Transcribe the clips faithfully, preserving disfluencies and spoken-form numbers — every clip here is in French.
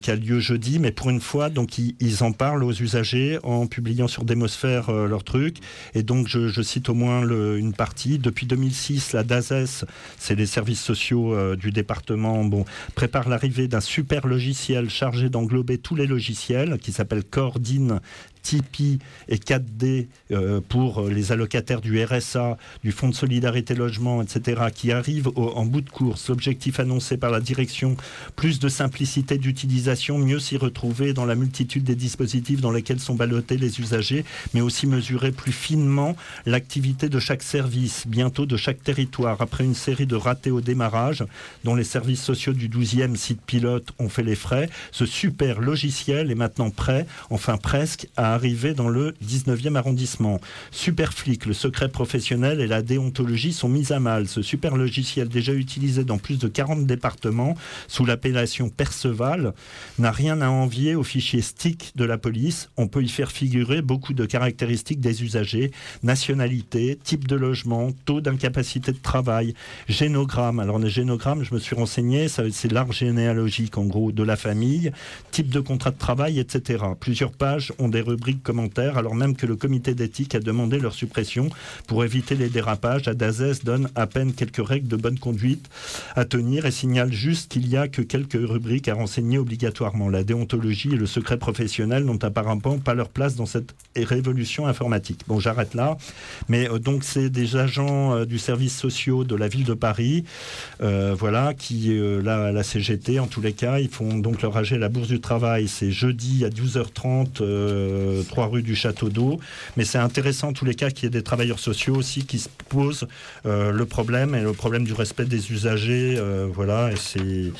qui a lieu jeudi, mais pour une fois, donc ils, ils en parlent aux usagers en publiant sur Démosphère euh, leur truc. Et donc je, je cite au moins le, une partie. Depuis deux mille six, la D A S E S, c'est les services sociaux euh, du département, bon, prépare l'arrivée d'un super logiciel chargé d'englober tous les logiciels qui s'appelle Coordine, Tipeee et quatre D euh, pour les allocataires du R S A, du Fonds de solidarité logement, et cetera, qui arrivent au, en bout de course. L'objectif annoncé par la direction, plus de simplicité d'utilisation, mieux s'y retrouver dans la multitude des dispositifs dans lesquels sont ballottés les usagers, mais aussi mesurer plus finement l'activité de chaque service, bientôt de chaque territoire. Après une série de ratés au démarrage, dont les services sociaux du douzième site pilote ont fait les frais, ce super logiciel est maintenant prêt, enfin presque, à arriver dans le dix-neuvième arrondissement. Superflic, le secret professionnel et la déontologie sont mis à mal. Ce super logiciel, déjà utilisé dans plus de quarante départements sous l'appellation Perceval, n'a rien à envier au fichier S T I C de la police. On peut y faire figurer beaucoup de caractéristiques des usagers, nationalité, type de logement, taux d'incapacité de travail, génogramme. Alors les génogrammes, je me suis renseigné, ça, c'est l'arbre généalogique en gros de la famille, type de contrat de travail, et cetera. Plusieurs pages ont des rubriques commentaires, alors même que le comité d'éthique a demandé leur suppression pour éviter les dérapages. La D A S E S donne à peine quelques règles de bonne conduite à tenir et signale juste qu'il n'y a que quelques rubriques à renseigner obligatoirement. La déontologie et le secret professionnel n'ont apparemment pas leur place dans cette révolution informatique. Bon, j'arrête là. Mais euh, donc, c'est des agents euh, du service sociaux de la ville de Paris, euh, voilà, qui, euh, la, la C G T, en tous les cas, ils font donc leur A G à la Bourse du Travail. C'est jeudi à douze heures trente, euh, trois rue du Château d'Eau, mais c'est intéressant en tous les cas qu'il y ait des travailleurs sociaux aussi qui se posent euh, le problème et le problème du respect des usagers, euh, voilà, et c'est,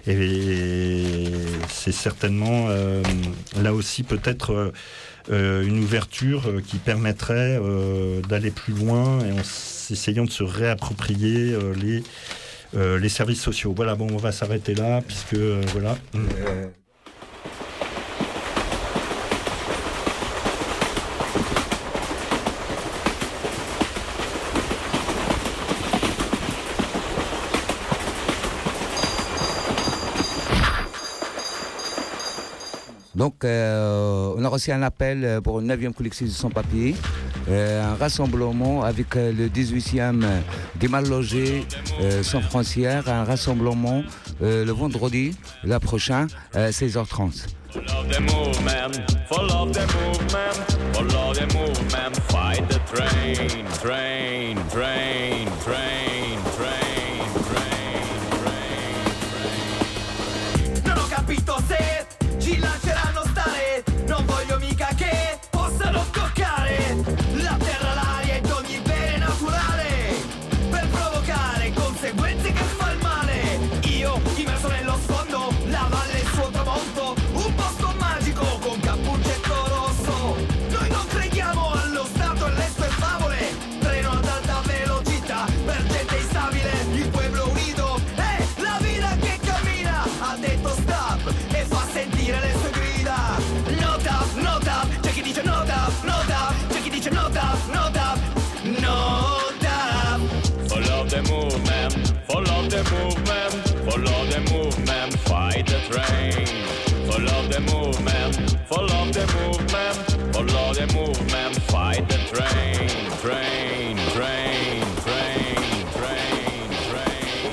et c'est certainement euh, là aussi peut-être euh, une ouverture euh, qui permettrait euh, d'aller plus loin et en essayant de se réapproprier euh, les, euh, les services sociaux. Voilà, bon, on va s'arrêter là puisque euh, voilà. Euh... Donc, euh, on a reçu un appel pour une neuvième collection de sans-papiers, euh, un rassemblement avec euh, le dix-huitième des mal-logés euh, sans frontières, un rassemblement euh, le vendredi, le prochain, à seize heures trente. Follow the movement, follow the movement, follow the movement, fight the train, train, train, train, train, train, train, train. Non ho capito se ci lasceranno stare, non voglio mica che possano toccare la terra, l'aria ed ogni bene naturale per provocare conseguenze che fa il male. Io immerso nello sfondo, la valle e il suo tramonto, un posto magico con cappuccetto rosso. Noi non crediamo allo Stato e alle sue favole, treno ad alta velocità per gente instabile. Il pueblo unido è la vita che cammina, ha detto stop e fa sentire le sue grida. No tap, no tap, c'è chi dice no tap, no tap, c'è chi dice no tap, no tap, no tap. Follow the movement, follow the movement, follow the movement, fight the train. Follow the movement, follow the movement, follow the movement, fight the train, train, train, train, train, train,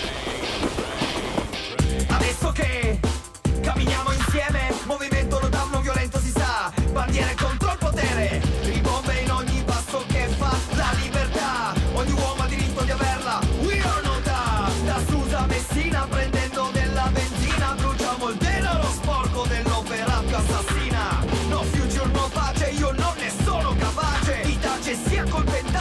train, train. Adesso che camminiamo insieme, movimento no tap non violento si sa, bandiere contro il potere, ribombe in ogni passo che fa la libertà, ogni uomo ha diritto di averla, we are no tap. Da Susa a Messina prendendo della benzina, bruciamo il denaro sporco dell'opera più assassina. No future, no pace, io non ne sono capace, di tace sia colpetta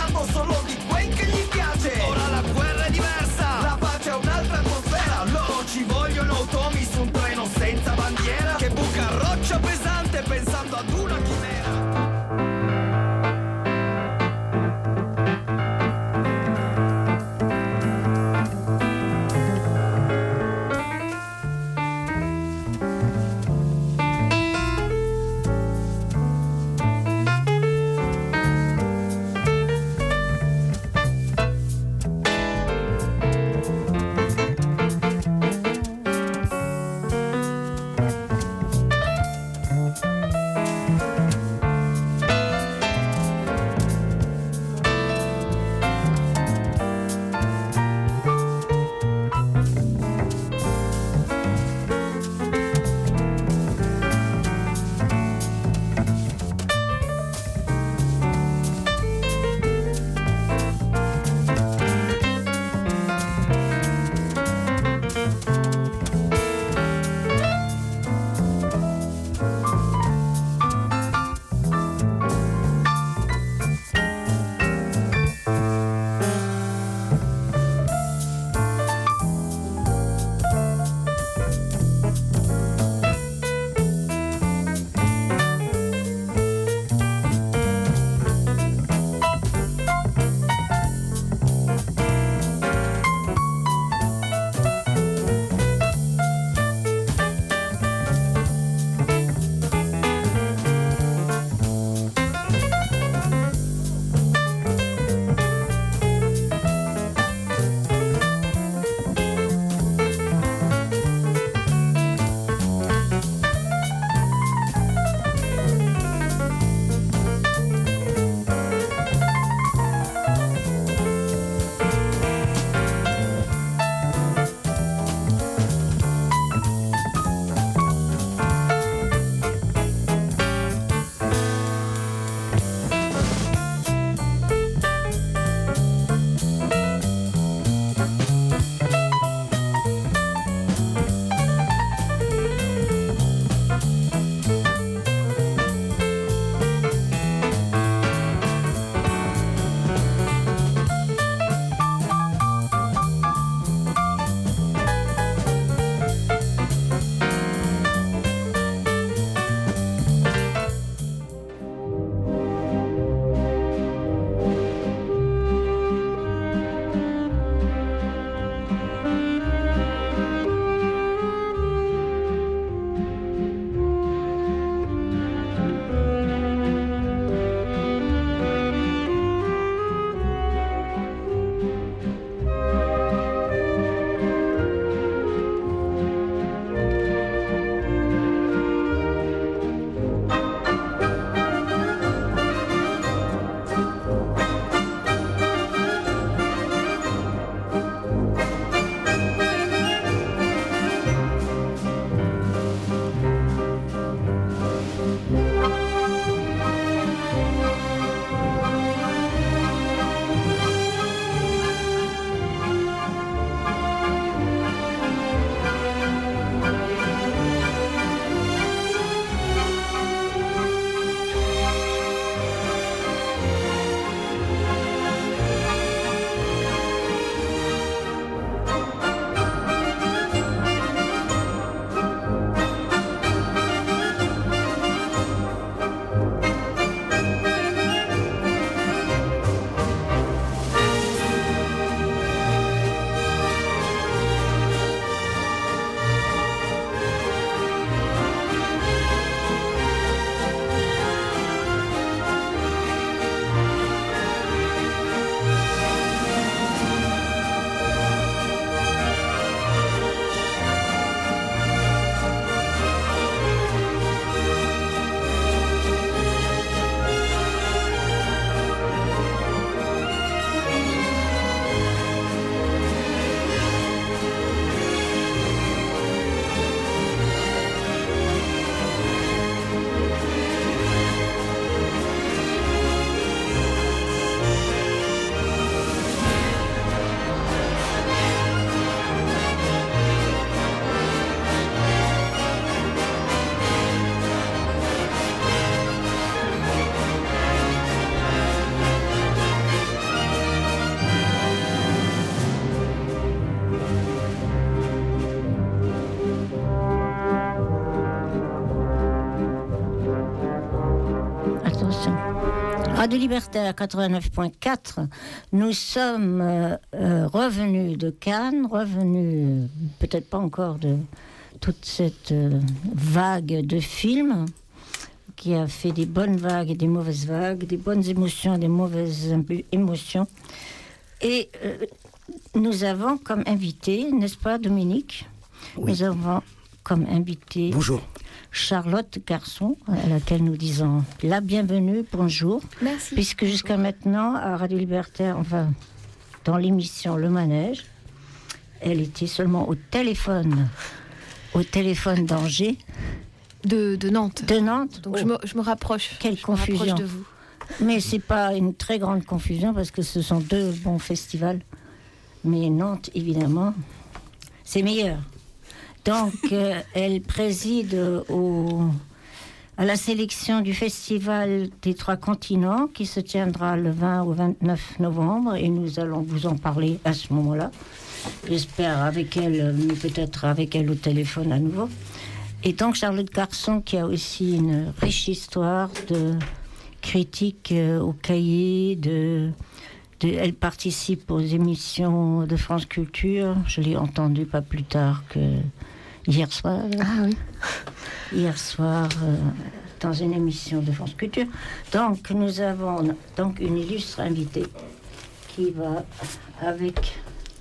Radio Libertaire quatre-vingt-neuf point quatre, nous sommes euh, euh, revenus de Cannes, revenus euh, peut-être pas encore de toute cette euh, vague de films qui a fait des bonnes vagues et des mauvaises vagues, des bonnes émotions et des mauvaises émotions. Et euh, nous avons comme invité, n'est-ce pas Dominique ? Oui. Nous avons comme invité Bonjour. Charlotte Garçon, à laquelle nous disons la bienvenue, bonjour. Merci. Puisque jusqu'à maintenant, à Radio Libertaire, enfin, dans l'émission Le Manège, elle était seulement au téléphone, au téléphone d'Angers. De, de Nantes. De Nantes. Donc oh. je, me, je me rapproche. Quelle je confusion. Me rapproche de vous. Mais c'est pas une très grande confusion parce que ce sont deux bons festivals. Mais Nantes, évidemment, c'est meilleur. Donc, euh, elle préside au, à la sélection du Festival des Trois Continents qui se tiendra le vingt au vingt-neuf novembre et nous allons vous en parler à ce moment-là. J'espère avec elle, mais peut-être avec elle au téléphone à nouveau. Et donc, Charlotte Garçon qui a aussi une riche histoire de critique euh, au cahier, de... De, elle participe aux émissions de France Culture. Je l'ai entendue pas plus tard que hier soir. Ah oui. Hier soir, euh, dans une émission de France Culture. Donc, nous avons donc une illustre invitée qui va avec,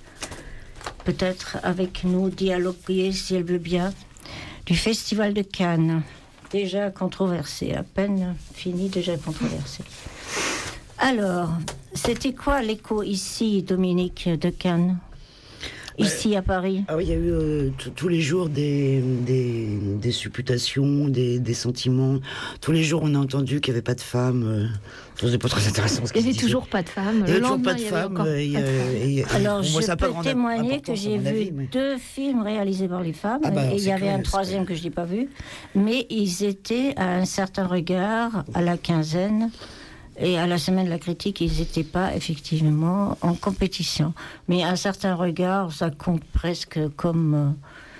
peut-être avec nous, dialoguer, si elle veut bien, du Festival de Cannes. Déjà controversé, à peine fini, déjà controversé. Alors, c'était quoi l'écho ici, Dominique, de Cannes ? Ici, à Paris ? Ah oui, il y a eu euh, t- tous les jours des, des, des supputations, des, des sentiments. Tous les jours, on a entendu qu'il n'y avait pas de femmes. Euh, c'était pas très intéressant. Ce il n'y avait toujours pas de femmes. Il n'y avait toujours pas de femmes. Alors, je peux témoigner que j'ai vu avis, mais... deux films réalisés par les femmes. Ah bah, et il y avait clair, un troisième que je n'ai pas vu. Mais ils étaient à un certain regard, à la quinzaine. Et à la semaine de la critique, ils n'étaient pas effectivement en compétition. Mais à un certain regard, ça compte presque comme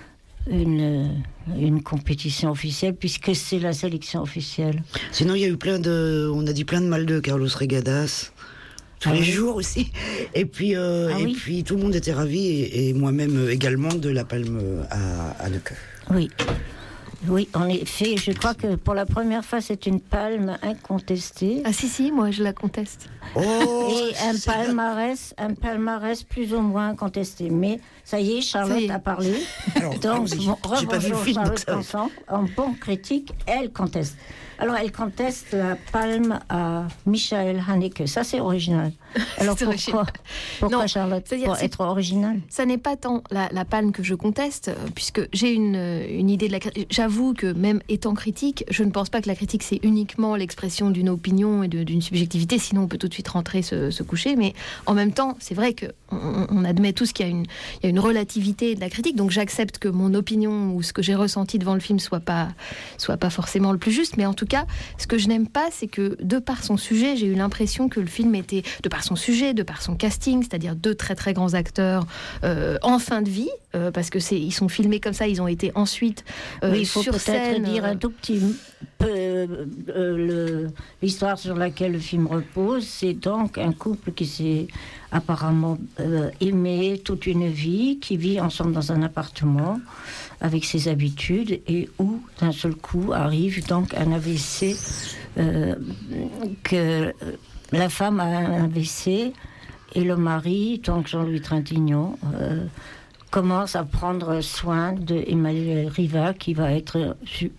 une, une compétition officielle, puisque c'est la sélection officielle. Sinon, il y a eu plein de... On a dit plein de mal de Carlos Regadas, tous ah les oui. jours aussi. Et puis, euh, ah et oui. puis, tout le monde était ravi, et, et moi-même également, de la Palme à, à Neukölln. Oui. Oui, en effet, je crois que pour la première fois, c'est une palme incontestée. Ah si, si, moi je la conteste. Oh, et un palmarès, un palmarès plus ou moins contesté. Mais ça y est, Charlotte y est. a parlé. Alors, donc, bon, rebonjour Charlotte Garçon. En bon critique, elle conteste. Alors, elle conteste la palme à Michael Haneke. Ça, c'est original. Alors, c'est pourquoi, pourquoi non, Charlotte Pour c'est, être original ça n'est pas tant la, la palme que je conteste, puisque j'ai une, une idée de la critique. J'avoue que même étant critique, je ne pense pas que la critique, c'est uniquement l'expression d'une opinion et de, d'une subjectivité. Sinon, on peut tout de suite rentrer se, se coucher. Mais en même temps, c'est vrai qu'on on admet tous qu'il y a, une, il y a une relativité de la critique. Donc, j'accepte que mon opinion ou ce que j'ai ressenti devant le film soit pas, soit pas forcément le plus juste. Mais en tout cas, ce que je n'aime pas, c'est que de par son sujet, j'ai eu l'impression que le film était, de par son sujet, de par son casting, c'est-à-dire deux très très grands acteurs euh, en fin de vie, euh, parce que c'est, ils sont filmés comme ça, ils ont été ensuite euh, oui, il faut sur peut-être scène. dire un tout petit peu euh, le, l'histoire sur laquelle le film repose. C'est donc un couple qui s'est apparemment euh, aimé toute une vie, qui vit ensemble dans un appartement avec ses habitudes et où d'un seul coup arrive donc un A V C, euh, que la femme a un A V C et le mari, donc Jean-Louis Trintignant, euh, commence à prendre soin de Emmanuel Riva qui va être su-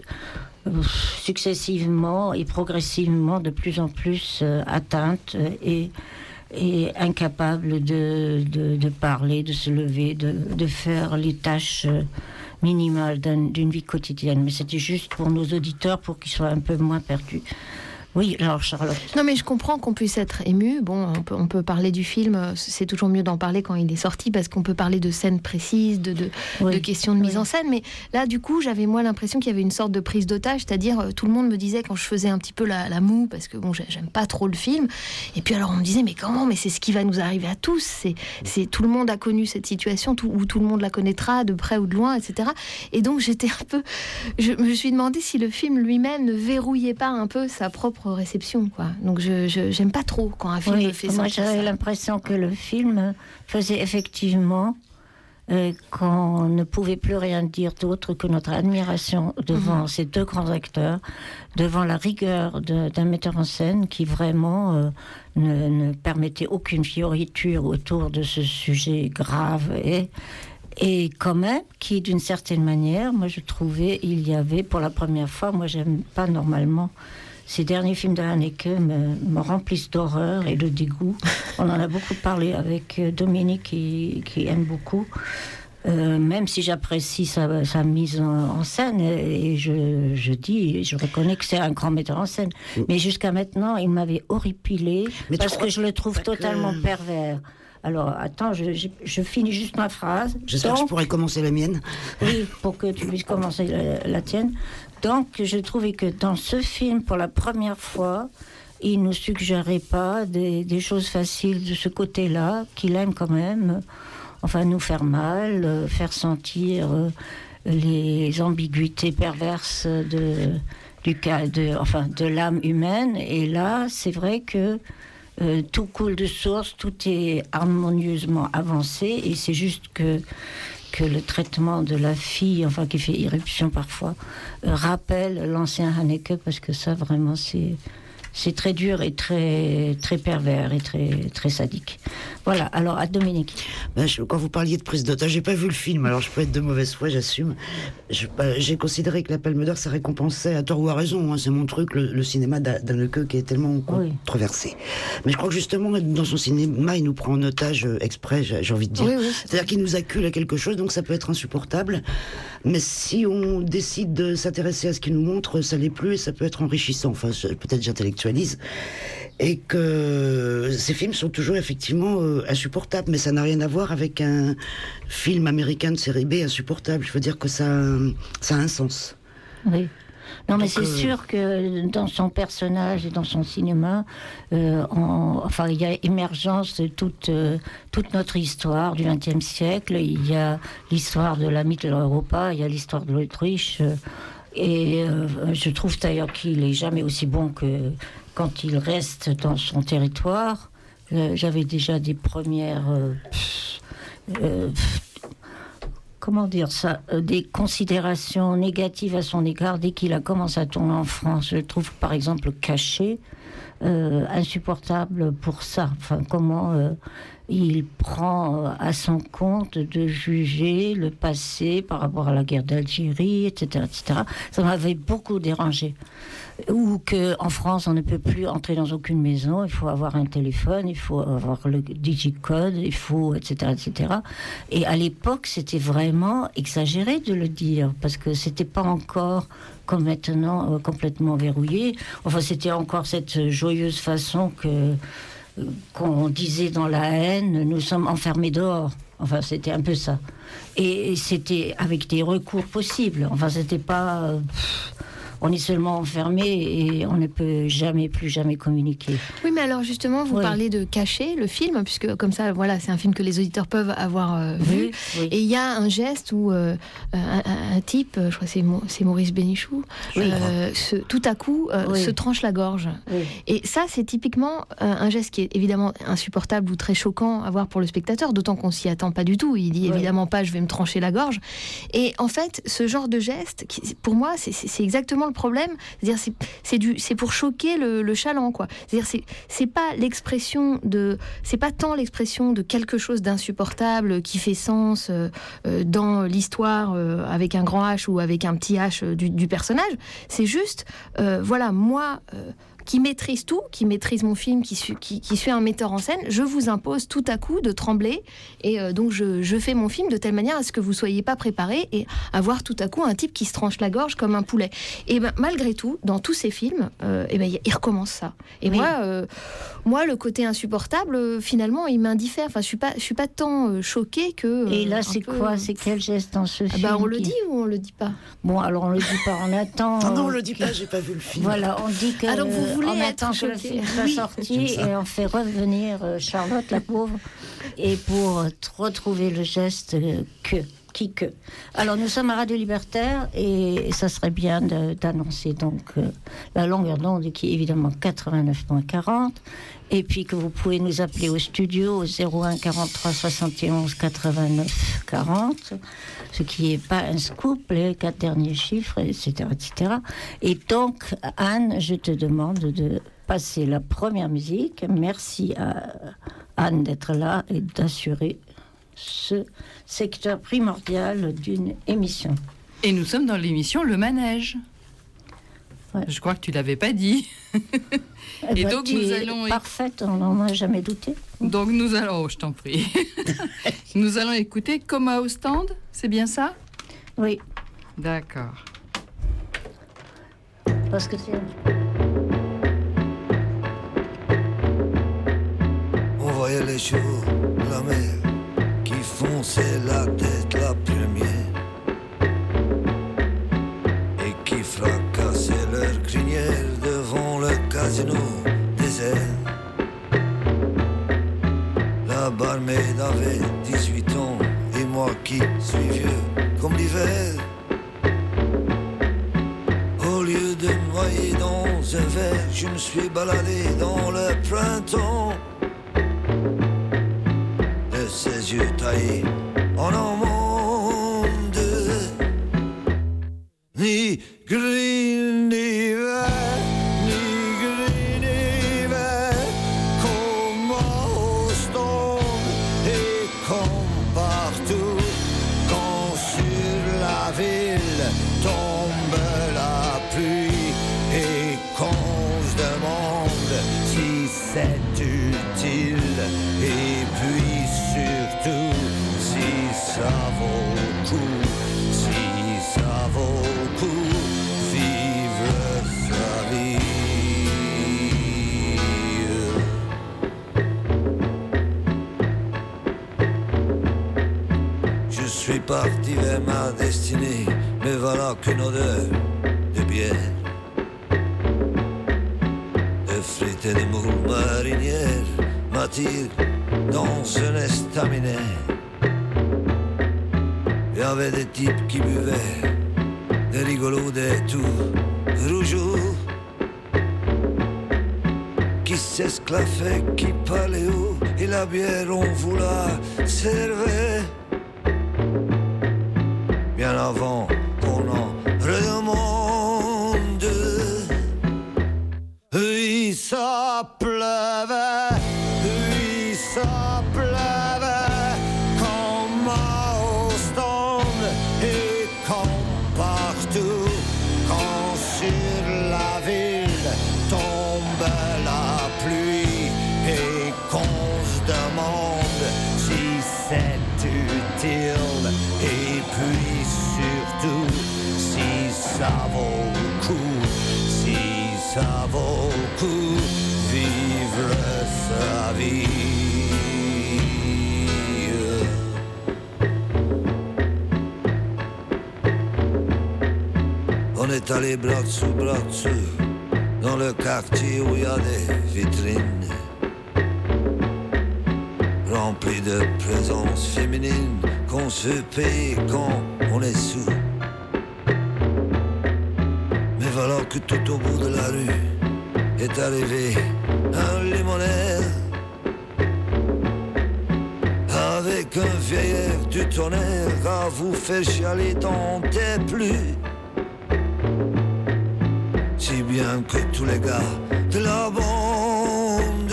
successivement et progressivement de plus en plus euh, atteinte et et incapable de, de, de parler, de se lever, de, de faire les tâches minimales d'un, d'une vie quotidienne. Mais c'était juste pour nos auditeurs, pour qu'ils soient un peu moins perdus. Oui, alors Charlotte. Non mais je comprends qu'on puisse être ému. Bon, on peut, on peut parler du film, c'est toujours mieux d'en parler quand il est sorti parce qu'on peut parler de scènes précises, de, de, oui. de questions de mise oui. en scène. Mais là, du coup, j'avais moi l'impression qu'il y avait une sorte de prise d'otage, c'est-à-dire tout le monde me disait quand je faisais un petit peu la, la moue, parce que bon, j'aime pas trop le film. Et puis alors on me disait mais comment ? Mais c'est ce qui va nous arriver à tous. C'est, c'est tout le monde a connu cette situation, tout, où tout le monde la connaîtra de près ou de loin, et cetera. Et donc j'étais un peu, je me suis demandé si le film lui-même ne verrouillait pas un peu sa propre propre réception, quoi. Donc je, je j'aime pas trop quand un film oui, me fait moi sentir j'avais ça. l'impression que le film faisait effectivement euh, qu'on ne pouvait plus rien dire d'autre que notre admiration devant mmh. ces deux grands acteurs, devant la rigueur de, d'un metteur en scène qui vraiment euh, ne, ne permettait aucune fioriture autour de ce sujet grave et Et quand même, qui d'une certaine manière, moi je trouvais, il y avait pour la première fois, moi j'aime pas normalement, ces derniers films de Haneke me, me remplissent d'horreur et de dégoût. On en a beaucoup parlé avec Dominique qui, qui aime beaucoup, euh, même si j'apprécie sa, sa mise en, en scène, et je, je dis, je reconnais que c'est un grand metteur en scène. Mais jusqu'à maintenant, il m'avait horripilé Mais parce que je le trouve totalement que... pervers. Alors, attends, je, je, je finis juste ma phrase. J'espère Donc, que je pourrais commencer la mienne. Oui, pour que tu puisses commencer la, la tienne. Donc, je trouvais que dans ce film, pour la première fois, il ne nous suggérait pas des, des choses faciles de ce côté-là, qu'il aime quand même, enfin, nous faire mal, euh, faire sentir euh, les ambiguïtés perverses de, du cas, de, enfin, de l'âme humaine. Et là, c'est vrai que Euh, tout coule de source, tout est harmonieusement avancé, et c'est juste que, que le traitement de la fille, enfin qui fait irruption parfois, euh, rappelle l'ancien Haneke, parce que ça vraiment c'est, c'est très dur et très, très pervers et très, très sadique. Voilà, alors à Dominique. Ben, je, quand vous parliez de prise d'otage, j'ai pas vu le film, alors je peux être de mauvaise foi, j'assume. Je, ben, j'ai considéré que la Palme d'Or, ça récompensait, à tort ou à raison, hein, c'est mon truc, le, le cinéma d'Haneke qui est tellement oui. controversé. Mais je crois que justement, dans son cinéma, il nous prend en otage euh, exprès, j'ai, j'ai envie de dire. Oui, oui, C'est-à-dire qu'il nous accule à quelque chose, donc ça peut être insupportable. Mais si on décide de s'intéresser à ce qu'il nous montre, ça l'est plus, et ça peut être enrichissant. Enfin, peut-être j'intellectualise. Et que ces films sont toujours effectivement euh, insupportables, mais ça n'a rien à voir avec un film américain de série B insupportable. Je veux dire que ça, ça a un sens. Oui. Non, mais Donc, c'est euh... sûr que dans son personnage et dans son cinéma, euh, on, enfin, il y a émergence de toute, euh, toute notre histoire du vingtième siècle. Il y a l'histoire de la Mitteleuropa, il y a l'histoire de l'Autriche. Euh, et euh, je trouve d'ailleurs qu'il n'est jamais aussi bon que quand il reste dans son territoire. Euh, j'avais déjà des premières... Euh, euh, comment dire ça, euh, des considérations négatives à son égard dès qu'il a commencé à tourner en France. Je trouve par exemple Caché euh, insupportable pour ça. Enfin, comment euh, il prend euh, à son compte de juger le passé par rapport à la guerre d'Algérie, et cetera, et cetera. Ça m'avait beaucoup dérangé. Ou qu'en France, on ne peut plus entrer dans aucune maison, il faut avoir un téléphone, il faut avoir le digicode, il faut, et cetera, et cetera. Et à l'époque, c'était vraiment exagéré de le dire, parce que c'était pas encore, comme maintenant, euh, complètement verrouillé. Enfin, c'était encore cette joyeuse façon que, euh, qu'on disait dans la haine, nous sommes enfermés dehors. Enfin, c'était un peu ça. Et, et c'était avec des recours possibles. Enfin, c'était pas... Euh, pff, on est seulement enfermé et on ne peut jamais, plus jamais communiquer. Oui, mais alors justement, vous oui. parlez de Caché, le film, puisque comme ça, voilà, c'est un film que les auditeurs peuvent avoir euh, oui, vu. Oui. Et il y a un geste où euh, un, un type, je crois que c'est, c'est Maurice Bénichou, oui. euh, se, tout à coup euh, oui. se tranche la gorge. Oui. Et ça, c'est typiquement euh, un geste qui est évidemment insupportable ou très choquant à voir pour le spectateur, d'autant qu'on s'y attend pas du tout. Il dit oui. évidemment pas, je vais me trancher la gorge. Et en fait, ce genre de geste, qui, pour moi, c'est, c'est, c'est exactement le problème, c'est-à-dire c'est, c'est, du, c'est pour choquer le, le chaland, quoi. C'est-à-dire c'est, c'est pas l'expression de, c'est pas tant l'expression de quelque chose d'insupportable qui fait sens euh, euh, dans l'histoire euh, avec un grand H ou avec un petit H euh, du, du personnage. C'est juste, euh, voilà, moi. Euh, qui maîtrise tout, qui maîtrise mon film, qui suis, qui, qui suis un metteur en scène, je vous impose tout à coup de trembler, et euh, donc je, je fais mon film de telle manière à ce que vous soyez pas préparés et avoir tout à coup un type qui se tranche la gorge comme un poulet. Et ben malgré tout, dans tous ces films, euh, et ben il recommence ça. Et oui. moi, euh, moi le côté insupportable, euh, finalement, il m'indiffère. Enfin, je suis pas, je suis pas tant euh, choquée que. Euh, et là, c'est peu... quoi, c'est quel geste dans ce ah film? Bah, on qui... le dit ou on le dit pas? Bon, alors on le dit pas, on attend. Non, non, on le dit pas. J'ai pas vu le film. Voilà, on dit que. Alors vous voulez on être attend que le film soit oui, sorti et on fait revenir Charlotte, la pauvre, et pour retrouver le geste que Piqueux. Alors, nous sommes à Radio Libertaire et, et ça serait bien de, d'annoncer donc euh, la longueur d'onde qui est évidemment quatre-vingt-neuf quarante et puis que vous pouvez nous appeler au studio au zéro un quarante-trois soixante et onze quatre-vingt-neuf quarante, ce qui n'est pas un scoop, les quatre derniers chiffres, et cetera, et cetera. Et donc, Anne, je te demande de passer la première musique. Merci à Anne d'être là et d'assurer ce secteur primordial d'une émission. Et nous sommes dans l'émission Le Manège. Ouais. Je crois que tu l'avais pas dit. Et bah, donc nous allons parfaite, on n'en a jamais douté. Donc nous allons, oh, je t'en prie. Nous allons écouter Coma au stand, c'est bien ça? Oui. D'accord. Parce que c'est. On voyait les chevaux, la mer, qui fonçaient la tête la première et qui fracassaient leur crinière devant le casino désert. La barmaid avait dix-huit ans et moi qui suis vieux comme l'hiver. Au lieu de me noyer dans un verre, je me suis baladé dans le printemps. De ses yeux taillés en un monde ni gris ni vert, ni gris ni vert, comme au stand et comme partout, quand sur la ville tombe la pluie et qu'on se demande si c'est utile et puis surtout si ça vaut le coup, si ça vaut le coup, vivre sa vie. Je suis parti vers ma destinée, mais voilà qu'une odeur de bière, de frites et de moules marinières m'attire dans un estaminet. Il y avait des types qui buvaient, des rigolos, des tout rougeaux, qui s'esclaffaient, qui parlaient haut, et la bière on vous la servait bien avant qu'on en redemande. Oui, ça pleuvait, oui, ça pleuvait, comme au stand et comme partout, quand sur la ville tombe la pluie et qu'on se demande si c'est utile et puis surtout si ça vaut le coup, si ça vaut le coup, vivre sa vie. On est allé bras dessous, bras dessous, dans le quartier où il y a des vitrines remplies de présences féminines qu'on se paye quand on est sous. Mais voilà que tout au bout de la rue est arrivé un limonaire avec un vieil air du tonnerre à vous faire chialer dans tes plus. Si bien que tous les gars de la bande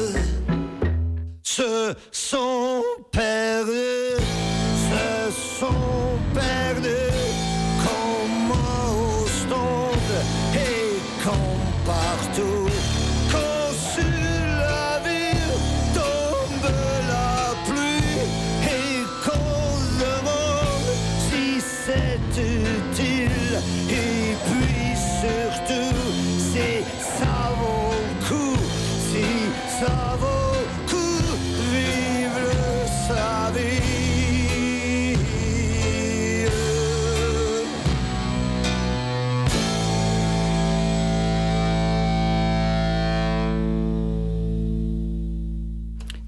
se sont perdus, se sont perdus comme au stand et comme partout, quand sur la ville tombe la pluie et qu'on se demande si c'est utile et puis surtout si ça vaut le coup, si ça vaut le coup, vivre sa vie.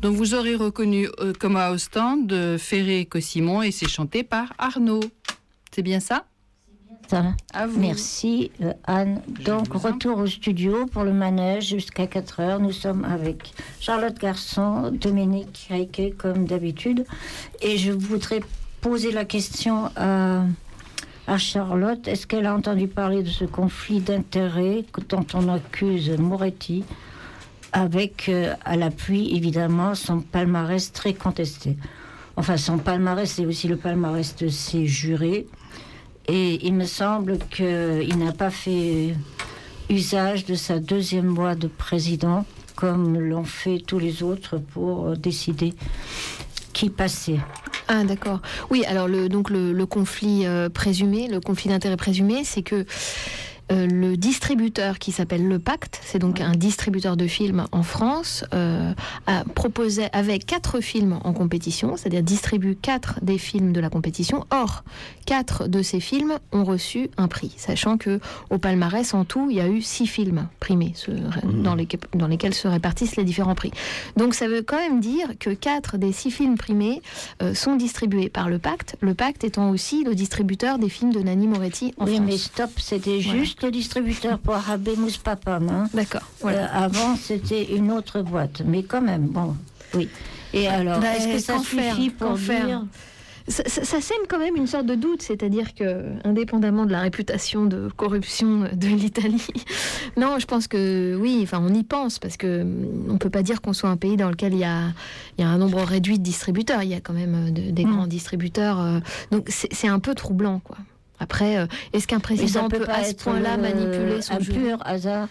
Donc vous aurez reconnu euh, comme à Ostende de Ferré Cossimon et c'est chanté par Arnaud. C'est bien ça ? Ça. À vous. Merci euh, Anne. Donc retour au studio pour le manège jusqu'à quatre heures. Nous sommes avec Charlotte Garçon, Dominique Heike comme d'habitude. Et je voudrais poser la question à, à Charlotte. Est-ce qu'elle a entendu parler de ce conflit d'intérêts dont on accuse Moretti avec euh, à l'appui évidemment son palmarès très contesté. Enfin son palmarès c'est aussi le palmarès de ses jurés. Et il me semble qu'il n'a pas fait usage de sa deuxième voix de président, comme l'ont fait tous les autres pour décider qui passait. Ah d'accord. Oui, alors le, donc le, le conflit euh, présumé, le conflit d'intérêt présumé, c'est que Euh, le distributeur qui s'appelle Le Pacte, c'est donc un distributeur de films en France, euh, a proposé avec quatre films en compétition, c'est-à-dire distribue quatre des films de la compétition. Or, quatre de ces films ont reçu un prix, sachant que au palmarès en tout, il y a eu six films primés ce, mmh. dans, les, dans lesquels se répartissent les différents prix. Donc ça veut quand même dire que quatre des six films primés euh, sont distribués par Le Pacte. Le Pacte étant aussi le distributeur des films de Nanni Moretti en oui, France. Oui, mais stop, c'était voilà. juste le distributeur pour Habemous Papam. Hein. D'accord. Voilà. Euh, avant, c'était une autre boîte. Mais quand même, bon, oui. Et alors, bah, est-ce que ça suffit faire, pour dire... Faire. Ça, ça, ça sème quand même une sorte de doute, c'est-à-dire que, indépendamment de la réputation de corruption de l'Italie, non, je pense que oui, enfin, on y pense, parce que on peut pas dire qu'on soit un pays dans lequel il y a, il y a un nombre réduit de distributeurs. Il y a quand même de, des mmh. grands distributeurs, euh, donc c'est, c'est un peu troublant, quoi. Après, euh, est-ce qu'un président peut, peut à ce point-là le, manipuler son un jury ? pur hasard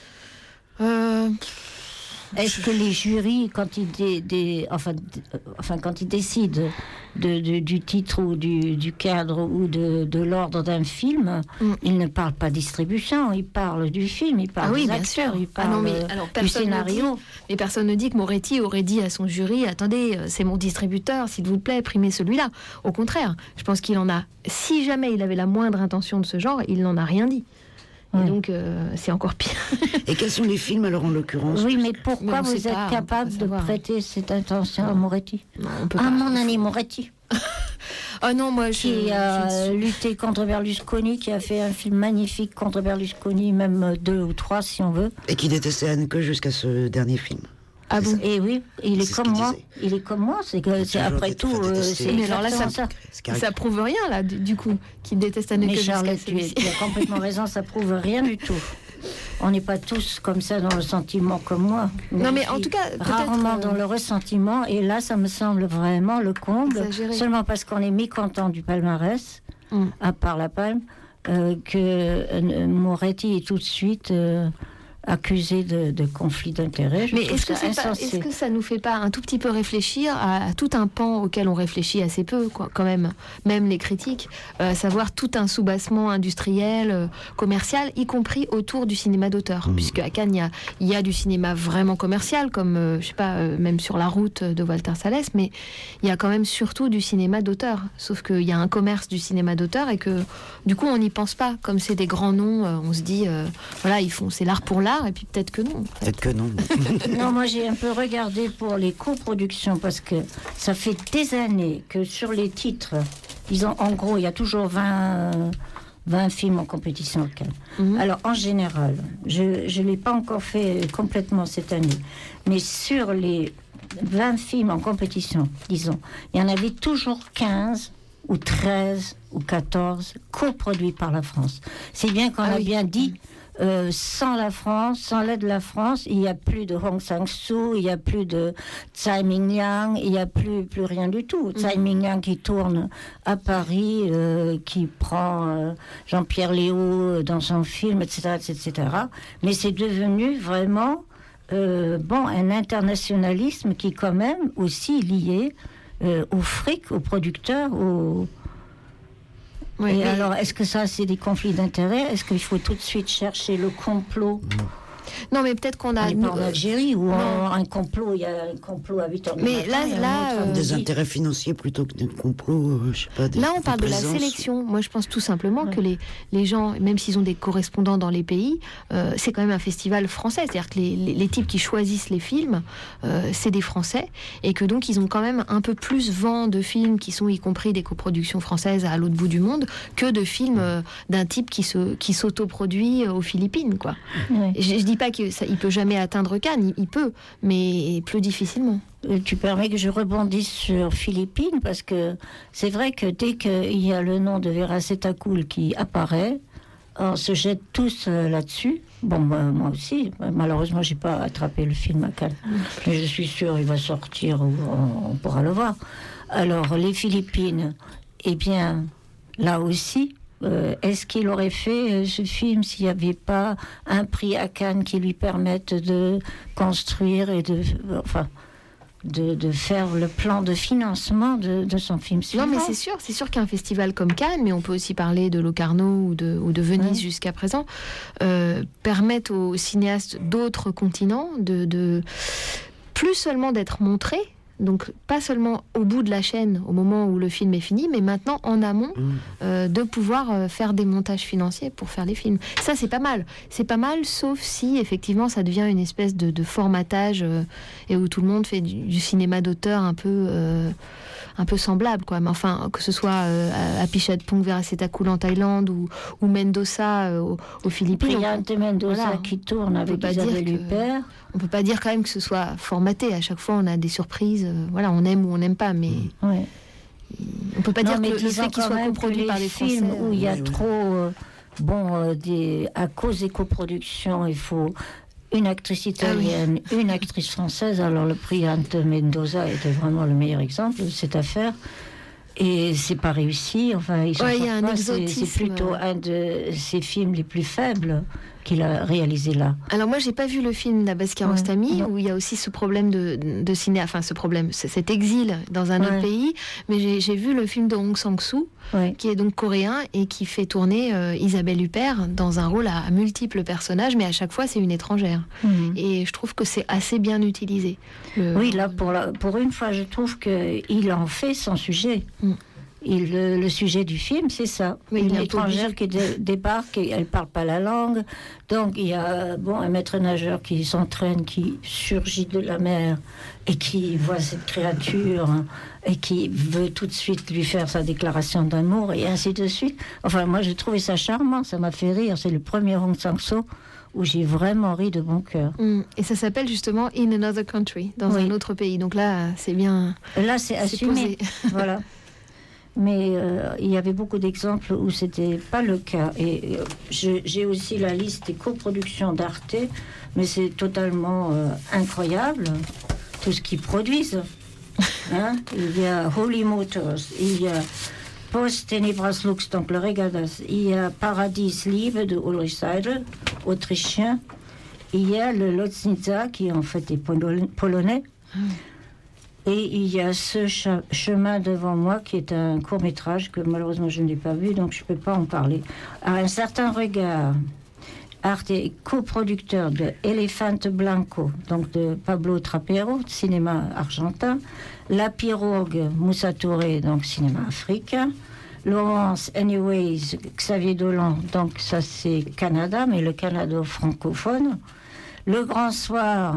euh, Est-ce que les jurys, quand ils, dé, dé, enfin, dé, enfin, quand ils décident de, de, du titre ou du, du cadre ou de, de l'ordre d'un film, mm. ils ne parlent pas distribution, ils parlent du film, ils parlent ah oui, des acteurs, ils parlent ah non, mais, alors, du scénario. Dit, mais personne ne dit que Moretti aurait dit à son jury « Attendez, c'est mon distributeur, s'il vous plaît, primez celui-là ». Au contraire, je pense qu'il en a... Si jamais il avait la moindre intention de ce genre, il n'en a rien dit. Et ouais. donc, euh, c'est encore pire. Et quels sont les films, alors, en l'occurrence ? Oui, mais pourquoi mais vous êtes pas, capable de prêter cette intention non. à Moretti ? non, on peut Ah, pas, mon Nanni Moretti. Ah non, moi, je... Qui a je lutté contre Berlusconi, qui a fait un film magnifique contre Berlusconi, même deux ou trois, si on veut. Et qui détestait Haneke jusqu'à ce dernier film. Ah bon ? Et oui, il est, est comme moi. Disait. Il est comme moi. C'est que c'est après tout. Euh, c'est mais alors là, ça, ça. ça prouve rien là, du, du coup, qu'il déteste Haneke. Mais Charlotte, tu, tu as complètement raison. Ça prouve rien du tout. On n'est pas tous comme ça dans le sentiment comme moi. Mais non, mais en tout cas, rarement euh... dans le ressentiment. Et là, ça me semble vraiment le comble. Exagéré. Seulement parce qu'on est mécontent du palmarès, mm. à part la Palme, euh, que euh, Moretti est tout de suite. Euh, accusé de, de conflit d'intérêts. Mais est-ce que, c'est pas, est-ce que ça nous fait pas un tout petit peu réfléchir à, à tout un pan auquel on réfléchit assez peu, quoi, quand même, même les critiques, euh, à savoir tout un soubassement industriel, euh, commercial, y compris autour du cinéma d'auteur, mmh. puisque à Cannes, il y a, y a du cinéma vraiment commercial, comme, euh, je sais pas, euh, même sur La Route de Walter Salles, mais il y a quand même surtout du cinéma d'auteur, sauf qu'il y a un commerce du cinéma d'auteur et que, du coup, on n'y pense pas, comme c'est des grands noms, euh, on se dit, euh, voilà, ils font, c'est l'art pour l'art, et puis peut-être que non. En fait. Peut-être que non. Non, moi j'ai un peu regardé pour les coproductions parce que ça fait des années que sur les titres, ils ont, en gros, il y a toujours vingt, vingt films en compétition locale. Mm-hmm. Alors en général, je ne l'ai pas encore fait complètement cette année, mais sur les vingt films en compétition, disons, il y en avait toujours quinze ou treize ou quatorze coproduits par la France. C'est bien qu'on ah a oui. bien dit... Euh, sans la France, sans l'aide de la France, il n'y a plus de Hong Sang-soo, il n'y a plus de Tsai Ming-liang, il n'y a plus, plus rien du tout. Mm-hmm. Tsai Ming-liang qui tourne à Paris, euh, qui prend euh, Jean-Pierre Léaud dans son film, et cetera, et cetera. Mais c'est devenu vraiment euh, bon, un internationalisme qui est quand même aussi lié euh, au fric, aux producteurs, aux... Oui, et alors, est-ce que ça, c'est des conflits d'intérêts ? Est-ce qu'il faut tout de suite chercher le complot ? Non, mais peut-être qu'on a... On n'est pas en Algérie où on, un complot, il y a un complot à huit heures du mais matin. là, là euh, des intérêts financiers plutôt que des complots, euh, je sais pas. Des, là, on parle de la sélection. Moi, je pense tout simplement ouais. que les, les gens, même s'ils ont des correspondants dans les pays, euh, c'est quand même un festival français. C'est-à-dire que les, les, les types qui choisissent les films, euh, c'est des Français. Et que donc, ils ont quand même un peu plus vent de films qui sont y compris des coproductions françaises à l'autre bout du monde que de films euh, d'un type qui, se, qui s'autoproduit aux Philippines, quoi. Ouais. Je, je dis pas qu'il ne peut jamais atteindre Cannes, il, il peut, mais plus difficilement. Tu permets que je rebondisse sur Philippines, parce que c'est vrai que dès qu'il y a le nom de Vera Setacool qui apparaît, on se jette tous là-dessus. Bon, moi, moi aussi, malheureusement, je n'ai pas attrapé le film à Cannes, mais je suis sûre qu'il va sortir, on, on pourra le voir. Alors, les Philippines, eh bien, là aussi... Euh, est-ce qu'il aurait fait euh, ce film s'il n'y avait pas un prix à Cannes qui lui permette de construire et de, euh, enfin, de, de faire le plan de financement de, de son film suivant? Non, mais c'est sûr, c'est sûr qu'un festival comme Cannes, mais on peut aussi parler de Locarno ou de, ou de Venise ouais. jusqu'à présent, euh, permettent aux cinéastes d'autres continents de, de plus seulement d'être montrés. Donc, pas seulement au bout de la chaîne, au moment où le film est fini, mais maintenant, en amont, mmh. euh, de pouvoir euh, faire des montages financiers pour faire les films. Ça, c'est pas mal. C'est pas mal, sauf si, effectivement, ça devient une espèce de, de formatage euh, et où tout le monde fait du, du cinéma d'auteur un peu... Euh, un peu semblable, quoi. Mais enfin, que ce soit euh, Apichatpong Vera Setacool en Thaïlande ou, ou Mendoza euh, aux, aux Philippines. Il y a un de Mendoza voilà. qui tourne avec Isabelle Huppert. On peut pas dire quand même que ce soit formaté. À chaque fois, on a des surprises. Euh, voilà, on aime ou on n'aime pas, mais ouais. on peut pas non, dire que le fait qu'il soit coproduit par des films Français, où il y a ouais, trop, euh, bon, euh, des, à cause des coproductions, il faut une actrice italienne, ah oui. une actrice française. Alors le prix Ante Mendoza était vraiment le meilleur exemple de cette affaire. Et c'est pas réussi. Enfin, ils sont ouais, y a un pas, exotisme. C'est, c'est plutôt un de ses films les plus faibles qu'il a réalisé là. Alors moi, j'ai pas vu le film d'Abbas Kiarostami, ouais, où il y a aussi ce problème de, de ciné, enfin ce problème, cet exil dans un ouais. autre pays. Mais j'ai, j'ai vu le film de Hong Sang-soo, ouais. qui est donc coréen et qui fait tourner euh, Isabelle Huppert dans un rôle à, à multiples personnages, mais à chaque fois c'est une étrangère. Mmh. Et je trouve que c'est assez bien utilisé. Le... Oui, là pour, la, pour une fois, je trouve qu'il en fait son sujet. Mmh. Et le, le sujet du film, c'est ça. Oui, une étrangère qui dé, débarque et elle ne parle pas la langue. Donc, il y a bon, un maître nageur qui s'entraîne, qui surgit de la mer et qui voit cette créature et qui veut tout de suite lui faire sa déclaration d'amour et ainsi de suite. Enfin, moi, j'ai trouvé ça charmant. Ça m'a fait rire. C'est le premier Hong Sang-soo où j'ai vraiment ri de bon cœur. Mmh. Et ça s'appelle justement In Another Country, dans oui. un autre pays. Donc là, c'est bien... Là, c'est, c'est assumé. Voilà. Mais euh, il y avait beaucoup d'exemples où c'était pas le cas. Et euh, je, j'ai aussi la liste des coproductions d'Arte, mais c'est totalement euh, incroyable, tout ce qu'ils produisent. Hein? Il y a Holy Motors, il y a Post Tenebras Lux, donc le Regadas, il y a Paradies Liebe de Ulrich Seidel, autrichien, il y a le Lotznitsa, qui en fait est polo- polonais. Mm. Et il y a ce cha- chemin devant moi qui est un court-métrage que malheureusement je n'ai pas vu, donc je ne peux pas en parler. À un certain regard, Arte est coproducteur de Elefante Blanco, donc de Pablo Trapero, cinéma argentin, La Pirogue, Moussa Touré, donc cinéma africain, Laurence Anyways, Xavier Dolan, donc ça c'est Canada, mais le Canada francophone, Le Grand Soir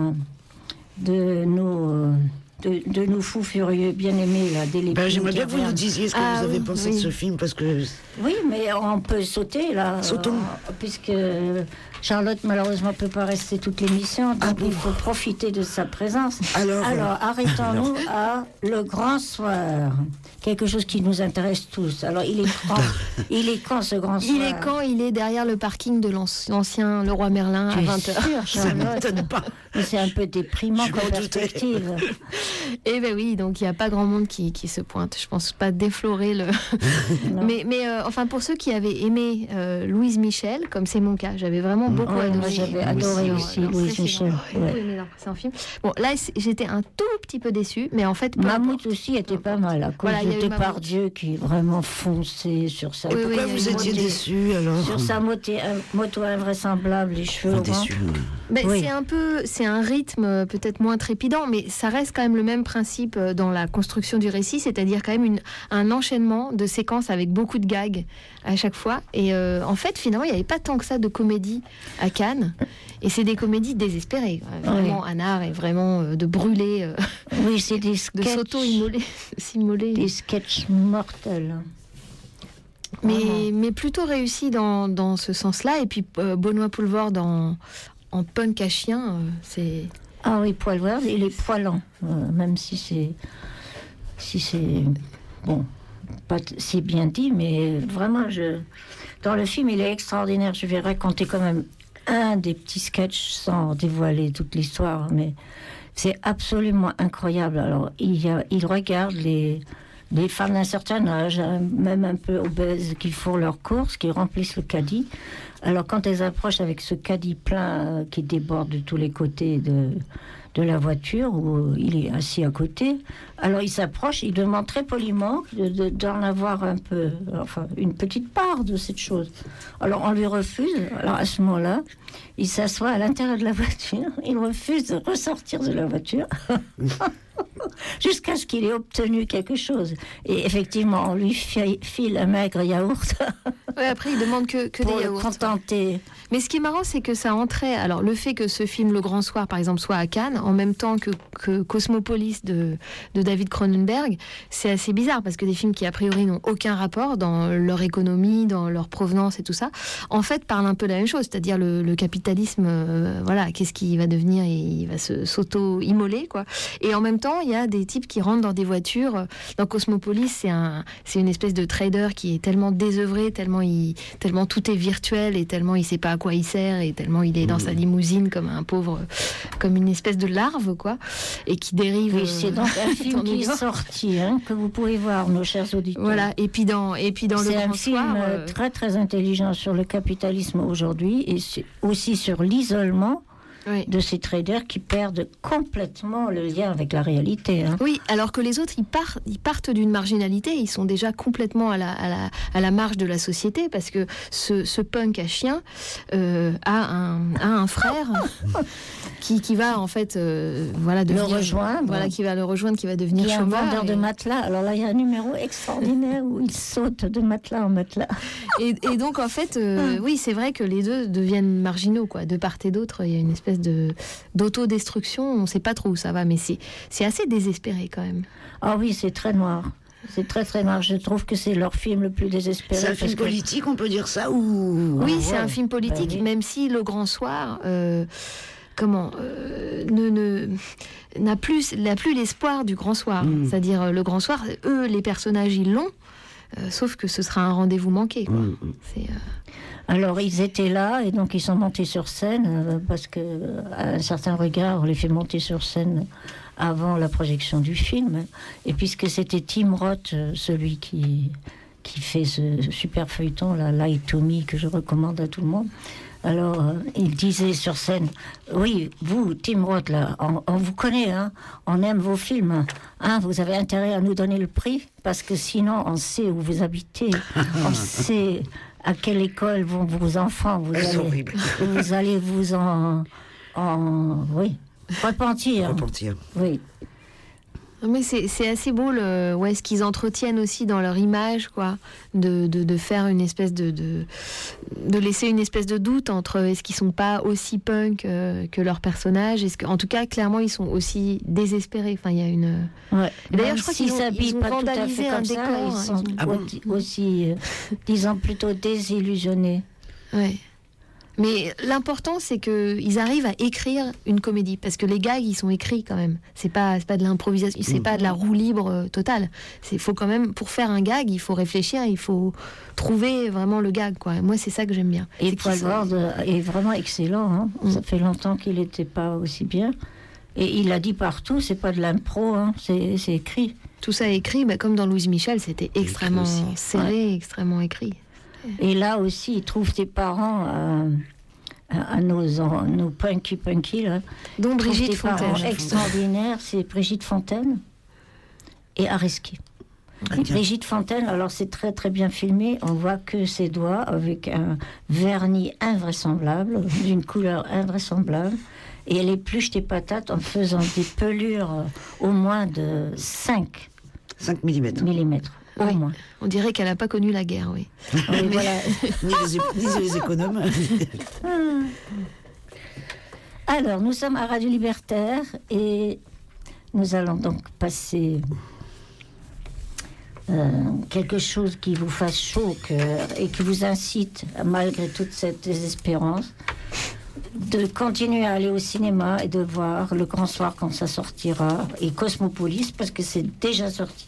de nos... De, de nos fous furieux bien-aimés, là, des ben, j'aimerais bien que vous nous disiez ce que ah, vous avez oui, pensé oui. de ce film, parce que... Oui, mais on peut sauter, là. Sautons. Euh, puisque Charlotte, malheureusement, ne peut pas rester toute l'émission, donc ah bon. il faut profiter de sa présence. Alors, Alors arrêtons-nous à Le Grand Soir, quelque chose qui nous intéresse tous. Alors, il est quand Il est quand, ce Grand Soir? Il est quand Il est derrière le parking de l'ancien Leroy Merlin à vingt heures. Sûr, Charlotte. Ça m'étonne pas. Mais c'est un peu déprimant comme perspective. Et ben oui, donc il n'y a pas grand monde qui, qui se pointe. Je pense pas déflorer le. mais mais euh, enfin, pour ceux qui avaient aimé euh, Louise Michel, comme c'est mon cas, j'avais vraiment beaucoup ouais, adoré. Moi, j'avais adoré non, aussi non, Louise Michel. Ouais. Oui, mais non, c'est un film. Bon, là, j'étais un tout petit peu déçue, mais en fait. Mammouth aussi était pas mal, à cause voilà, de Depardieu qui vraiment fonçait sur sa. Et oui, pourquoi oui, vous étiez déçus alors? Sur sa moto, moto invraisemblable, les cheveux. Déçus. Ben, oui. C'est un peu, c'est un rythme peut-être moins trépidant, mais ça reste quand même le même principe dans la construction du récit, c'est-à-dire quand même une, un enchaînement de séquences avec beaucoup de gags à chaque fois. Et euh, en fait, finalement, il n'y avait pas tant que ça de comédie à Cannes. Et c'est des comédies désespérées. Vraiment, oui. Anard est vraiment euh, de brûler, euh, oui, c'est des sketchs, de s'auto-immoler, s'immoler. Des sketchs mortels. Mais, mais plutôt réussi dans, dans ce sens-là. Et puis euh, Benoît Poelvoorde dans en punk à chien, euh, c'est... Ah oui, Poelvoorde, il est poilant, euh, même si c'est... Si c'est... Bon, pas t- si bien dit, mais vraiment, je... Dans le film, il est extraordinaire. Je vais raconter quand même un des petits sketchs sans dévoiler toute l'histoire, mais c'est absolument incroyable. Alors, il, y a, il regarde les... les femmes d'un certain âge, même un peu obèses, qui font leurs courses, qui remplissent le caddie. Alors, quand elles approchent avec ce caddie plein euh, qui déborde de tous les côtés de, de la voiture, où il est assis à côté, alors il s'approche, il demande très poliment de, de, d'en avoir un peu, enfin, une petite part de cette chose. Alors, on lui refuse. Alors, à ce moment-là, il s'assoit à l'intérieur de la voiture, il refuse de ressortir de la voiture. Jusqu'à ce qu'il ait obtenu quelque chose. Et effectivement, on lui file un maigre yaourt. Ouais, après, il demande que, que pour des le yaourts. contenter. Mais ce qui est marrant, c'est que ça entrait... Alors, le fait que ce film Le Grand Soir, par exemple, soit à Cannes, en même temps que, que Cosmopolis de, de David Cronenberg, c'est assez bizarre, parce que des films qui, a priori, n'ont aucun rapport dans leur économie, dans leur provenance et tout ça, en fait, parlent un peu de la même chose. C'est-à-dire le, le capitalisme, euh, voilà, qu'est-ce qu'il va devenir? Il va se, s'auto-immoler, quoi. Et en même temps, il y a des types qui rentrent dans des voitures. Dans Cosmopolis, c'est, un, c'est une espèce de trader qui est tellement désœuvré, tellement, il, tellement tout est virtuel et tellement il ne sait pas à quoi il sert et tellement il est dans sa limousine comme un pauvre, comme une espèce de larve, quoi, et qui dérive. Oui, c'est donc un film qui est sorti, hein, que vous pouvez voir, nos chers auditeurs. Voilà, et puis dans, et puis dans c'est Le Grand Soir... C'est un film euh... très très intelligent sur le capitalisme aujourd'hui et aussi sur l'isolement. Oui. De ces traders qui perdent complètement le lien avec la réalité. Hein. Oui, alors que les autres, ils, part, ils partent d'une marginalité, ils sont déjà complètement à la, à la, à la marge de la société, parce que ce, ce punk à chien euh, a, un, a un frère qui, qui va en fait euh, voilà, devenir, le rejoindre. Voilà, qui va le rejoindre, qui va devenir chômeur. Il y a un vendeur et... de matelas. Alors là, il y a un numéro extraordinaire où il saute de matelas en matelas. Et, et donc, en fait, euh, oui, c'est vrai que les deux deviennent marginaux, quoi. De part et d'autre, il y a une espèce de d'autodestruction, on ne sait pas trop où ça va, mais c'est, c'est assez désespéré quand même. Ah oui, c'est très noir. C'est très très noir. Je trouve que c'est leur film le plus désespéré. C'est un film que... politique, on peut dire ça ou... Oui, ah, c'est ouais. un film politique, bah, oui. Même si Le Grand Soir... Euh, comment euh, ne, ne, n'a, plus, n'a plus l'espoir du Grand Soir. Mmh. C'est-à-dire, Le Grand Soir, eux, les personnages, ils l'ont, euh, sauf que ce sera un rendez-vous manqué, quoi. Mmh. C'est... Euh... Alors, ils étaient là, et donc ils sont montés sur scène, euh, parce qu'à un certain regard, on les fait monter sur scène avant la projection du film. Et puisque c'était Tim Roth, euh, celui qui, qui fait ce, ce super feuilleton, là, Lie to Me, que je recommande à tout le monde, alors euh, il disait sur scène, oui, vous, Tim Roth, là, on, on vous connaît, hein, on aime vos films, hein, vous avez intérêt à nous donner le prix, parce que sinon, on sait où vous habitez, on sait... à quelle école vont vos enfants, vous allez, vous allez vous en, en oui, repentir. Repentir. Oui. Mais c'est, c'est assez beau le, ouais, ce qu'ils entretiennent aussi dans leur image, quoi, de, de, de faire une espèce de, de, de laisser une espèce de doute entre est-ce qu'ils sont pas aussi punk euh, que leurs personnages, est-ce que, en tout cas, clairement, ils sont aussi désespérés. Enfin, il y a une. Ouais. Et d'ailleurs, je crois qu'ils s'habillent ils ont pas vandalisé tout à fait un comme décor. ça, Ils sont ils ont... ah bon aussi, euh, disons plutôt désillusionnés. Ouais. Mais l'important, c'est qu'ils arrivent à écrire une comédie. Parce que les gags, ils sont écrits quand même. C'est pas, c'est pas de l'improvisation, c'est mmh. pas de la roue libre euh, totale. C'est, faut quand même, pour faire un gag, il faut réfléchir, il faut trouver vraiment le gag, quoi. Moi, c'est ça que j'aime bien. Et Poelvoorde est vraiment excellent. Hein. Mmh. Ça fait longtemps qu'il n'était pas aussi bien. Et il l'a dit partout, c'est pas de l'impro, hein, c'est, c'est écrit. Tout ça est écrit, bah, comme dans Louise Michel, c'était extrêmement serré, ouais. extrêmement écrit. Et là aussi, il trouve tes parents euh, à, à nos, nos punky punky, là. Dont Brigitte Fontaine. Extraordinaire, c'est Brigitte Fontaine et Areski. Ah, Brigitte Fontaine, alors c'est très très bien filmé, on voit que ses doigts avec un vernis invraisemblable, d'une couleur invraisemblable. Et elle épluche tes patates en faisant des pelures euh, au moins de cinq millimètres. millimètres au oui. moins. On dirait qu'elle n'a pas connu la guerre, oui. oui voilà. ni, les, ni les économes. Alors, nous sommes à Radio Libertaire et nous allons donc passer euh, quelque chose qui vous fasse chaud au cœur et qui vous incite, malgré toute cette désespérance, de continuer à aller au cinéma et de voir Le Grand Soir quand ça sortira et Cosmopolis parce que c'est déjà sorti.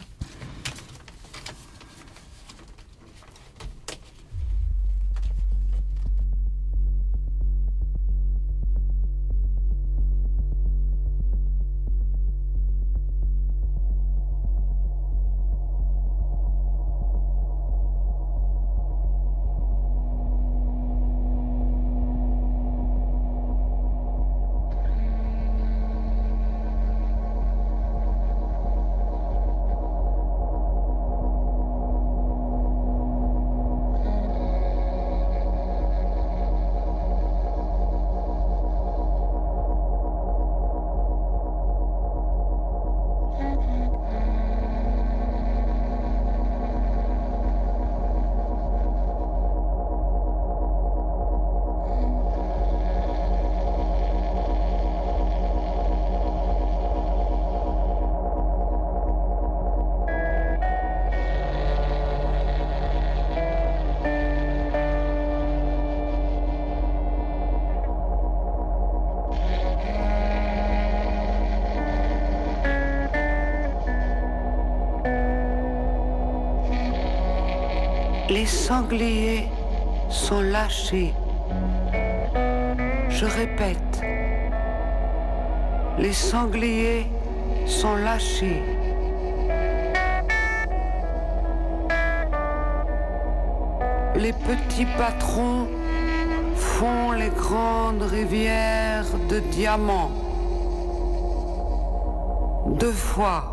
Les sangliers sont lâchés. Je répète, les sangliers sont lâchés. Les petits patrons font les grandes rivières de diamants. Deux fois.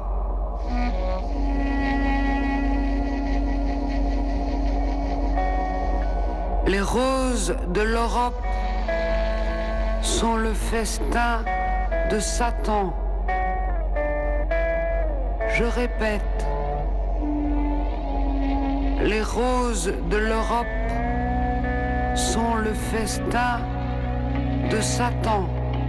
Les roses de l'Europe sont le festin de Satan. Je répète, les roses de l'Europe sont le festin de Satan.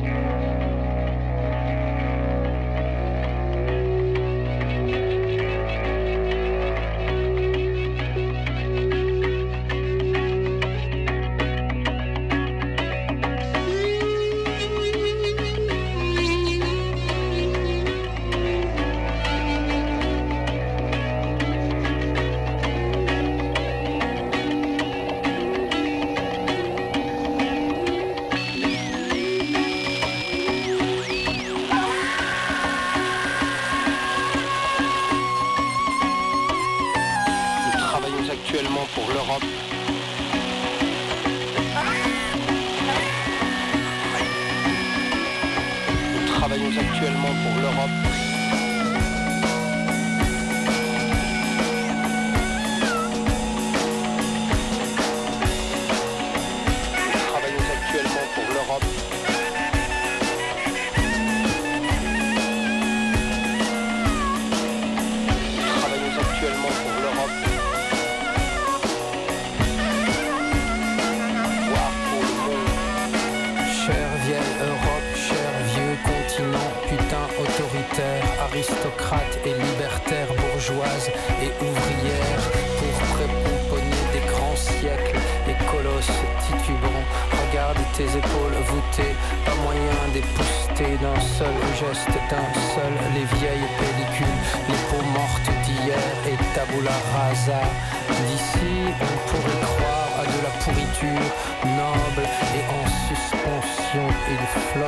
Aristocrates et libertaires, bourgeoises et ouvrières, pour prépomponner des grands siècles, les colosses titubants. Regarde tes épaules voûtées, pas moyen d'épousseter d'un seul geste, d'un seul les vieilles pellicules, les peaux mortes d'hier et tabula rasa. D'ici, on pourrait croire à de la pourriture noble et en suspension. Il flotte en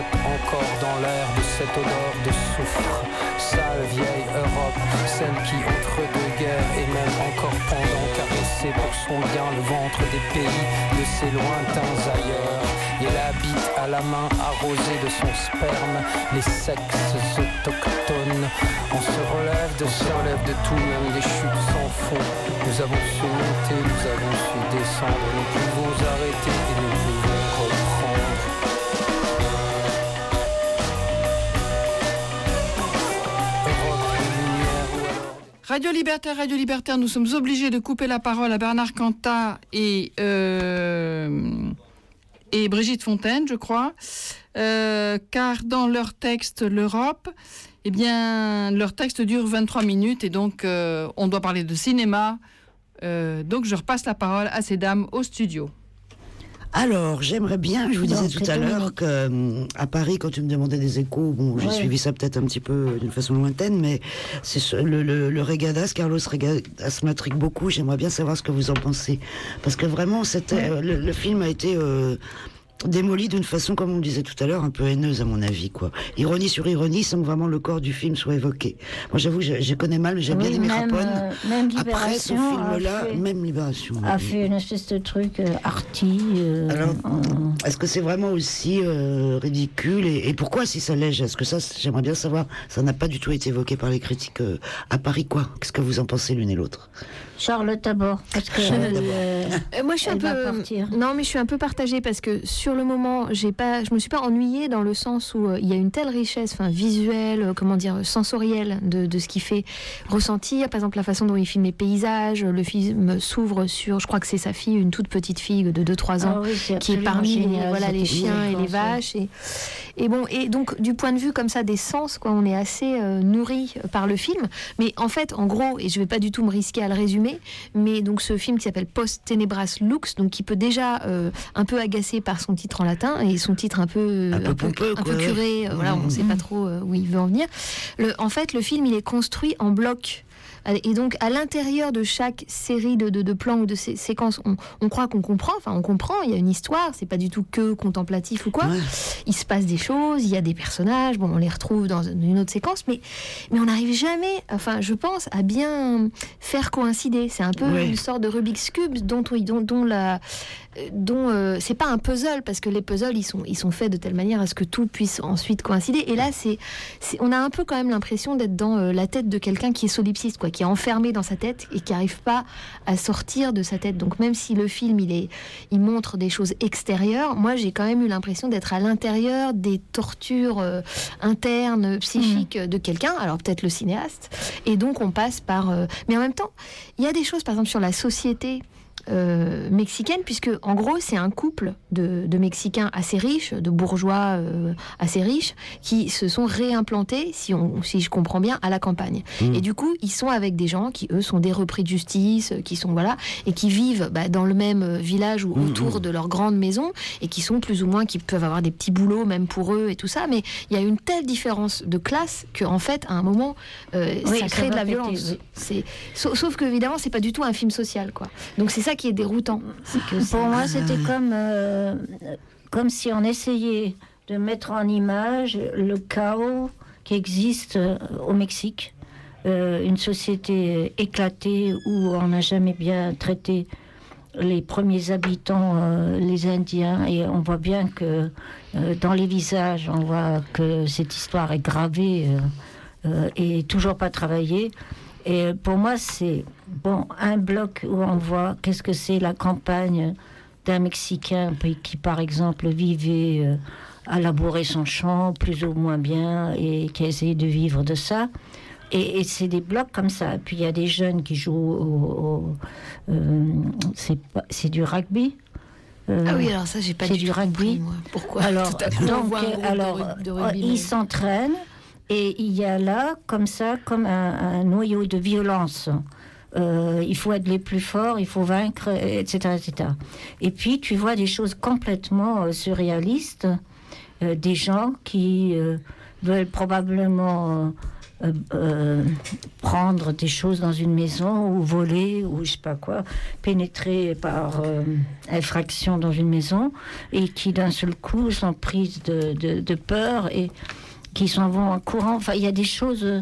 encore dans l'air de cette odeur de soufre. Sale vieille Europe, celle qui entre deux guerres et même encore pendant caressait pour son bien le ventre des pays de ses lointains ailleurs. Et elle habite à la main arrosée de son sperme les sexes autochtones. On se relève de, se relève de tout, même des chutes sans fond. Nous avons su monter, nous avons su descendre, nous pouvons arrêter et nous pouvons reprendre. Radio Libertaire, Radio Libertaire, nous sommes obligés de couper la parole à Bernard Cantat et, euh, et Brigitte Fontaine, je crois, euh, car dans leur texte L'Europe, eh bien, leur texte dure vingt-trois minutes et donc euh, on doit parler de cinéma. Euh, donc je repasse la parole à ces dames au studio. Alors, j'aimerais bien, je vous disais tout à l'heure qu'à Paris, quand tu me demandais des échos, bon, j'ai ouais. suivi ça peut-être un petit peu d'une façon lointaine, mais c'est ce, le, le, le Regadas, Carlos Regadas m'intrigue beaucoup. J'aimerais bien savoir ce que vous en pensez. Parce que vraiment, c'était, ouais. le, le film a été euh, démoli d'une façon, comme on le disait tout à l'heure, un peu haineuse à mon avis, quoi. Ironie sur ironie, sans que vraiment le corps du film soit évoqué. Moi, j'avoue, je, je connais mal, mais j'aime oui, bien aimé Rapone. Euh, même Après ce film-là, fait, même Libération. A fait une espèce de truc euh, arty. Euh, Alors, euh, est-ce que c'est vraiment aussi euh, ridicule et, et pourquoi si ça l'est? Est-ce que ça, j'aimerais bien savoir. Ça n'a pas du tout été évoqué par les critiques euh, à Paris, quoi. Qu'est-ce que vous en pensez l'une et l'autre? Charlotte d'abord, parce que euh, euh, moi je suis un peu non mais je suis un peu partagée parce que sur le moment j'ai pas, je me suis pas ennuyée dans le sens où euh, il y a une telle richesse, enfin visuelle, euh, comment dire, sensorielle de, de ce qu'il fait ressentir. Par exemple la façon dont il filme les paysages, le film s'ouvre sur, je crois que c'est sa fille, une toute petite fille de deux trois ans, ah oui, qui est parmi génial, les, voilà les chiens et les vaches et, et bon et donc du point de vue comme ça des sens quoi, on est assez euh, nourri par le film. Mais en fait en gros, et je vais pas du tout me risquer à le résumer, mais donc ce film qui s'appelle Post Tenebras Lux, donc qui peut déjà euh, un peu agacer par son titre en latin et son titre un peu un peu, un peu, pompeux, un quoi, peu curé, ouais. euh, voilà, on ne sait pas trop euh, où il veut en venir. Le, en fait, le film il est construit en blocs. Et donc, à l'intérieur de chaque série de, de, de plans ou de sé- séquences, on, on croit qu'on comprend. Enfin, on comprend, il y a une histoire. C'est pas du tout que contemplatif ou quoi. Ouais. Il se passe des choses, il y a des personnages. Bon, on les retrouve dans une autre séquence. Mais, mais on n'arrive jamais, enfin, je pense, à bien faire coïncider. C'est un peu ouais. une sorte de Rubik's Cube dont, dont, dont la... dont euh, c'est pas un puzzle parce que les puzzles ils sont ils sont faits de telle manière à ce que tout puisse ensuite coïncider et là c'est, c'est on a un peu quand même l'impression d'être dans euh, la tête de quelqu'un qui est solipsiste quoi, qui est enfermé dans sa tête et qui arrive pas à sortir de sa tête. Donc même si le film il est il montre des choses extérieures, moi j'ai quand même eu l'impression d'être à l'intérieur des tortures euh, internes psychiques mmh. de quelqu'un, alors peut-être le cinéaste, et donc on passe par euh... mais en même temps il y a des choses par exemple sur la société Euh, mexicaine, puisque en gros c'est un couple de, de Mexicains assez riches, de bourgeois euh, assez riches, qui se sont réimplantés, si, on, si je comprends bien, à la campagne. Mmh. Et du coup, ils sont avec des gens qui, eux, sont des repris de justice, qui sont, voilà, et qui vivent bah, dans le même village ou mmh. autour de leur grande maison, et qui sont plus ou moins, qui peuvent avoir des petits boulots, même pour eux, et tout ça, mais il y a une telle différence de classe qu'en fait, à un moment, euh, oui, ça crée ça de la violence. Péter, oui. C'est, sauf, sauf que, évidemment, c'est pas du tout un film social, quoi. Donc c'est ça qui est déroutant. C'est que pour moi, c'était comme, euh, comme si on essayait de mettre en image le chaos qui existe au Mexique. Euh, une société éclatée où on n'a jamais bien traité les premiers habitants, euh, les Indiens, et on voit bien que euh, dans les visages, on voit que cette histoire est gravée euh, euh, et toujours pas travaillée. Et pour moi, c'est bon, un bloc où on voit qu'est-ce que c'est la campagne d'un Mexicain qui, par exemple, vivait euh, à labourer son champ, plus ou moins bien, et qui a essayé de vivre de ça. Et, et c'est des blocs comme ça. Et puis il y a des jeunes qui jouent au... au euh, c'est, c'est du rugby. Euh, ah oui, alors ça, j'ai pas c'est du, du rugby. Moi. Pourquoi alors, donc, alors, de, de rugby, ils mais... s'entraînent. Et il y a là, comme ça, comme un, un noyau de violence. Euh, il faut être les plus forts, il faut vaincre, et cetera, et cetera. Et puis, tu vois des choses complètement euh, surréalistes, euh, des gens qui euh, veulent probablement euh, euh, prendre des choses dans une maison ou voler ou je sais pas quoi, pénétrer par euh, infraction dans une maison et qui d'un seul coup sont prises de, de, de peur et qui s'en vont en courant. Enfin, il y a des choses euh,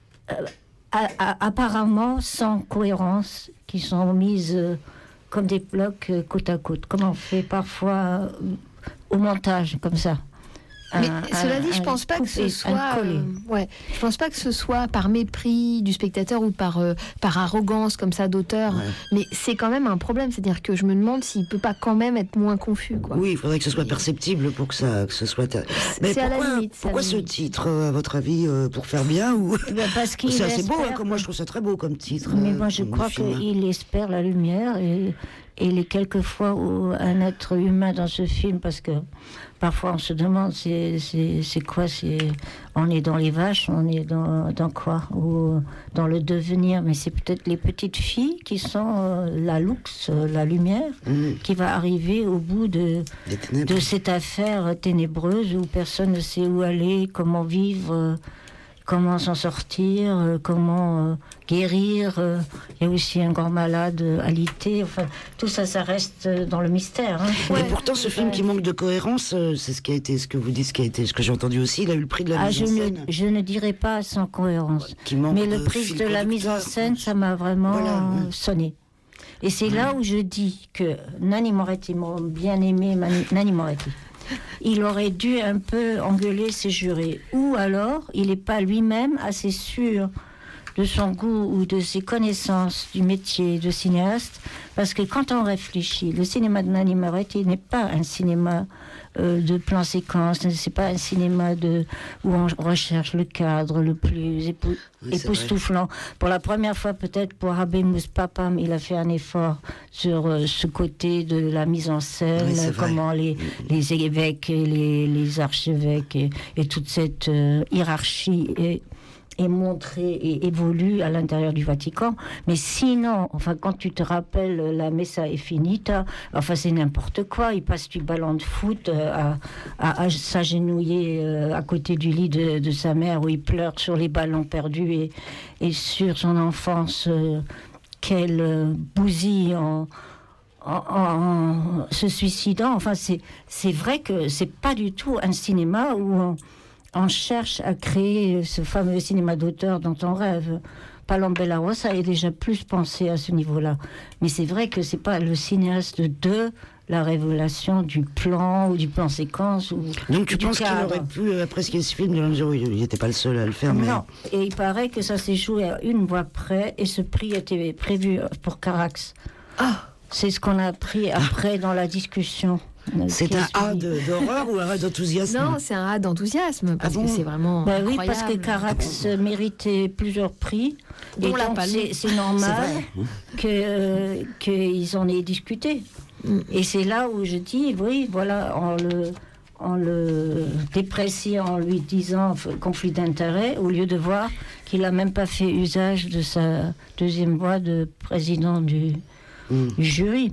à, à, apparemment sans cohérence qui sont mises euh, comme des blocs euh, côte à côte, comme on fait parfois euh, au montage, comme ça. Mais un, cela un, dit, je pense pas coupé, que ce soit, euh, ouais, je pense pas que ce soit par mépris du spectateur ou par euh, par arrogance comme ça d'auteur. Ouais. Mais c'est quand même un problème, c'est-à-dire que je me demande s'il peut pas quand même être moins confus, quoi. Oui, il faudrait que ce soit perceptible pour que ça, que ce soit. Mais c'est pourquoi, à la limite. Pourquoi ce titre, à votre avis, euh, pour faire bien ou parce qu'il c'est assez espère... beau, hein, comme moi je trouve ça très beau comme titre. Mais moi je crois qu'il espère la lumière et et il est quelquefois un être humain dans ce film parce que parfois on se demande c'est, c'est, c'est quoi c'est, on est dans les vaches, on est dans, dans quoi ou dans le devenir, mais c'est peut-être les petites filles qui sont euh, la luxe, euh, la lumière mmh. qui va arriver au bout de, de cette affaire ténébreuse où personne ne sait où aller, comment vivre, euh, comment s'en sortir, euh, comment euh, guérir. Il euh, y a aussi un grand malade euh, alité. Enfin, tout ça, ça reste euh, dans le mystère. Hein. Ouais. Et pourtant, ce film qui manque de cohérence, euh, c'est ce qui a été, ce que vous dites, ce qui a été, ce que j'ai entendu aussi. Il a eu le prix de la ah, mise je en scène. Ne, je ne dirais pas sans cohérence. Mais le prix de la mise en scène, ça m'a vraiment voilà. sonné. Et c'est mmh. là où je dis que Nanni Moretti, mon bien-aimé Nanni Moretti, il aurait dû un peu engueuler ses jurés. Ou alors, il n'est pas lui-même assez sûr de son goût ou de ses connaissances du métier de cinéaste. Parce que quand on réfléchit, le cinéma de Nanni Moretti n'est pas un cinéma euh, de plan séquence, c'est pas un cinéma de, où on recherche le cadre le plus épou- oui, époustouflant. Pour la première fois, peut-être pour Habemus Papam, il a fait un effort sur euh, ce côté de la mise en scène, oui, comment les, les évêques et les, les archevêques et, et toute cette euh, hiérarchie est, est montrée et évolue à l'intérieur du Vatican. Mais sinon, enfin, quand tu te rappelles la Messa est finita, enfin, c'est n'importe quoi. Il passe du ballon de foot à, à, à s'agenouiller à côté du lit de, de sa mère où il pleure sur les ballons perdus et, et sur son enfance euh, qu'elle bousille en... En, en, en se suicidant. Enfin, c'est, c'est vrai que c'est pas du tout un cinéma où on, on cherche à créer ce fameux cinéma d'auteur dont on rêve. Palombella Rossa est déjà plus pensé à ce niveau-là. Mais c'est vrai que c'est pas le cinéaste de la révélation du plan ou du plan séquence. Ou donc tu penses cadre. Qu'il aurait pu apprécier ce film de la mesure où il n'était pas le seul à le faire. Non, mais... et il paraît que ça s'est joué à une voix près et ce prix était prévu pour Carax. Ah. C'est ce qu'on a appris après dans la discussion. C'est un A de, d'horreur ou un A d'enthousiasme? Non, c'est un A d'enthousiasme parce ah bon que c'est vraiment bah incroyable. Oui, parce que Carax ah bon. méritait plusieurs prix. Dont et la donc c'est, c'est normal c'est que, euh, qu'ils en aient discuté. Mm. Et c'est là où je dis, oui, voilà, en le, en le dépréciant, en lui disant conflit d'intérêt, au lieu de voir qu'il n'a même pas fait usage de sa deuxième voix de président du... Mmh. du jury.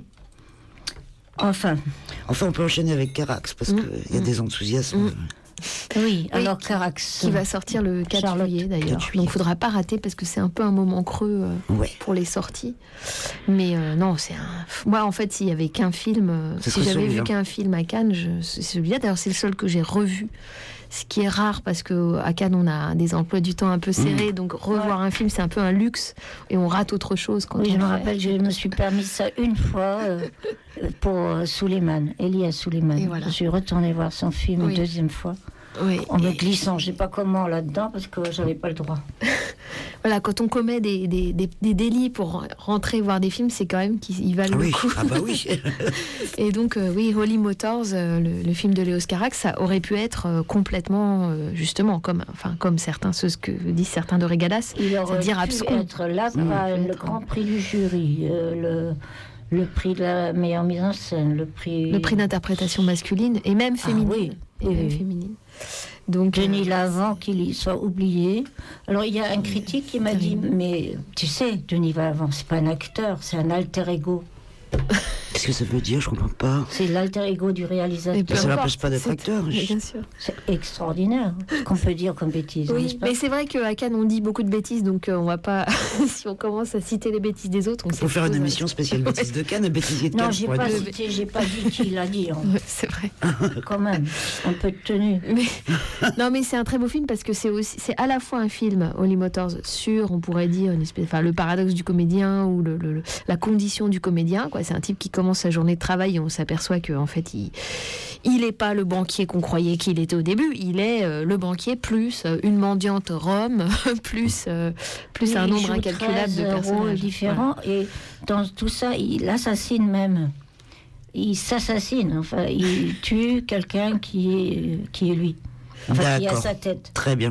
Enfin. Enfin, on peut enchaîner avec Carax parce mmh. qu'il y a mmh. des enthousiasmes. Mmh. Oui, oui, alors Carax. Qui va sortir le quatre Charlotte, juillet d'ailleurs. Donc il ne faudra pas rater parce que c'est un peu un moment creux euh, ouais. pour les sorties. Mais euh, non, c'est un. Moi, en fait, s'il n'y avait qu'un film, euh, si j'avais vu qu'un film à Cannes, je... c'est celui-là. D'ailleurs, c'est le seul que j'ai revu. Ce qui est rare parce qu'à Cannes, on a des emplois du temps un peu serrés, mmh. donc revoir ouais. un film, c'est un peu un luxe et on rate autre chose. Quand oui, on je me fait. rappelle, je me suis permis ça une fois euh, pour euh, Suleiman, Elia Suleiman. Voilà. Je suis retournée voir son film oui. une deuxième fois. Oui. En me glissant, je ne sais pas comment là-dedans parce que j'avais pas le droit. Voilà, quand on commet des, des, des, des délits pour rentrer voir des films, c'est quand même qu'ils valent oui. le coup. Ah bah oui. Et donc euh, oui, Holy Motors, euh, le, le film de Léos Carax, ça aurait pu être euh, complètement euh, justement comme, enfin comme certains, ce que disent certains de Regadas, il aurait c'est-à-dire pu abscon. être là mmh. par le grand prix du jury, euh, le le prix de la meilleure mise en scène, le prix le prix d'interprétation masculine et même féminine. Ah, oui. Et même féminine. Donc Denis euh, Lavant qu'il soit oublié. Alors il y a un critique qui m'a dit mais tu sais Denis Lavant c'est pas un acteur, c'est un alter ego. Qu'est-ce que ça veut dire? Je comprends pas. C'est l'alter ego du réalisateur. Mais ça n'empêche pas d'être acteur. Bien sûr. C'est extraordinaire ce qu'on peut dire comme bêtise. Oui, mais c'est vrai qu'à Cannes, on dit beaucoup de bêtises, donc euh, on va pas. Si on commence à citer les bêtises des autres, on faut faire une émission spéciale bêtises de Cannes, bêtisier de Cannes. Non, j'ai pas être... cité, j'ai pas dit qui l'a dit. Hein. Ouais, c'est vrai. Quand même, un peu de tenue. Mais... Non, mais c'est un très beau film parce que c'est aussi, c'est à la fois un film, Holly Motors, sur, on pourrait dire, une espèce, enfin, le paradoxe du comédien ou le, le, la condition du comédien. Quoi. C'est un type qui commence sa journée de travail et on s'aperçoit qu'en fait, il il n'est pas le banquier qu'on croyait qu'il était au début. Il est euh, le banquier plus euh, une mendiante Rome, plus, euh, plus il un nombre incalculable de personnages différents. Voilà. Et dans tout ça, il assassine même. Il s'assassine. Enfin, il tue quelqu'un qui est, qui est lui. Enfin, qui a sa tête. Très bien.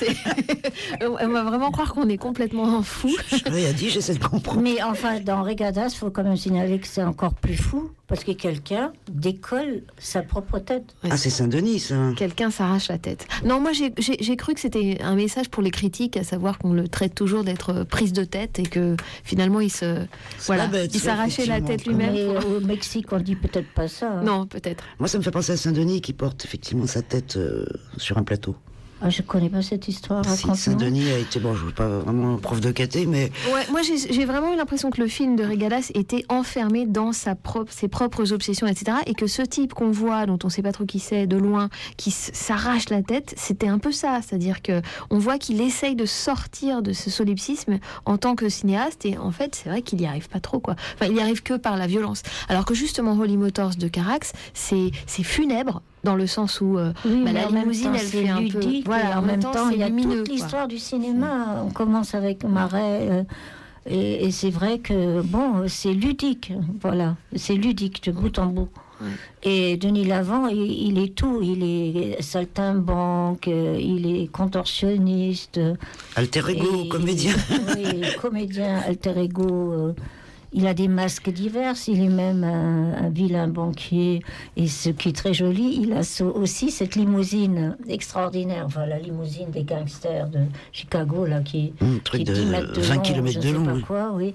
On va vraiment croire qu'on est complètement fou. Je l'ai dit, j'essaie de comprendre. Mais enfin, dans Regadas, il faut quand même signaler que c'est encore plus fou, parce que quelqu'un décolle sa propre tête. Ah, c'est Saint-Denis, ça. Quelqu'un s'arrache la tête. Non, moi, j'ai, j'ai, j'ai cru que c'était un message pour les critiques, à savoir qu'on le traite toujours d'être prise de tête et que finalement, il se, voilà, bête, il s'arrachait la tête lui-même. Mais pour... au Mexique, on dit peut-être pas ça. Hein. Non, peut-être. Moi, ça me fait penser à Saint-Denis qui porte effectivement sa tête euh, sur un plateau. Ah, je connais pas cette histoire. Si, Saint-Denis a été, bon, je ne veux pas vraiment prof de caté, mais... Ouais, moi, j'ai, j'ai vraiment eu l'impression que le film de Regadas était enfermé dans sa propre, ses propres obsessions, et cetera. Et que ce type qu'on voit, dont on ne sait pas trop qui c'est, de loin, qui s'arrache la tête, c'était un peu ça. C'est-à-dire qu'on voit qu'il essaye de sortir de ce solipsisme en tant que cinéaste. Et en fait, c'est vrai qu'il n'y arrive pas trop, quoi. Enfin, il n'y arrive que par la violence. Alors que justement, Holly Motors de Carax, c'est, c'est funèbre. Dans le sens où euh, oui, bah, la limousine, elle fait un peu... Voilà, en, en même temps, temps il y a lumineux, toute l'histoire quoi. Du cinéma. On commence avec Marais, euh, et, et c'est vrai que, bon, c'est ludique, voilà. C'est ludique, de bout en bout. Ouais. Et Denis Lavant, il, il est tout. Il est saltimbanque, il est contorsionniste. Alter ego, et, comédien. Oui, comédien, alter ego... Euh, il a des masques divers, il est même un, un vilain banquier. Et ce qui est très joli, il a aussi cette limousine extraordinaire. Enfin, la limousine des gangsters de Chicago, là, qui, mmh, truc qui de de vingt long, kilomètres de long. Je sais pas quoi, oui.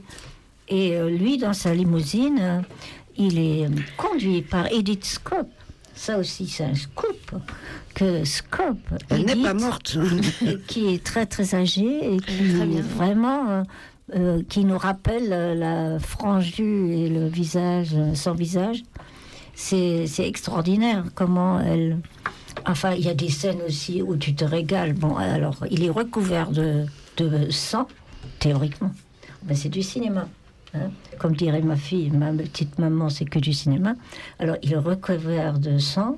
Et euh, lui, dans sa limousine, euh, il est conduit par Edith Scope. Ça aussi, c'est un scoop. Que Scope, elle Edith, n'est pas morte. Qui est très, très âgée et qui très bien. est vraiment... Euh, Euh, qui nous rappelle euh, la frange vue et le visage euh, sans visage. C'est, c'est extraordinaire comment elle... Enfin, il y a des scènes aussi où tu te régales. Bon, alors, il est recouvert de, de sang, théoriquement. Ben, c'est du cinéma. Hein. Comme dirait ma fille, ma petite maman, c'est que du cinéma. Alors, il est recouvert de sang.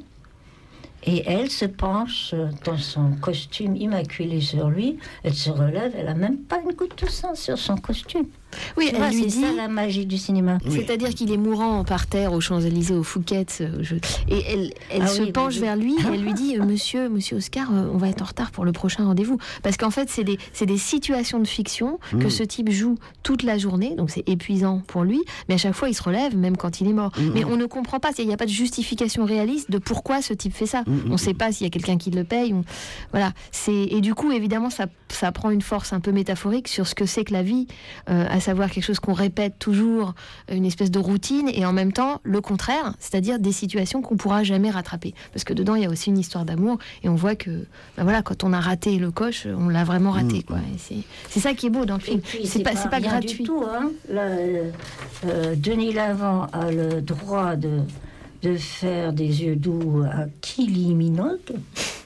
Et elle se penche dans son costume immaculé sur lui. Elle se relève, elle n'a même pas une goutte de sang sur son costume. Oui, elle vois, lui c'est dit... ça la magie du cinéma. Oui. C'est-à-dire qu'il est mourant par terre aux Champs-Élysées, aux Fouquet's. Je... Et elle, elle ah se oui, penche oui, vers lui et elle lui dit « Monsieur, monsieur Oscar, on va être en retard pour le prochain rendez-vous. » Parce qu'en fait, c'est des, c'est des situations de fiction mmh. que ce type joue toute la journée. Donc c'est épuisant pour lui. Mais à chaque fois, il se relève, même quand il est mort. Mmh. Mais on ne comprend pas. Il n'y a pas de justification réaliste de pourquoi ce type fait ça. Mmh. On ne sait pas s'il y a quelqu'un qui le paye. On... Voilà. C'est... Et du coup, évidemment, ça, ça prend une force un peu métaphorique sur ce que c'est que la vie, euh, à savoir quelque chose qu'on répète toujours, une espèce de routine, et en même temps le contraire, c'est-à-dire des situations qu'on pourra jamais rattraper, parce que dedans il y a aussi une histoire d'amour, et on voit que ben voilà, quand on a raté le coche, on l'a vraiment raté, quoi. Et c'est, c'est ça qui est beau dans le film. Puis, c'est, c'est pas, pas, c'est pas gratuit du tout, hein. Là, euh, Denis Lavant a le droit de, de faire des yeux doux à Kylie Minogue,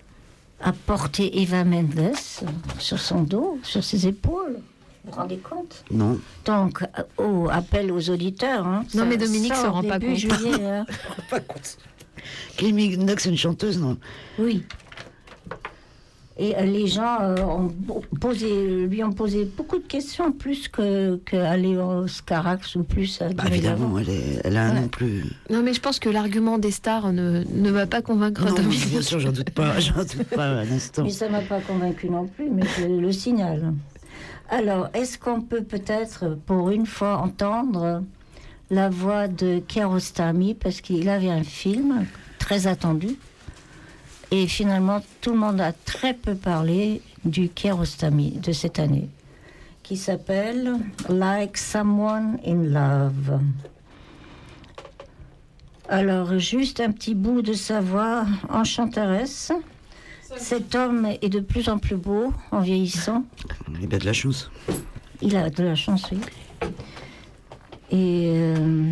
à porter Eva Mendes sur son dos, sur ses épaules. Vous vous rendez compte? Non. Donc, oh, appel aux auditeurs. Hein, non, mais Dominique ne se rend pas compte. Juillet, hein. pas compte. Kylie Minogue, c'est une chanteuse, non? Oui. Et euh, les gens euh, ont posé, lui ont posé beaucoup de questions, plus que, que à Léon Carax ou plus à bah, évidemment, elle, est, elle a un ouais. nom plus... Non, mais je pense que l'argument des stars ne, ne va pas convaincre non, Dominique. Bien sûr, j'en doute pas, j'en doute pas à l'instant. Mais ça ne m'a pas convaincu non plus, mais je le signale. Alors, est-ce qu'on peut peut-être, pour une fois, entendre la voix de Kiarostami, parce qu'il avait un film très attendu, et finalement, tout le monde a très peu parlé du Kiarostami de cette année, qui s'appelle « Like Someone in Love ». Alors, juste un petit bout de sa voix enchanteresse. Cet homme est de plus en plus beau en vieillissant. Il a de la chance. Il a de la chance, oui. Et euh,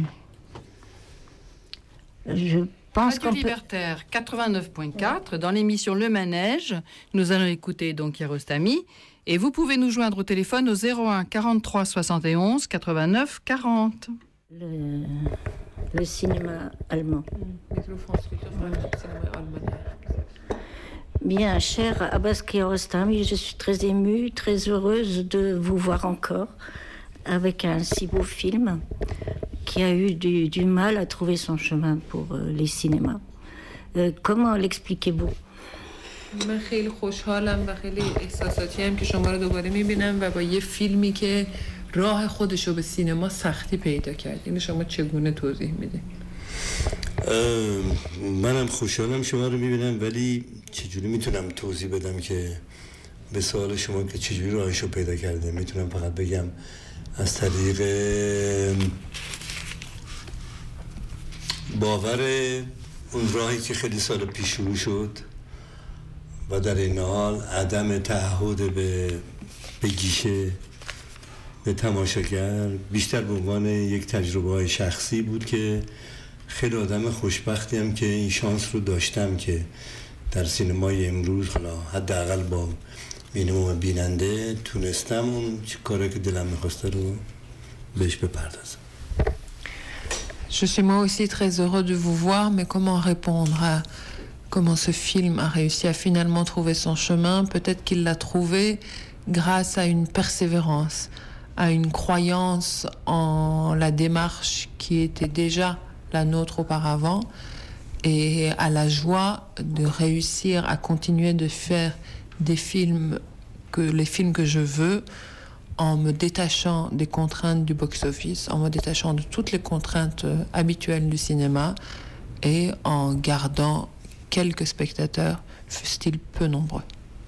je pense Radio qu'on Libertaire quatre-vingt-neuf point quatre, dans l'émission Le Manège, nous allons écouter donc Kiarostami. Et vous pouvez nous joindre au téléphone au zéro un quarante-trois soixante et onze quatre-vingt-neuf quarante. Le, le cinéma allemand. Bien, cher Abbas Kiarostami, je suis très émue, très heureuse de vous voir encore avec un si beau film qui a eu du, du mal à trouver son chemin pour euh, les cinémas. Euh, comment l'expliquez-vous? من خیلی خوشحالم و خیلی احساساتی هم که شما رو دوباره میبینم و با یه فیلمی که راه خودش رو به سینما سختی پیدا کرد. اینو شما چگونه توضیح میدید؟ منم خوشحالم شما رو میبینم، ولی چجوری میتونم توضیح بدم که به سوال شما که چجوری راهش رو پیدا کرده؟ میتونم فقط بگم از طریق باور اون راهی که خیلی سال پیش شروع شد و در این حال عدم تعهد به به گیشه، به تماشاگر، بیشتر به عنوان یک تجربه های شخصی بود که خیلی آدم خوشبختی هم که این شانس رو داشتم که در سینمای امروز حالا حداقل با مینیمم بیننده تونستم اون کاری که دلم می‌خواسته رو بهش بپردازم. Je suis moi aussi très heureux de vous voir, mais comment répondre à comment ce film a réussi à finalement trouver son chemin? Peut-être qu'il l'a trouvé grâce à une persévérance, à une croyance en la démarche qui était déjà la nôtre auparavant, et à la joie de réussir à continuer de faire des films, que les films que je veux, en me détachant des contraintes du box-office, en me détachant de toutes les contraintes euh, habituelles du cinéma, et en gardant quelques spectateurs, fussent-ils peu nombreux.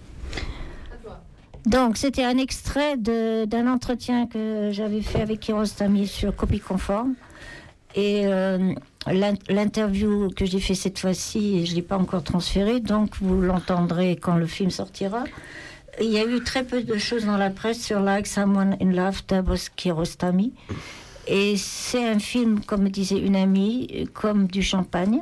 Donc, c'était un extrait de, d'un entretien que j'avais fait avec Kiarostami sur Copie Conforme. Et euh, l'interview que j'ai fait cette fois-ci, je ne l'ai pas encore transférée, donc vous l'entendrez quand le film sortira. Il y a eu très peu de choses dans la presse sur Like Someone in Love d'Abbas Kiarostami. Et c'est un film, comme me disait une amie, comme du champagne,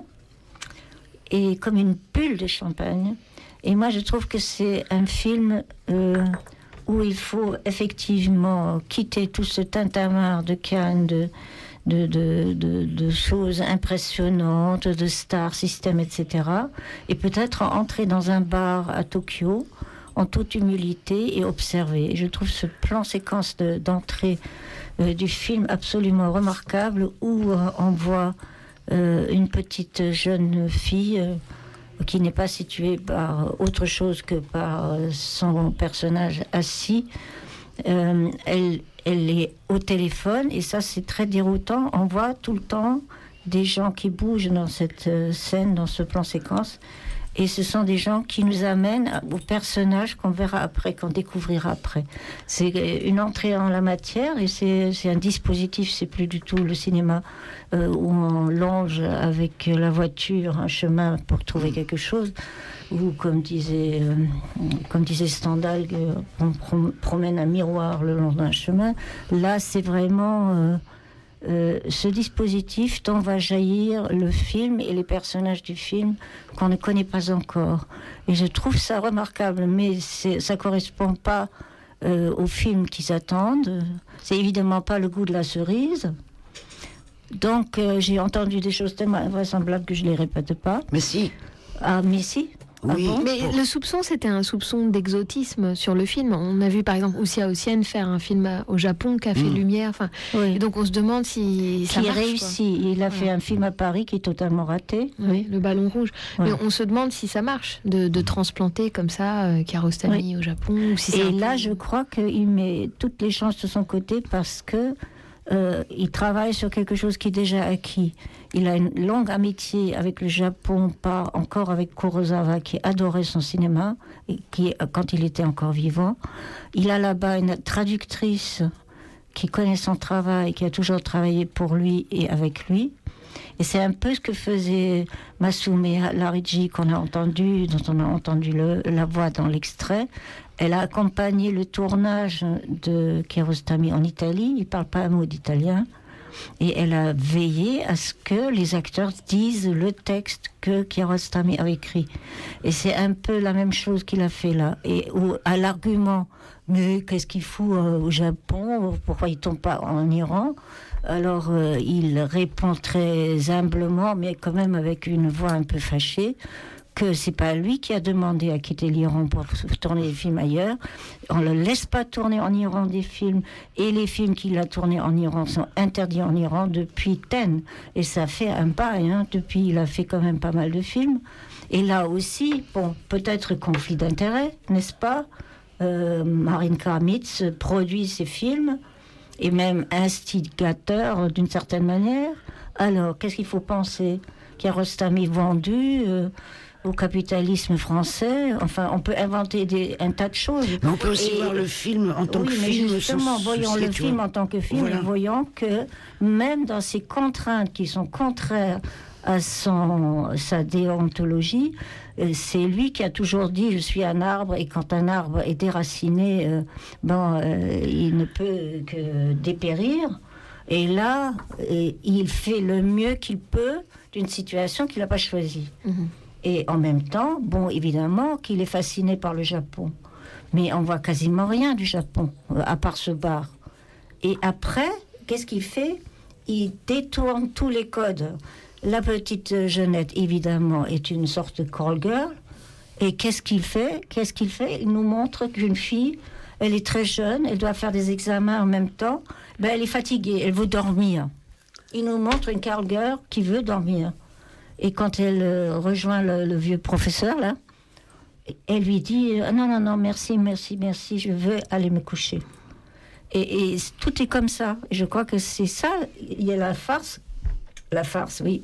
et comme une bulle de champagne. Et moi, je trouve que c'est un film euh, où il faut effectivement quitter tout ce tintamarre de Cannes, de, de, de, de, de choses impressionnantes, de star system, et cetera. Et peut-être entrer dans un bar à Tokyo en toute humilité et observer. Et je trouve ce plan séquence de, d'entrée euh, du film absolument remarquable, où euh, on voit euh, une petite jeune fille euh, qui n'est pas située par autre chose que par euh, son personnage assis. Euh, elle, elle est au téléphone, et ça c'est très déroutant. On voit tout le temps des gens qui bougent dans cette euh, scène, dans ce plan séquence. Et ce sont des gens qui nous amènent aux personnages qu'on verra après, qu'on découvrira après. C'est une entrée en la matière, et c'est, c'est un dispositif, c'est plus du tout le cinéma euh, où on longe avec la voiture un chemin pour trouver quelque chose, ou comme disait, euh, comme disait Stendhal, on prom- promène un miroir le long d'un chemin. Là, c'est vraiment... Euh, Euh, ce dispositif dont va jaillir le film et les personnages du film qu'on ne connaît pas encore. Et je trouve ça remarquable, mais c'est, ça ne correspond pas euh, au film qu'ils attendent. C'est évidemment pas le goût de la cerise. Donc euh, j'ai entendu des choses tellement invraisemblables que je ne les répète pas. Mais si. Ah, mais si. Oui. Ah bon, mais le soupçon, c'était un soupçon d'exotisme sur le film. On a vu par exemple Oussia Ossian faire un film au Japon, Café mmh. Lumière. Enfin, oui. Et donc on se demande si ça qui marche. réussit. Il a ouais. fait un film à Paris qui est totalement raté. Oui, oui. Le Ballon Rouge. Ouais. Mais on se demande si ça marche de, de transplanter comme ça euh, Kiarostami oui. au Japon. Ou si Et là, peu... je crois qu'il met toutes les chances de son côté, parce que euh, il travaille sur quelque chose qui est déjà acquis. Il a une longue amitié avec le Japon, pas encore avec Kurosawa, qui adorait son cinéma, et qui, quand il était encore vivant. Il a là-bas une traductrice qui connaît son travail, qui a toujours travaillé pour lui et avec lui. Et c'est un peu ce que faisait Massoumeh Larigi, qu'on a entendu, dont on a entendu le, la voix dans l'extrait. Elle a accompagné le tournage de Kiarostami en Italie. Il ne parle pas un mot d'italien. Et elle a veillé à ce que les acteurs disent le texte que Kiarostami a écrit. Et c'est un peu la même chose qu'il a fait là. Et où, à l'argument, mais qu'est-ce qu'il fout euh, au Japon? Pourquoi il ne tombe pas en Iran? Alors euh, il répond très humblement, mais quand même avec une voix un peu fâchée, que c'est pas lui qui a demandé à quitter l'Iran pour tourner des films ailleurs. On le laisse pas tourner en Iran des films, et les films qu'il a tournés en Iran sont interdits en Iran depuis Ten, et ça fait un bail, hein. Depuis il a fait quand même pas mal de films, et là aussi, bon, peut-être conflit d'intérêts, n'est-ce pas? euh, Marine Karmitz produit ces films, et même instigateur d'une certaine manière. Alors, qu'est-ce qu'il faut penser? Kiarostami vendu euh, au capitalisme français. Enfin, on peut inventer des, un tas de choses. Mais on peut aussi et, voir le film en tant oui, que mais film. Justement, voyons le film vois. en tant que film, voilà. Et voyons que même dans ces contraintes qui sont contraires à son, sa déontologie, euh, c'est lui qui a toujours dit « je suis un arbre » et quand un arbre est déraciné, euh, bon, euh, il ne peut que dépérir. Et là, euh, il fait le mieux qu'il peut d'une situation qu'il n'a pas choisie. Mmh. Et en même temps, bon, évidemment qu'il est fasciné par le Japon. Mais on voit quasiment rien du Japon, euh, à part ce bar. Et après, qu'est-ce qu'il fait? Il détourne tous les codes. La petite Jeannette, évidemment, est une sorte de call girl. Et qu'est-ce qu'il fait? Qu'est-ce qu'il fait? Il nous montre qu'une fille, elle est très jeune, elle doit faire des examens en même temps. Ben, elle est fatiguée, elle veut dormir. Il nous montre une call girl qui veut dormir. Et quand elle euh, rejoint le, le vieux professeur, là, elle lui dit euh, « Non, non, non, merci, merci, merci, je veux aller me coucher. » Et, et tout est comme ça. Je crois que c'est ça. Il y a la farce. La farce, oui.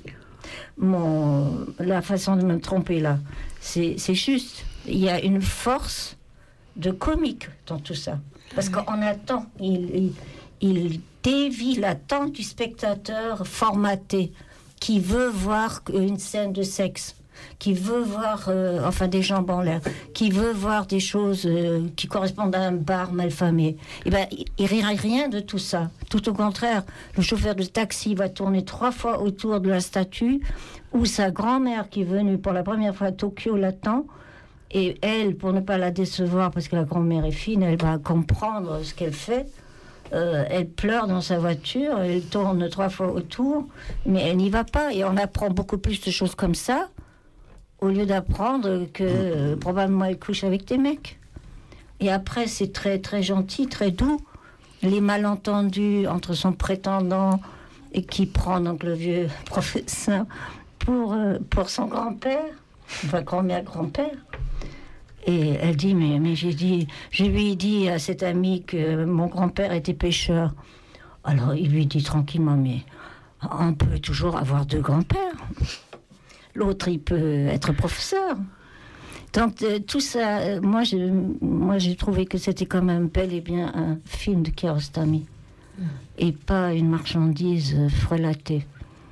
Mon, la façon de me tromper, là. C'est, c'est juste. Il y a une force de comique dans tout ça. Parce qu'on attend. Il, il, il dévie l'attente du spectateur formaté qui veut voir une scène de sexe, qui veut voir, euh, enfin, des jambes en l'air, qui veut voir des choses euh, qui correspondent à un bar malfamé. Eh ben, il ne rira rien de tout ça. Tout au contraire, le chauffeur de taxi va tourner trois fois autour de la statue où sa grand-mère, qui est venue pour la première fois à Tokyo, l'attend. Et elle, pour ne pas la décevoir, parce que la grand-mère est fine, elle va comprendre ce qu'elle fait. Euh, elle pleure dans sa voiture, elle tourne trois fois autour, mais elle n'y va pas. Et on apprend beaucoup plus de choses comme ça, au lieu d'apprendre que euh, probablement elle couche avec des mecs. Et après, c'est très, très gentil, très doux. Les malentendus entre son prétendant et qui prend donc le vieux professeur pour, euh, pour son grand-père, enfin grand-mère, grand-père. Et elle dit, mais, mais j'ai dit, je lui ai dit à cet ami que mon grand-père était pêcheur. Alors il lui dit tranquillement, mais on peut toujours avoir deux grands-pères. L'autre, il peut être professeur. Donc euh, tout ça, euh, moi, je, moi j'ai trouvé que c'était quand même bel et bien un film de Kiarostami. Mmh. Et pas une marchandise euh, frelatée.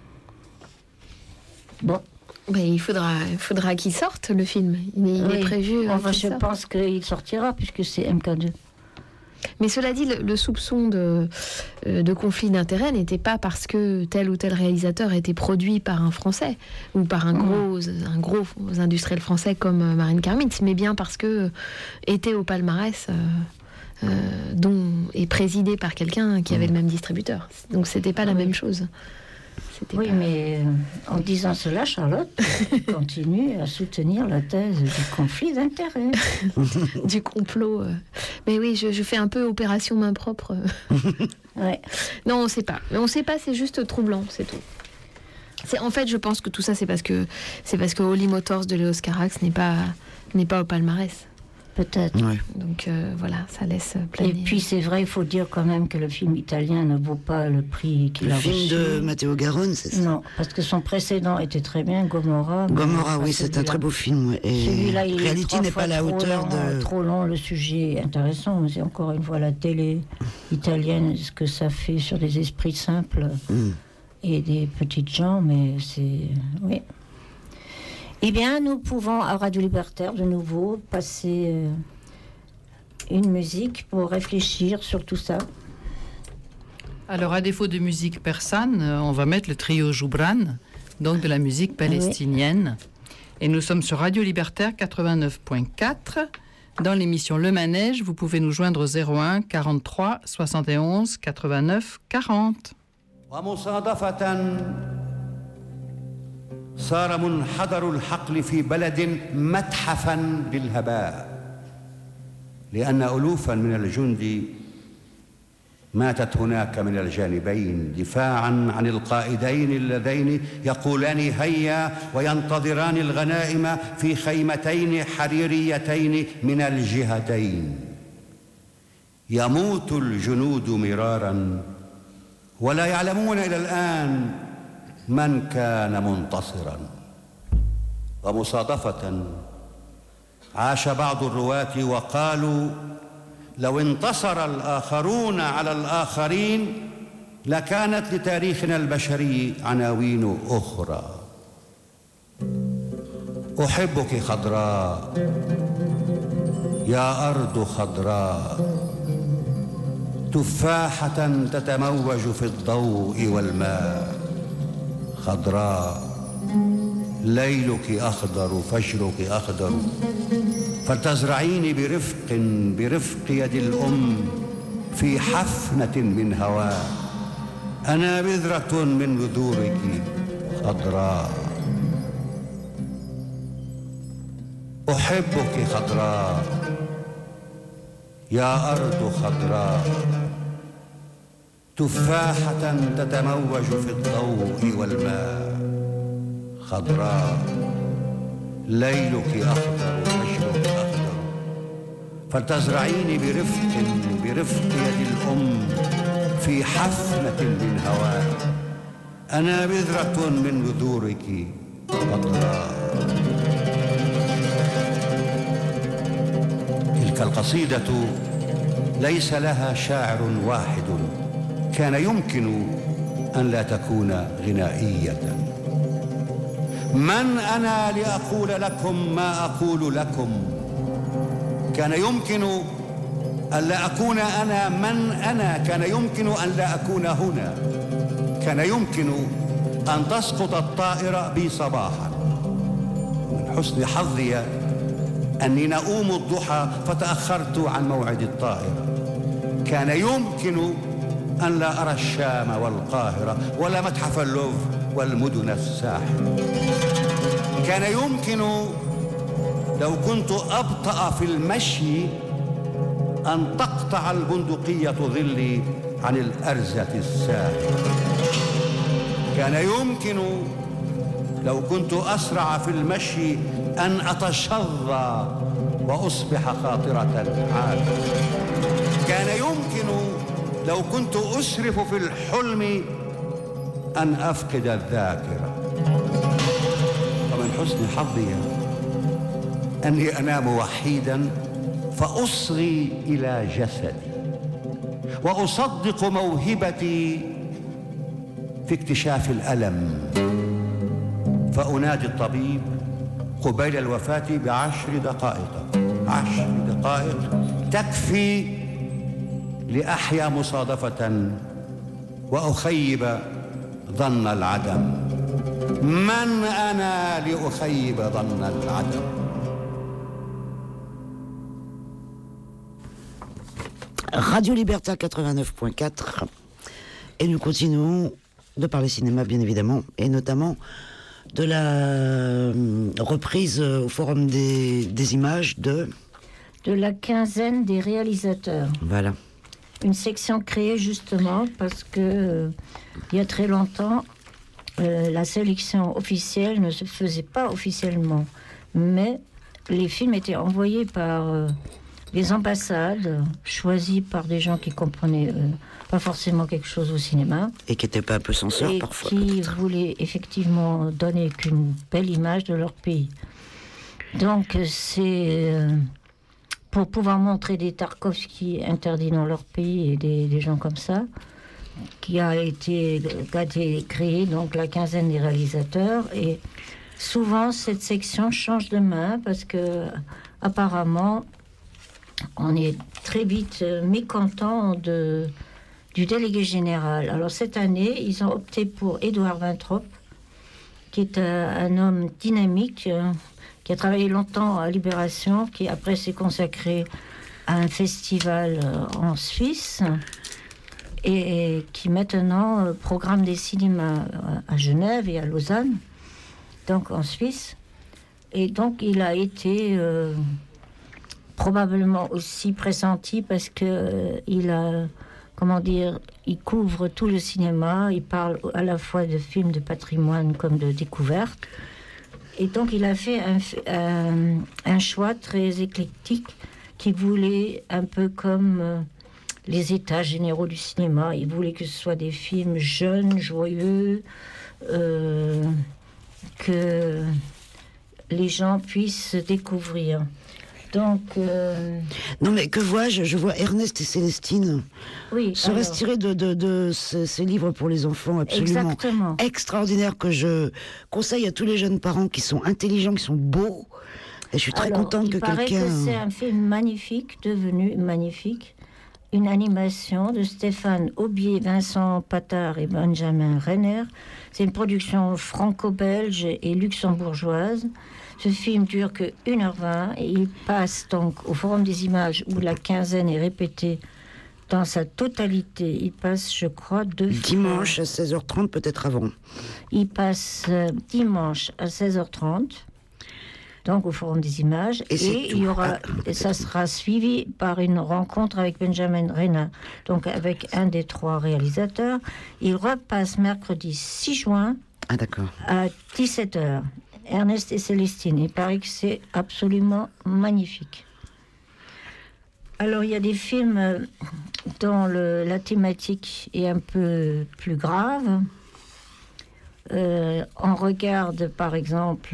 Bon. Ben, il faudra, il faudra qu'il sorte, le film. Il est, il oui. est prévu. Enfin, je sorte. pense qu'il sortira, puisque c'est M K deux. Mais cela dit, le, le soupçon de, de conflit d'intérêts n'était pas parce que tel ou tel réalisateur était produit par un Français ou par un gros, mmh. un gros industriel français comme Marine Karmitz, mais bien parce que était au palmarès euh, euh, dont est présidé par quelqu'un qui avait mmh. le même distributeur. Donc c'était pas la oui. même chose. C'était oui, pas... mais euh, en disant cela, Charlotte continue à soutenir la thèse du conflit d'intérêts. Du complot. Euh. Mais oui, je, je fais un peu opération main propre. Ouais. Non, on ne sait pas. Mais on ne sait pas, c'est juste troublant, c'est tout. C'est, en fait, je pense que tout ça, c'est parce que, c'est parce que Holy Motors de Léos Carax n'est pas, n'est pas au palmarès. Peut-être. Ouais. Donc euh, voilà, ça laisse planer. Et puis c'est vrai, il faut dire quand même que le film italien ne vaut pas le prix qu'il le a reçu. Le film de Matteo Garonne, c'est ça? Non, parce que son précédent était très bien, Gomorrah. Gomorrah, oui, c'est un très beau film. Et celui-là, il Reality n'est pas à la hauteur long, de... Trop long, le sujet est intéressant, mais c'est encore une fois la télé italienne, ce que ça fait sur des esprits simples. Mm. et des petites gens, mais c'est... Oui. Eh bien, nous pouvons, à Radio Libertaire, de nouveau, passer euh, une musique pour réfléchir sur tout ça. Alors, à défaut de musique persane, on va mettre le trio Joubran, donc de la musique palestinienne. Oui. Et nous sommes sur Radio Libertaire quatre-vingt-neuf point quatre. Dans l'émission Le Manège, vous pouvez nous joindre au zéro un quarante-trois soixante et onze quatre-vingt-neuf quarante. صار منحدر الحقل في بلد متحفا للهباء لأن ألوفا من الجند ماتت هناك من الجانبين دفاعا عن القائدين اللذين يقولان هيا وينتظران الغنائم في خيمتين حريريتين من الجهتين. يموت الجنود مرارا ولا يعلمون إلى الآن من كان منتصرا. ومصادفة عاش بعض الرواة وقالوا لو انتصر الآخرون على الآخرين لكانت لتاريخنا البشري عناوين أخرى. أحبك خضراء يا أرض خضراء تفاحة تتموج في الضوء والماء خضراء ليلك أخضر فجرك أخضر فلتزرعيني برفق برفق يد الأم في حفنة من هواء أنا بذرة من بذورك خضراء. أحبك خضراء يا أرض خضراء تفاحة تتموج في الضوء والماء خضراء ليلك أخضر وفجرك أخضر فلتزرعيني برفق برفق يد الأم في حفنة من هواء أنا بذرة من بذورك خضراء. تلك القصيدة ليس لها شاعر واحد كان يمكن أن لا تكون غنائية. من أنا لأقول لكم ما أقول لكم؟ كان يمكن أن لا أكون أنا من أنا، كان يمكن أن لا أكون هنا، كان يمكن أن تسقط الطائرة بي صباحا. من حسن حظي أني نؤوم الضحى فتأخرت عن موعد الطائرة. كان يمكن أن لا أرى الشام والقاهرة ولا متحف اللوفر والمدن الساحل. كان يمكن لو كنت أبطأ في المشي أن تقطع البندقية ظلي عن الأرزة الساحل. كان يمكن لو كنت أسرع في المشي أن أتشظى وأصبح خاطرة عالية. كان يمكن لو كنت أسرف في الحلم أن أفقد الذاكرة. ومن حسن حظي أني أنام وحيدا فأصغي إلى جسدي وأصدق موهبتي في اكتشاف الألم، فأنادي الطبيب قبيل الوفاة بعشر دقائق. عشر دقائق تكفي لأحيا مصادفة وأخيب ظن العدم. من أنا لأخيب ظن العدم؟ Radio Libertaire quatre-vingt-neuf point quatre et nous continuons de parler cinéma bien évidemment et notamment de la reprise au Forum des, des images de... De la quinzaine des réalisateurs. Voilà. Une section créée justement parce que euh, il y a très longtemps, euh, la sélection officielle ne se faisait pas officiellement, mais les films étaient envoyés par euh, les ambassades, choisis par des gens qui comprenaient euh, pas forcément quelque chose au cinéma. Et qui n'étaient pas un peu censeurs et parfois. Et qui voulaient effectivement donner qu'une belle image de leur pays. Donc c'est... Euh, pour pouvoir montrer des Tarkovsky interdits dans leur pays et des, des gens comme ça, qui a été, qui a été créé, donc la quinzaine des réalisateurs. Et souvent, cette section change de main parce que, apparemment, on est très vite mécontent de, du délégué général. Alors, cette année, ils ont opté pour Édouard Vintrop, qui est un, un homme dynamique, euh, qui a travaillé longtemps à Libération, qui après s'est consacré à un festival euh, en Suisse, et, et qui maintenant euh, programme des cinémas à, à Genève et à Lausanne, donc en Suisse. Et donc il a été euh, probablement aussi pressenti parce que euh, il a, comment dire, il couvre tout le cinéma, il parle à la fois de films de patrimoine comme de découverte. Et donc il a fait un, un, un choix très éclectique qui voulait un peu comme euh, les états généraux du cinéma. Il voulait que ce soit des films jeunes, joyeux, euh, que les gens puissent découvrir. Donc, euh... non mais que vois-je? Je vois Ernest et Célestine. Oui. Se reste tiré de, de, de ces, ces livres pour les enfants absolument Exactement. extraordinaires que je conseille à tous les jeunes parents qui sont intelligents, qui sont beaux. Et je suis très Alors, contente que quelqu'un. Il paraît que c'est un film magnifique, devenu magnifique. Une animation de Stéphane Aubier, Vincent Patard et Benjamin Renner. C'est une production franco-belge et luxembourgeoise. Ce film dure que une heure vingt et il passe donc au Forum des Images où la quinzaine est répétée dans sa totalité. Il passe, je crois, deux dimanche fois. à seize heures trente, peut-être avant. Il passe euh, dimanche à seize heures trente, donc au Forum des Images. Et, et il y aura, ah, ça sera suivi par une rencontre avec Benjamin Renner, donc avec un des trois réalisateurs. Il repasse mercredi six juin ah, d'accord. à dix-sept heures. Ernest et Célestine. Il paraît que c'est absolument magnifique. Alors, il y a des films dont le, la thématique est un peu plus grave. Euh, on regarde, par exemple,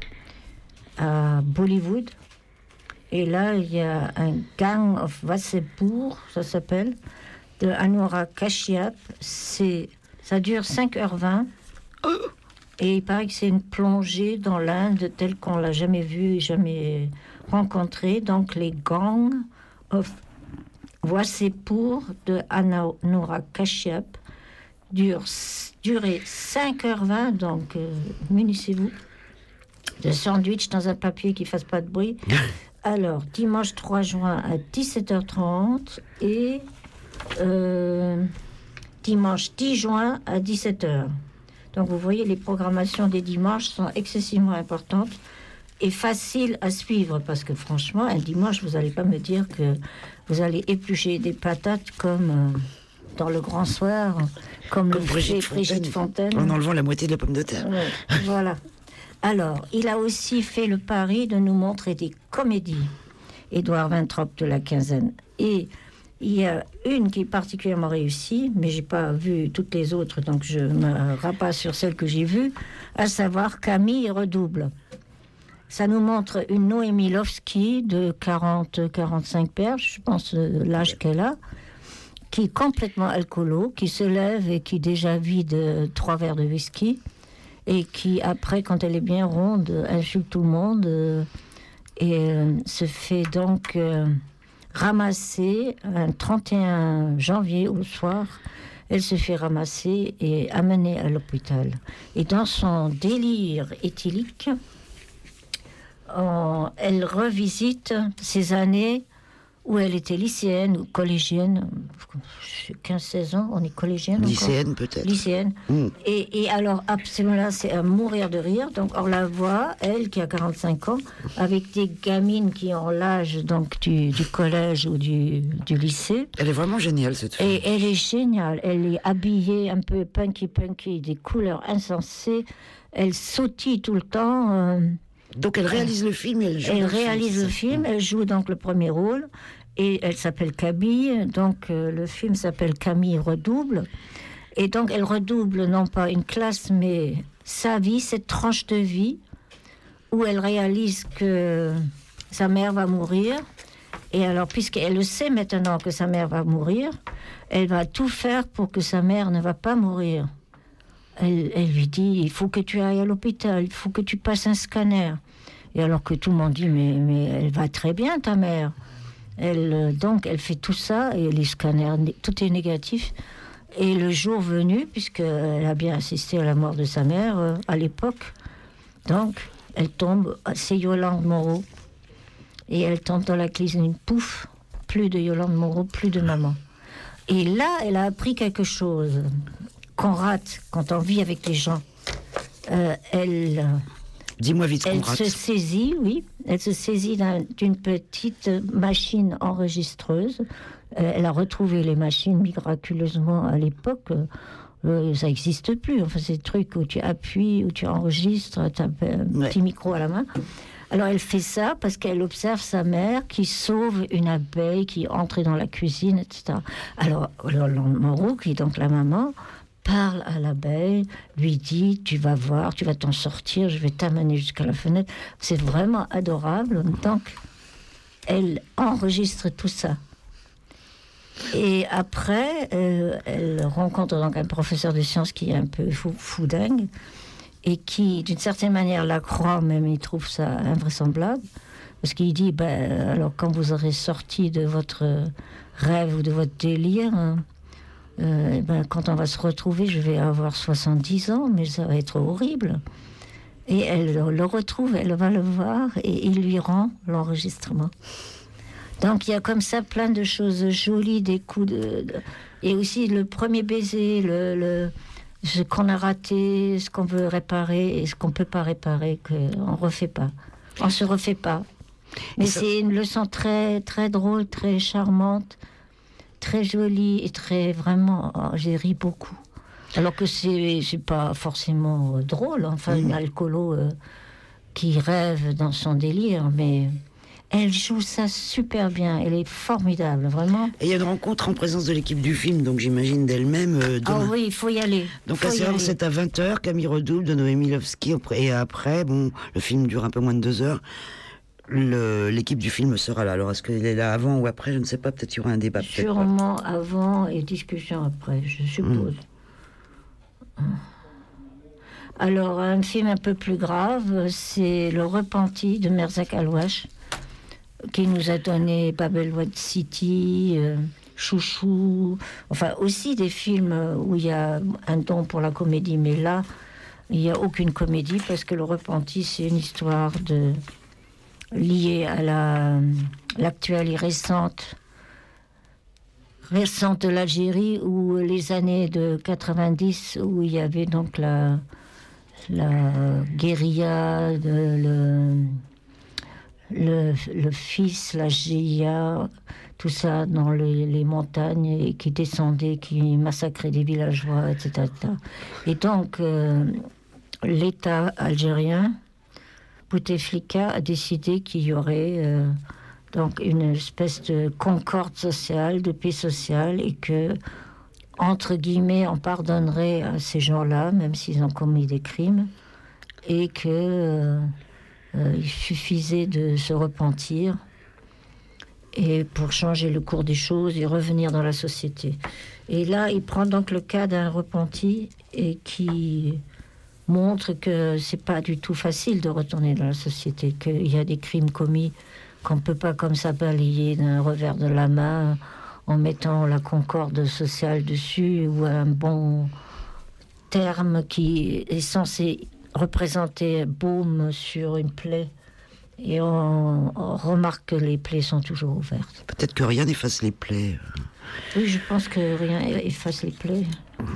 à Bollywood. Et là, il y a un Gang of Wasseypur, ça s'appelle, de Anura Kashyap. C'est, ça dure cinq heures vingt. Et il paraît que c'est une plongée dans l'Inde telle qu'on l'a jamais vue, jamais rencontrée. Donc les Gangs of Wasseypur de Anura Kashyap durent durer cinq heures vingt. Donc euh, munissez-vous de sandwich dans un papier qui ne fasse pas de bruit. Alors dimanche trois juin à dix-sept heures trente et euh, dimanche dix juin à dix-sept heures. Donc vous voyez, les programmations des dimanches sont excessivement importantes et faciles à suivre parce que franchement, un dimanche, vous n'allez pas me dire que vous allez éplucher des patates comme euh, dans le grand soir, comme, comme le Brigitte Fontaine. Brigitte Fontaine. En enlevant la moitié de la pomme de terre. Ouais, voilà. Alors, il a aussi fait le pari de nous montrer des comédies, Édouard Vintrop de la quinzaine. Et il y a une qui est particulièrement réussie, mais j'ai pas vu toutes les autres, donc je me rabat sur celle que j'ai vue, à savoir Camille redouble. Ça nous montre une Noémie Lovski de quarante à quarante-cinq perches, je pense l'âge qu'elle a, qui est complètement alcoolo, qui se lève et qui déjà vide trois verres de whisky, et qui après, quand elle est bien ronde, insulte tout le monde, euh, et euh, se fait donc... Euh, ramassée un trente et un janvier au soir. Elle se fait ramasser et amener à l'hôpital. Et dans son délire éthylique, on, elle revisite ces années où elle était lycéenne ou collégienne, quinze seize ans, on est collégienne lycéenne encore. peut-être. Lycéenne. Mm. Et, et alors, absolument, c'est à mourir de rire. Donc, on la voit, elle qui a quarante-cinq ans, avec des gamines qui ont l'âge donc, du, du collège ou du, du lycée. Elle est vraiment géniale, cette femme. Et elle est géniale. Elle est habillée un peu punky-punky, des couleurs insensées. Elle sautille tout le temps. Euh, Donc elle réalise le film et elle joue. Elle réalise film, le film, elle joue donc le premier rôle et elle s'appelle Camille. Donc euh, le film s'appelle Camille redouble et donc elle redouble non pas une classe mais sa vie, cette tranche de vie où elle réalise que sa mère va mourir Et alors, puisqu'elle le sait maintenant que sa mère va mourir, elle va tout faire pour que sa mère ne va pas mourir. Elle, elle lui dit, il faut que tu ailles à l'hôpital, il faut que tu passes un scanner. Et alors que tout le monde dit, mais, mais elle va très bien, ta mère. Elle, donc, elle fait tout ça, et les scanners, tout est négatif. Et le jour venu, puisqu'elle a bien assisté à la mort de sa mère euh, à l'époque, donc, elle tombe, c'est Yolande Moreau. Et elle tombe dans la cuisine, pouf, plus de Yolande Moreau, plus de maman. Et là, elle a appris quelque chose qu'on rate quand on vit avec les gens. Euh, elle... Dis-moi vite qu'on rate. Elle se saisit, oui, elle se saisit d'un, d'une petite machine enregistreuse. Euh, elle a retrouvé les machines miraculeusement à l'époque. Euh, ça n'existe plus. Enfin, c'est des trucs où tu appuies, où tu enregistres, tu as un ouais. petit micro à la main. Alors elle fait ça parce qu'elle observe sa mère qui sauve une abeille qui entre dans la cuisine, et cetera. Alors Yolande Moreau, qui est donc la maman, parle à l'abeille, lui dit, tu vas voir, tu vas t'en sortir, je vais t'amener jusqu'à la fenêtre. C'est vraiment adorable. Donc, elle enregistre tout ça. Et après, euh, elle rencontre donc un professeur de sciences qui est un peu fou, fou dingue, et qui, d'une certaine manière, la croit, même il trouve ça invraisemblable, parce qu'il dit, ben, alors quand vous aurez sorti de votre rêve ou de votre délire... Hein, Euh, ben, quand on va se retrouver, je vais avoir soixante-dix ans, mais ça va être horrible. Et elle le retrouve, elle va le voir, et il lui rend l'enregistrement. Donc il y a comme ça plein de choses jolies, des coups de... de et aussi le premier baiser, le, le, ce qu'on a raté, ce qu'on veut réparer, et ce qu'on ne peut pas réparer, qu'on ne refait pas. On ne se refait pas. Mais ça... c'est une leçon très, très drôle, très charmante, très jolie et très vraiment, oh, j'ai ri beaucoup. Alors que c'est c'est pas forcément euh, drôle, enfin mmh. une alcoolo euh, qui rêve dans son délire, mais elle joue ça super bien, elle est formidable, vraiment. Et il y a une rencontre en présence de l'équipe du film, donc j'imagine d'elle-même euh, demain. Ah oui, il faut y aller. Donc la séance c'est à vingt heures, Camille Redouble de Noémie Lovski, et après, bon, le film dure un peu moins de deux heures. Le, l'équipe du film sera là. Alors, est-ce qu'elle est là avant ou après? Je ne sais pas. Peut-être qu'il y aura un débat. Sûrement avant et discussion après, je suppose. Mmh. Alors, un film un peu plus grave, c'est Le Repenti de Merzak Alouache, qui nous a donné Babel Wed City, euh, Chouchou, enfin aussi des films où il y a un don pour la comédie, mais là, il n'y a aucune comédie parce que Le Repenti, c'est une histoire de... liée à la, l'actuelle et récente, récente de l'Algérie, où les années de quatre-vingt-dix, où il y avait donc la, la guérilla, de, le, le, le fils, la G I A, tout ça dans les, les montagnes, et qui descendait, qui massacrait des villageois, et cetera. Et donc, euh, l'État algérien, Bouteflika a décidé qu'il y aurait euh, donc une espèce de concorde sociale, de paix sociale, et que, entre guillemets, on pardonnerait à ces gens-là, même s'ils ont commis des crimes, et que euh, euh, il suffisait de se repentir et pour changer le cours des choses et revenir dans la société. Et là, il prend donc le cas d'un repenti et qui montre que c'est pas du tout facile de retourner dans la société, qu'il y a des crimes commis qu'on peut pas comme ça balayer d'un revers de la main en mettant la concorde sociale dessus, ou un bon terme qui est censé représenter baume sur une plaie. Et on, on remarque que les plaies sont toujours ouvertes. Peut-être que rien n'efface les plaies. Oui, je pense que rien efface les plaies.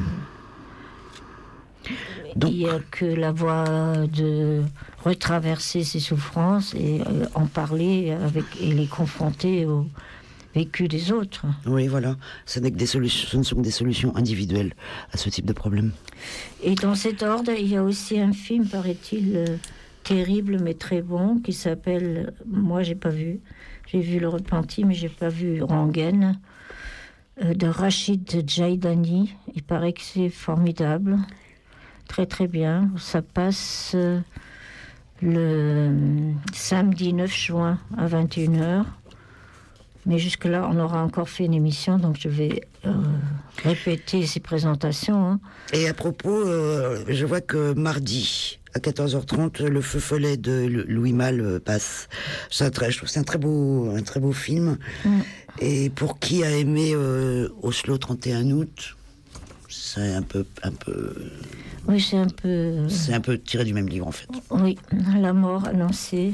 Donc, il n'y a que la voie de retraverser ces souffrances et euh, en parler avec, et les confronter au vécu des autres. Oui, voilà. Ce, n'est que des solutions, ce ne sont que des solutions individuelles à ce type de problème. Et dans cet ordre, il y a aussi un film, paraît-il, euh, terrible mais très bon, qui s'appelle... Moi, j'ai pas vu. J'ai vu Le Repenti, mais j'ai pas vu Rangen, euh, de Rachid Djaïdani. Il paraît que c'est formidable. Très très bien. Ça passe euh, le samedi neuf juin à vingt et une heures. Mais jusque-là, on aura encore fait une émission, donc je vais euh, répéter ces présentations. Hein. Et à propos, euh, je vois que mardi, à quatorze heures trente, Le Feu follet de Louis Malle euh, passe. C'est un très, je trouve que c'est un très beau, un très beau film. Mm. Et pour qui a aimé euh, Oslo trente et un août, c'est un peu, un peu. Oui, c'est un peu. C'est un peu tiré du même livre en fait. Oui, la mort annoncée.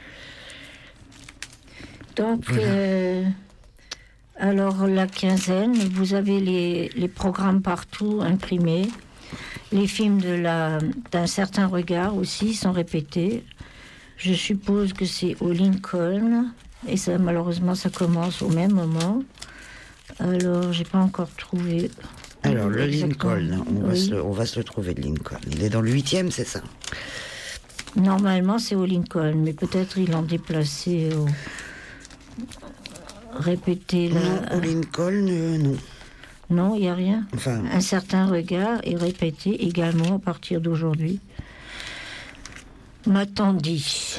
Donc, voilà. euh, alors la quinzaine, vous avez les, les programmes partout imprimés. Les films de la, d'un certain regard aussi sont répétés. Je suppose que c'est au Lincoln. Et ça, malheureusement, ça commence au même moment. Alors, j'ai pas encore trouvé. Alors, le Lincoln, on, oui. va se, on va se le trouver, le Lincoln. Il est dans le huitième, c'est ça? Normalement, c'est au Lincoln, mais peut-être ils l'ont déplacé au... Répéter la... Non, au Lincoln, euh, non. Non, il n'y a rien. Enfin... Un certain regard est répété également à partir d'aujourd'hui. M'a-t-on dit.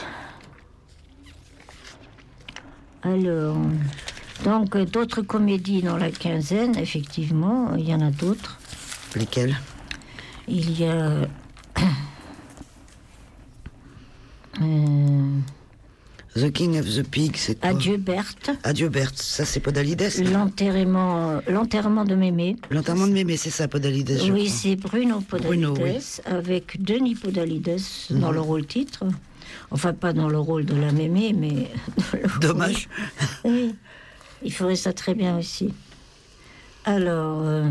Alors, donc d'autres comédies dans la quinzaine, effectivement, il y en a d'autres. Lesquelles? Il y a... euh... The King of the Pig, c'est quoi? Adieu Berthe. Adieu Berthe, ça c'est Podalides. L'enterrement, l'enterrement de Mémé. L'enterrement de Mémé, c'est ça, Podalides. Oui, c'est Bruno Podalides, Bruno, oui. Avec Denis Podalides mmh. dans le rôle titre. Enfin, pas dans le rôle de la Mémé, mais... Dommage. Oui, il ferait ça très bien aussi. Alors, euh...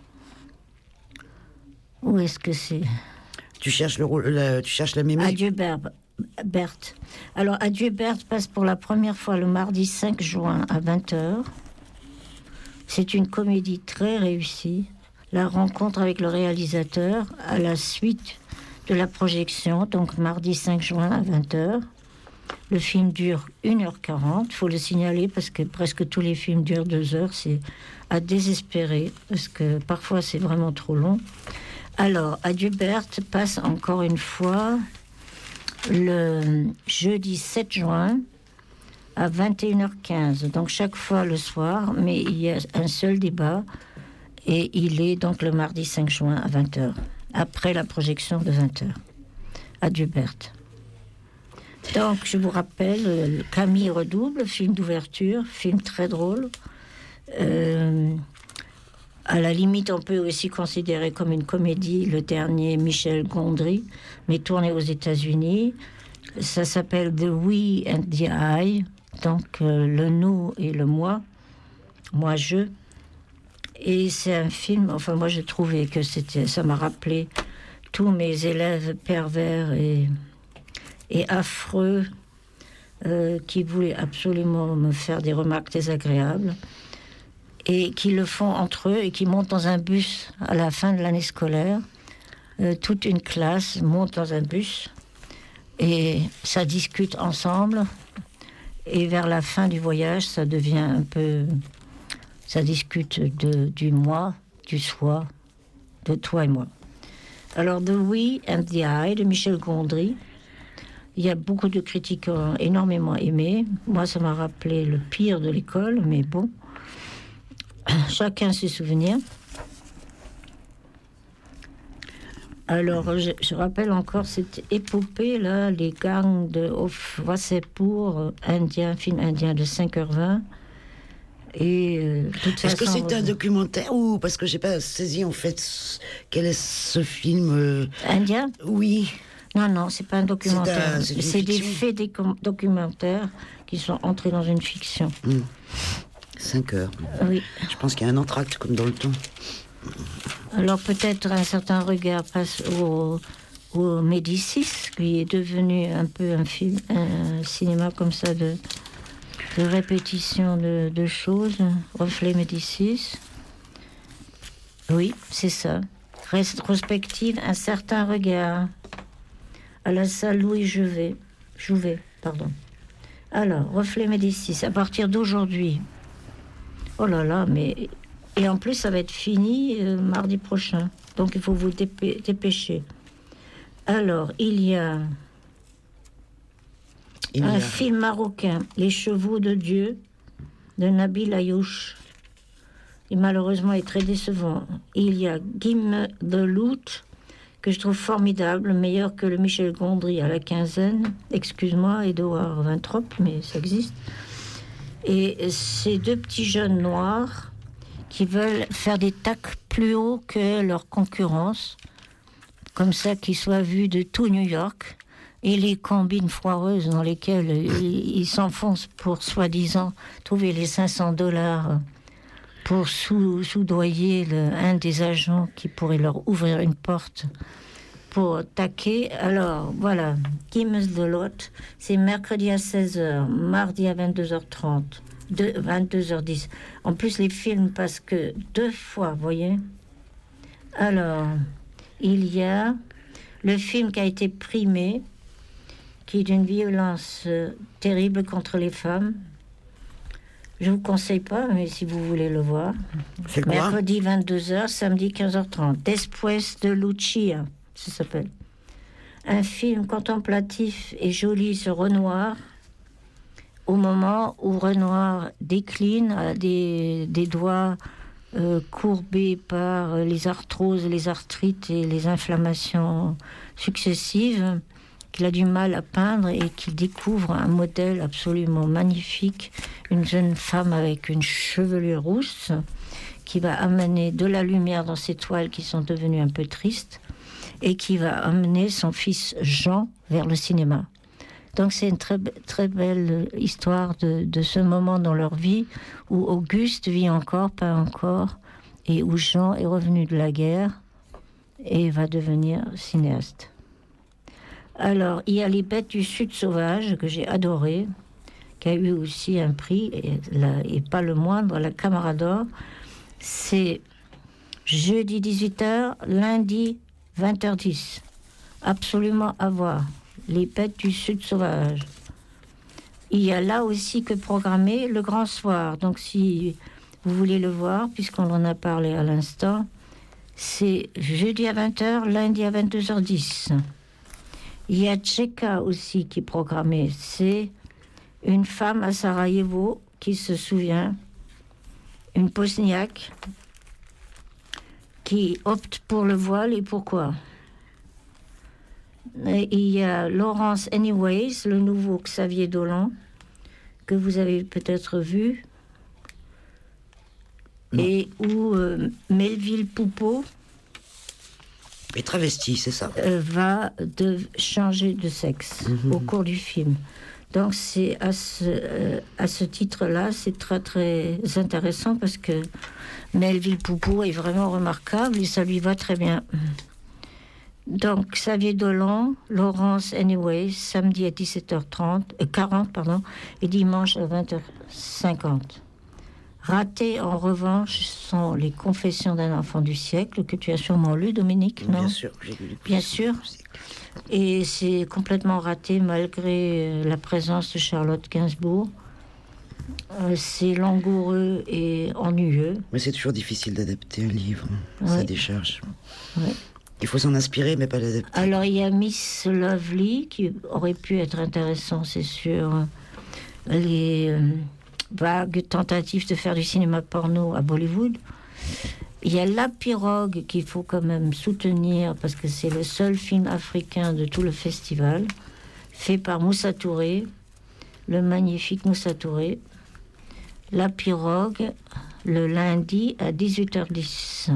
où est-ce que c'est? Tu cherches le rôle, la, tu cherches la Mémé. Adieu Berbe. Berthe. Alors, Adieu Berthe passe pour la première fois le mardi cinq juin à vingt heures. C'est une comédie très réussie. La rencontre avec le réalisateur à la suite de la projection, donc mardi cinq juin à vingt heures. Le film dure une heure quarante, il faut le signaler parce que presque tous les films durent deux heures. C'est à désespérer parce que parfois c'est vraiment trop long. Alors, Adieu Berthe passe encore une fois le jeudi sept juin à vingt et une heures quinze, donc chaque fois le soir, mais il y a un seul débat et il est donc le mardi cinq juin à vingt heures, après la projection de vingt heures. Adieu Berthe. Donc je vous rappelle, Camille redouble, film d'ouverture, film très drôle. Euh, à la limite, on peut aussi considérer comme une comédie le dernier Michel Gondry, mais tourné aux États-Unis. Ça s'appelle The We and the I, donc euh, le nous et le moi, moi-je. Et c'est un film, enfin moi j'ai trouvé que c'était, ça m'a rappelé tous mes élèves pervers et, et affreux euh, qui voulaient absolument me faire des remarques désagréables et qui le font entre eux et qui montent dans un bus à la fin de l'année scolaire. Euh, toute une classe monte dans un bus et ça discute ensemble. Et vers la fin du voyage, ça devient un peu... Ça discute de, du moi, du soi, de toi et moi. Alors, The We and the I de Michel Gondry. Il y a beaucoup de critiques qui ont énormément aimé. Moi, ça m'a rappelé le pire de l'école, mais bon... Chacun ses souvenirs. Alors, je, je rappelle encore cette épopée, là, les gangs de Wasserpur, indien, film indien de cinq heures vingt. Et euh, Est-ce que c'est un documentaire ou parce que j'ai pas saisi en fait quel est ce film euh... indien? Oui. Non, non, c'est pas un documentaire. C'est, un, c'est, c'est des faits des com- documentaires qui sont entrés dans une fiction. Mmh. Cinq heures. Oui. Je pense qu'il y a un entracte comme dans le temps. Alors peut-être un certain regard passe au, au Médicis, qui est devenu un peu un film, un cinéma comme ça de, de répétition de, de choses. Reflet Médicis. Oui, c'est ça. Rétrospective, un certain regard. À la salle Louis Jouvet. Jouvet, pardon. Alors, Reflet Médicis, à partir d'aujourd'hui. Oh là là, mais... Et en plus, ça va être fini euh, mardi prochain. Donc, il faut vous dépê- dépêcher. Alors, il y a... Il un y a... film marocain, Les Chevaux de Dieu, de Nabil Ayouch. Et malheureusement est très décevant. Il y a Gim the Loot, que je trouve formidable, meilleur que le Michel Gondry à la quinzaine. Excuse-moi, Edouard Vintrop, mais ça existe. Et ces deux petits jeunes noirs qui veulent faire des tacs plus hauts que leur concurrence, comme ça qu'ils soient vus de tout New York, et les combines foireuses dans lesquelles ils, ils s'enfoncent pour soi-disant trouver les cinq cents dollars pour sou, soudoyer le, un des agents qui pourrait leur ouvrir une porte pour taquer. Alors voilà, Gims de Lot, c'est mercredi à seize heures, mardi à vingt-deux heures trente, de vingt-deux heures dix. En plus, les films passent que deux fois, vous voyez. Alors, il y a le film qui a été primé, qui est d'une violence euh, terrible contre les femmes. Je vous conseille pas, mais si vous voulez le voir. C'est quoi ? Mercredi vingt-deux heures, samedi quinze heures trente. Después de Lucia, ça s'appelle. Un film contemplatif et joli sur Renoir, au moment où Renoir décline, a des, des doigts euh, courbés par les arthroses, les arthrites et les inflammations successives, qu'il a du mal à peindre et qu'il découvre un modèle absolument magnifique, une jeune femme avec une chevelure rousse qui va amener de la lumière dans ses toiles qui sont devenues un peu tristes et qui va amener son fils Jean vers le cinéma. Donc c'est une très, très belle histoire de, de ce moment dans leur vie où Auguste vit encore, pas encore, et où Jean est revenu de la guerre et va devenir cinéaste. Alors, il y a Les Bêtes du Sud sauvage, que j'ai adoré, qui a eu aussi un prix, et, la, et pas le moindre, la Camarade d'Or. C'est jeudi dix-huit heures, lundi vingt heures dix. Absolument à voir. Les Bêtes du Sud sauvage. Il y a là aussi que programmer Le Grand Soir. Donc, si vous voulez le voir, puisqu'on en a parlé à l'instant, c'est jeudi à vingt heures, lundi à vingt-deux heures dix. Il y a Tcheka aussi qui est programmé. C'est une femme à Sarajevo qui se souvient, une bosniaque, qui opte pour le voile et pourquoi. Et il y a Laurence Anyways, le nouveau Xavier Dolan, que vous avez peut-être vu, non. Et où euh, Melville Poupeau est travesti, c'est ça, euh, va de changer de sexe mmh. au cours du film. Donc c'est à ce, euh, à ce titre-là, c'est très très intéressant parce que Melville Poupeau est vraiment remarquable et ça lui va très bien. Donc Xavier Dolan, Laurence Anyways, samedi à dix-sept heures trente, euh, quarante pardon, et dimanche à vingt heures cinquante. Ratés, en revanche, sont Les Confessions d'un enfant du siècle, que tu as sûrement lu, Dominique, non ? Bien sûr, j'ai lu. Bien sûr. Et c'est complètement raté malgré la présence de Charlotte Gainsbourg. Euh, c'est langoureux et ennuyeux. Mais c'est toujours difficile d'adapter un livre, oui. Ça décharge. Oui. Il faut s'en inspirer, mais pas l'adapter. Alors, il y a Miss Lovely, qui aurait pu être intéressant, c'est sûr. Les euh, vagues tentatives de faire du cinéma porno à Bollywood. Il y a La Pirogue, qu'il faut quand même soutenir, parce que c'est le seul film africain de tout le festival, fait par Moussa Touré, le magnifique Moussa Touré. La Pirogue, le lundi à dix-huit heures dix.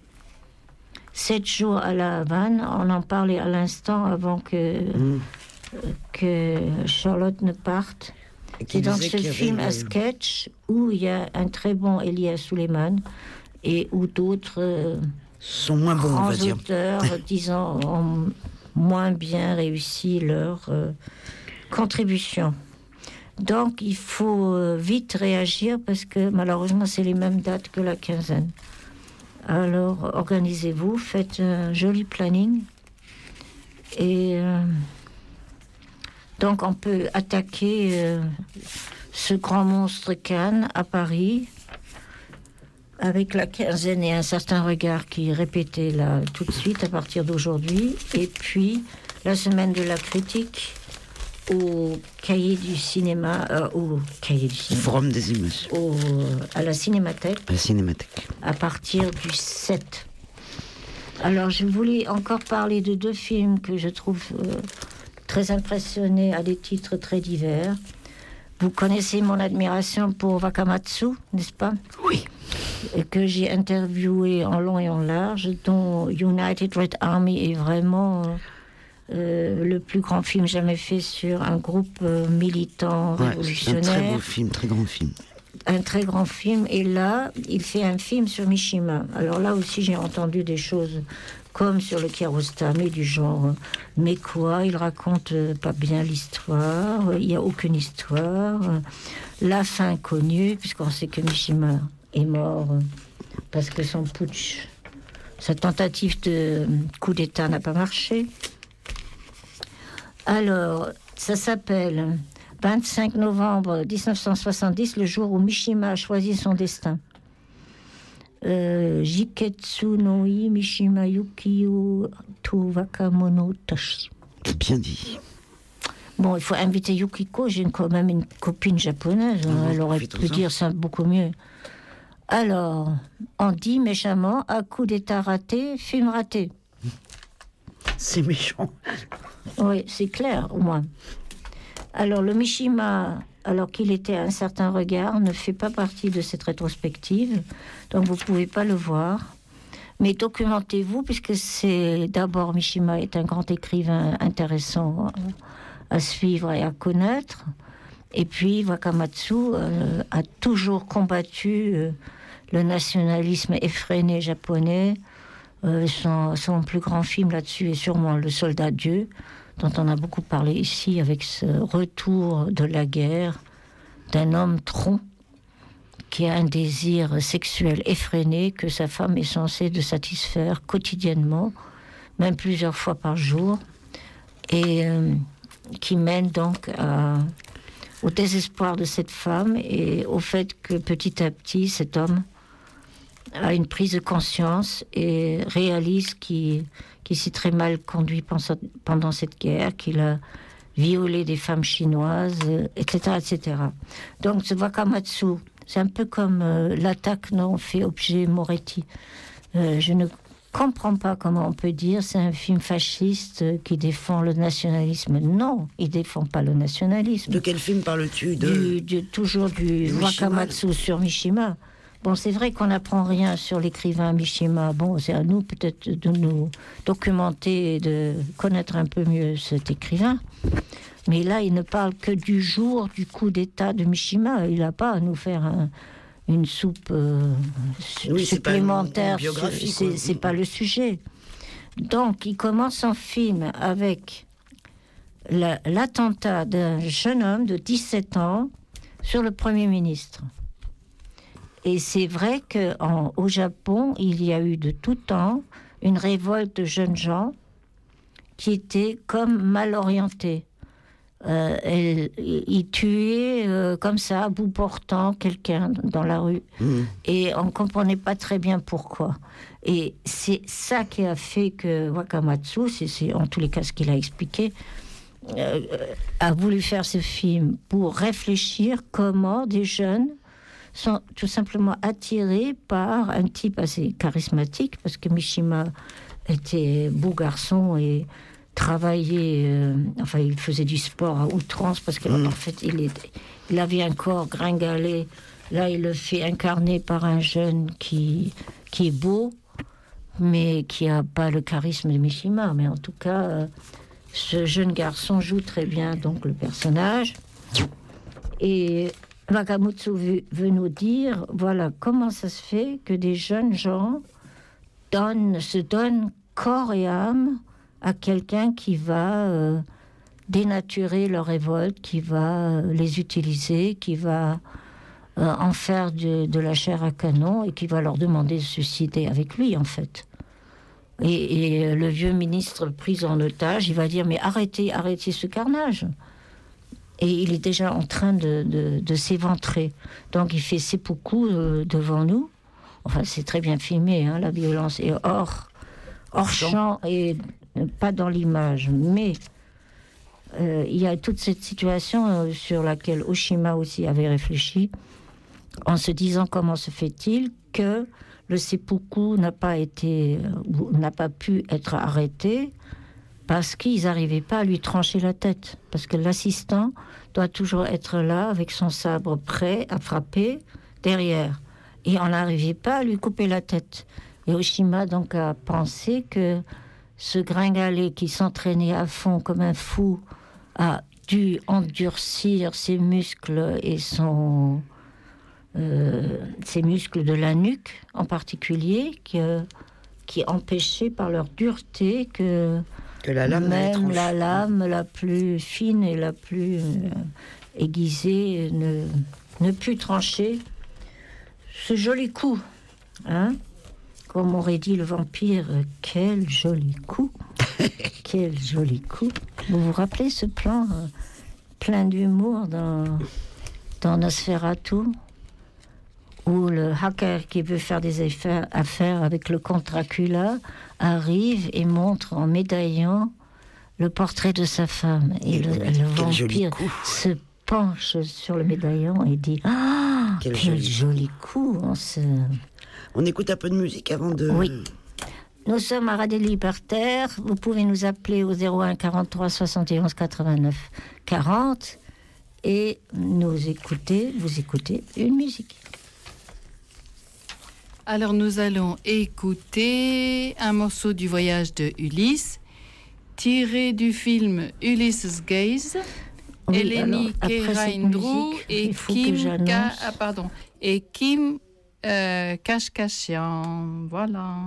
Sept jours à la Havane, on en parlait à l'instant avant que, mmh. que Charlotte ne parte. C'est donc ce film à sketch où il y a un très bon Elias Suleiman et où d'autres euh, sont moins bons, grands on va dire. auteurs, disons, ont moins bien réussi leur euh, contribution. Donc il faut euh, vite réagir parce que malheureusement c'est les mêmes dates que la quinzaine. Alors, organisez-vous, faites un joli planning. Et euh, donc, on peut attaquer euh, ce grand monstre Cannes à Paris avec la quinzaine et un certain regard qui est répété là tout de suite à partir d'aujourd'hui. Et puis, la semaine de la critique au cahier du cinéma, euh, au cahier du cinéma. Forum des images. Au, à la Cinémathèque. À la Cinémathèque. À partir du sept. Alors, je voulais encore parler de deux films que je trouve euh, très impressionnés à des titres très divers. Vous connaissez mon admiration pour Wakamatsu, n'est-ce pas? Oui. Et que j'ai interviewé en long et en large, dont United Red Army est vraiment euh, le plus grand film jamais fait sur un groupe euh, militant ouais, révolutionnaire. Un très beau film, très grand film. Un très grand film. Et là, il fait un film sur Mishima. Alors là aussi, j'ai entendu des choses comme sur le Kiarostami, du genre, mais quoi, il raconte pas bien l'histoire, il n'y a aucune histoire, la fin connue, puisqu'on sait que Mishima est mort parce que son putsch, sa tentative de coup d'État n'a pas marché. Alors, ça s'appelle vingt-cinq novembre dix-neuf cent soixante-dix, le jour où Mishima a choisi son destin. Euh, Jiketsu no i Mishima Yukio to Wakamono Tashi. C'est bien dit. Bon, il faut inviter Yukiko, j'ai une, quand même une copine japonaise, hein, elle aurait pu dire ça beaucoup mieux. Alors, on dit méchamment, à coup d'état raté, film raté. C'est méchant. Oui, c'est clair, au moins. Alors, le Mishima, alors qu'il était à un certain regard, ne fait pas partie de cette rétrospective, donc vous ne pouvez pas le voir. Mais documentez-vous, puisque c'est d'abord, Mishima est un grand écrivain intéressant à suivre et à connaître. Et puis, Wakamatsu euh, a toujours combattu euh, le nationalisme effréné japonais. Euh, son, son plus grand film là-dessus est sûrement Le Soldat Dieu, dont on a beaucoup parlé ici, avec ce retour de la guerre d'un homme tronc qui a un désir sexuel effréné que sa femme est censée de satisfaire quotidiennement, même plusieurs fois par jour, et euh, qui mène donc à, au désespoir de cette femme et au fait que petit à petit cet homme a une prise de conscience et réalise qu'il, qu'il s'est très mal conduit pendant cette guerre, qu'il a violé des femmes chinoises, et cetera, et cetera. Donc ce Wakamatsu, c'est un peu comme euh, l'attaque dont fait objet Moretti. Euh, je ne comprends pas comment on peut dire c'est un film fasciste qui défend le nationalisme. Non, il défend pas le nationalisme. De quel film parles-tu de... du, du, Toujours du, du Wakamatsu sur Mishima. Bon, c'est vrai qu'on n'apprend rien sur l'écrivain Mishima. Bon, c'est à nous peut-être de nous documenter et de connaître un peu mieux cet écrivain. Mais là, il ne parle que du jour du coup d'État de Mishima. Il n'a pas à nous faire un, une soupe euh, oui, supplémentaire. C'est pas, une, une c'est, c'est pas le sujet. Donc, il commence son film avec la, l'attentat d'un jeune homme de dix-sept ans sur le Premier ministre. Et c'est vrai qu'au Japon, il y a eu de tout temps une révolte de jeunes gens qui étaient comme mal orientés. Euh, elle, ils tuaient euh, comme ça, à bout portant, quelqu'un dans la rue. Mmh. Et on ne comprenait pas très bien pourquoi. Et c'est ça qui a fait que Wakamatsu, c'est, c'est en tous les cas ce qu'il a expliqué, euh, a voulu faire ce film pour réfléchir comment des jeunes sont tout simplement attirés par un type assez charismatique, parce que Mishima était beau garçon et travaillait, euh, enfin il faisait du sport à outrance, parce qu'en mmh. fait il, était, il avait un corps gringalé. Là il le fait incarner par un jeune qui, qui est beau, mais qui n'a pas le charisme de Mishima. Mais en tout cas, euh, ce jeune garçon joue très bien donc le personnage. Et Wakamatsu veut, veut nous dire, voilà, comment ça se fait que des jeunes gens donnent, se donnent corps et âme à quelqu'un qui va euh, dénaturer leur révolte, qui va euh, les utiliser, qui va euh, en faire de, de la chair à canon et qui va leur demander de se suicider avec lui, en fait. Et, et le vieux ministre pris en otage, il va dire, mais arrêtez, arrêtez ce carnage. Et il est déjà en train de, de, de s'éventrer. Donc il fait seppuku euh, devant nous. Enfin, c'est très bien filmé, hein, la violence est hors, hors champ et pas dans l'image. Mais euh, il y a toute cette situation euh, sur laquelle Oshima aussi avait réfléchi, en se disant comment se fait-il que le seppuku n'a pas été, euh, n'a pas pu être arrêté parce qu'ils n'arrivaient pas à lui trancher la tête. Parce que l'assistant doit toujours être là avec son sabre prêt à frapper derrière. Et on n'arrivait pas à lui couper la tête. Et Oshima donc a pensé que ce gringalet qui s'entraînait à fond comme un fou a dû endurcir ses muscles et son, euh, ses muscles de la nuque en particulier, que, qui empêchaient par leur dureté que, que la lame même la lame la plus fine et la plus euh, aiguisée ne, ne put trancher ce joli coup, hein? Comme aurait dit le vampire, quel joli coup, quel joli coup. Vous vous rappelez ce plan euh, plein d'humour dans, dans Nosferatu, où le hacker qui veut faire des affaires, affaires avec le comte Dracula arrive et montre en médaillant le portrait de sa femme. Et le, le vampire se penche sur le médaillon et dit ah, quel, quel joli, joli coup. On, se... on écoute un peu de musique avant de... Oui. Nous sommes à Radio Libertaire. Vous pouvez nous appeler au zéro un quarante-trois soixante et onze quatre-vingt-neuf quarante et nous écouter, vous écoutez une musique. Alors nous allons écouter un morceau du voyage de Ulysse, tiré du film Ulysses Gaze. Oui, Eleni Keraindrou et Kim Ka, ah, pardon, et Kim euh, Kashkashian. Voilà.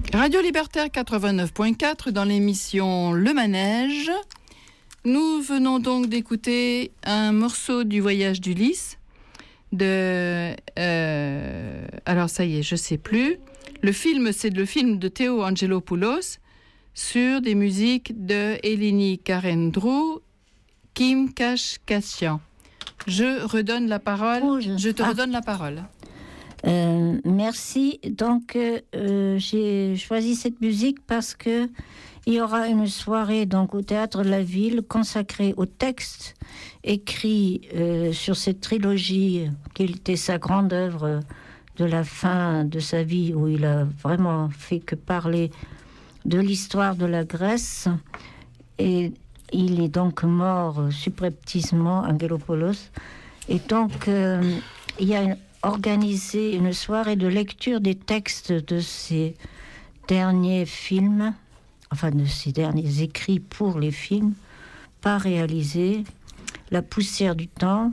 Radio Libertaire quatre-vingt-neuf point quatre dans l'émission Le Manège. Nous venons donc d'écouter un morceau du Voyage d'Ulysse de... Euh, alors ça y est, je ne sais plus. Le film, c'est le film de Théo Angelopoulos sur des musiques de Eleni Karendrou, Kim Kashkashian. Je redonne la parole. Oh, je... je te ah. redonne la parole. Euh, merci. Donc, euh, j'ai choisi cette musique parce que il y aura une soirée donc au Théâtre de la Ville consacrée au texte écrit euh, sur cette trilogie qui était sa grande œuvre de la fin de sa vie, où il a vraiment fait que parler de l'histoire de la Grèce. Et il est donc mort subrepticement, Angelopoulos. Et donc, euh, il y a une organiser une soirée de lecture des textes de ces derniers films, enfin de ces derniers écrits pour les films, pas réalisés. La poussière du temps,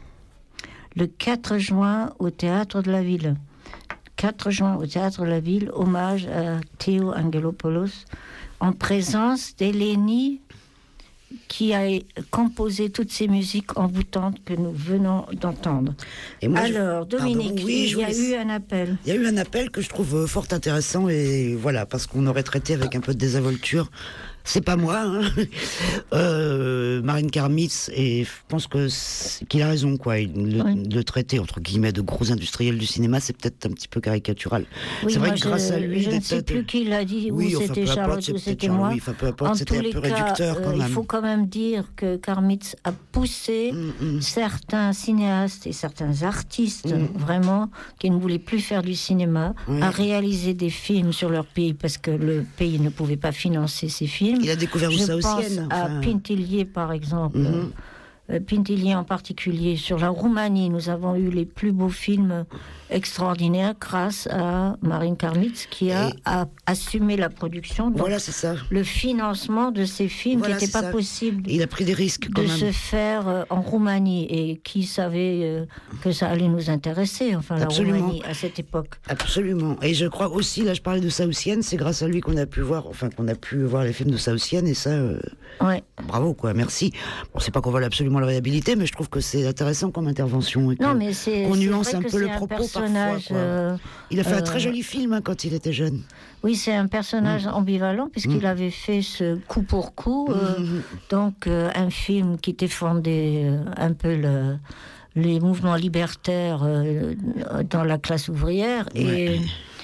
le quatre juin au Théâtre de la Ville. quatre juin au Théâtre de la Ville, hommage à Théo Angelopoulos, en présence d'Eleni, qui a composé toutes ces musiques envoûtantes que nous venons d'entendre. Et moi, Alors, je... Dominique, Pardon, oui, il y a eu un appel. Il y a eu un appel que je trouve fort intéressant, et voilà, parce qu'on aurait traité avec un peu de désinvolture. C'est pas moi, hein. euh, Marine Karmitz, et je pense que qu'il a raison, quoi. Le, oui. le traiter entre guillemets de gros industriels du cinéma, c'est peut-être un petit peu caricatural. Oui, c'est vrai moi, que grâce je, à lui, je ne sais plus qui l'a dit, oui, ou enfin, c'était Charlotte importe, ou c'était moi. Oui, enfin, peu importe, en c'était tous un les peu cas, réducteur quand euh, même. il faut quand même dire que Karmitz a poussé mm, mm. certains cinéastes et certains artistes, mm. vraiment, qui ne voulaient plus faire du cinéma, oui. à réaliser des films sur leur pays, parce que le pays ne pouvait pas financer ces films. Il a découvert je ça aussi. À Pintillier, par exemple, mm-hmm. euh, Pintillier en particulier, sur la Roumanie, nous avons eu les plus beaux films extraordinaires grâce à Marine Karmitz, qui a, a assumé la production. Donc, voilà, c'est ça. Le financement de ces films voilà, qui n'était pas ça. possible. Il a pris des risques quand de même. se faire euh, en Roumanie, et qui savait euh, que ça allait nous intéresser, enfin Absolument. la Roumanie à cette époque. Absolument. Et je crois aussi, là je parlais de Saoussienne, c'est grâce à lui qu'on a pu voir, enfin qu'on a pu voir les films de Saoussienne, et ça, euh, ouais. bravo quoi, merci. Bon, c'est pas qu'on vole absolument le réhabiliter, mais je trouve que c'est intéressant comme intervention, et non, mais c'est, qu'on c'est nuance vrai un que peu le un propos personnage, parfois. Euh, il a fait euh, un très joli film hein, quand il était jeune. Oui, c'est un personnage mmh. ambivalent, puisqu'il mmh. avait fait ce coup pour coup, euh, mmh. donc euh, un film qui défendait euh, un peu le, les mouvements libertaires euh, dans la classe ouvrière, ouais. et,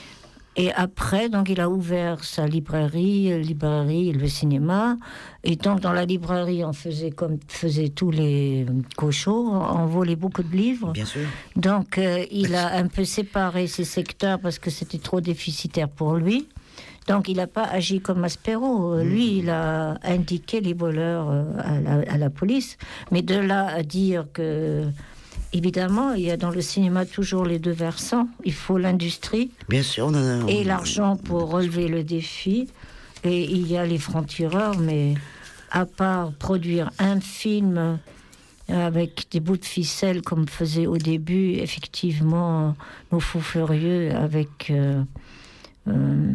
et après, donc, il a ouvert sa librairie, librairie, le cinéma, et donc dans la librairie, on faisait comme faisaient tous les cochons, on volait beaucoup de livres. Bien sûr. Donc, euh, il a un peu séparé ses secteurs parce que c'était trop déficitaire pour lui. Donc, il n'a pas agi comme Maspero. Mmh. Lui, il a indiqué les voleurs à la, à la police. Mais de là à dire que... Évidemment, il y a dans le cinéma toujours les deux versants. Il faut l'industrie. Bien sûr. On a, on... Et l'argent pour relever le défi. Et il y a les francs-tireurs, mais à part produire un film avec des bouts de ficelle, comme faisait au début, effectivement, Nos Fous Furieux, avec... Euh, euh,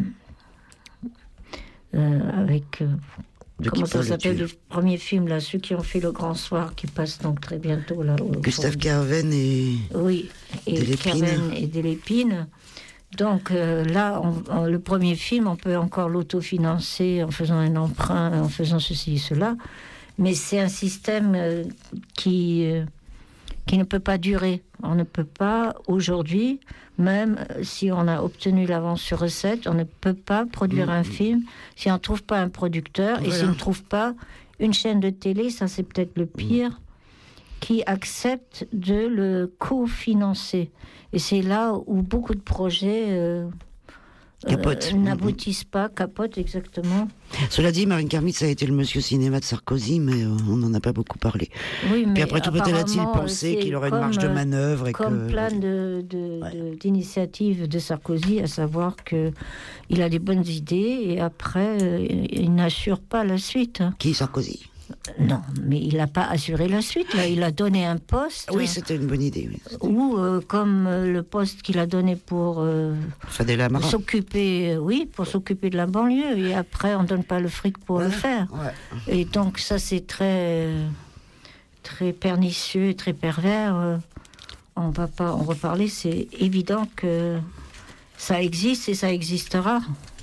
euh, avec... Euh, comment ça s'appelle, le premier film, là, ceux qui ont fait Le Grand Soir, qui passe donc très bientôt, là. Au Gustave Kerven et... Oui, et Kerven et Delépine. Donc euh, là, on, on, le premier film, on peut encore l'autofinancer en faisant un emprunt, en faisant ceci et cela. Mais c'est un système euh, qui, euh, qui ne peut pas durer. On ne peut pas, aujourd'hui, même si on a obtenu l'avance sur recette, on ne peut pas produire mmh. un film si on ne trouve pas un producteur, voilà. Et si on ne trouve pas une chaîne de télé, ça c'est peut-être le pire, mmh. qui accepte de le cofinancer. Et c'est là où beaucoup de projets euh, capotent. Euh, n'aboutissent pas, capotent exactement. Cela dit, Marine Karmitz a été le monsieur cinéma de Sarkozy, mais euh, on n'en a pas beaucoup parlé. Oui, mais puis après tout, peut-être a-t-il pensé qu'il aurait comme, une marge de manœuvre et comme que... plein de, de, ouais. de, d'initiatives de Sarkozy, à savoir qu'il a des bonnes idées et après, euh, il n'assure pas la suite. Qui, Sarkozy ? Non, mais il n'a pas assuré la suite. Là. Il a donné un poste. Oui, c'était une bonne idée. Oui. Ou euh, comme euh, le poste qu'il a donné pour, euh, pour s'occuper, euh, oui, pour s'occuper de la banlieue. Et après, on ne donne pas le fric pour ouais, le faire. Ouais. Et donc ça, c'est très, très pernicieux, très pervers. Euh, on va pas en reparler. C'est évident que ça existe et ça existera.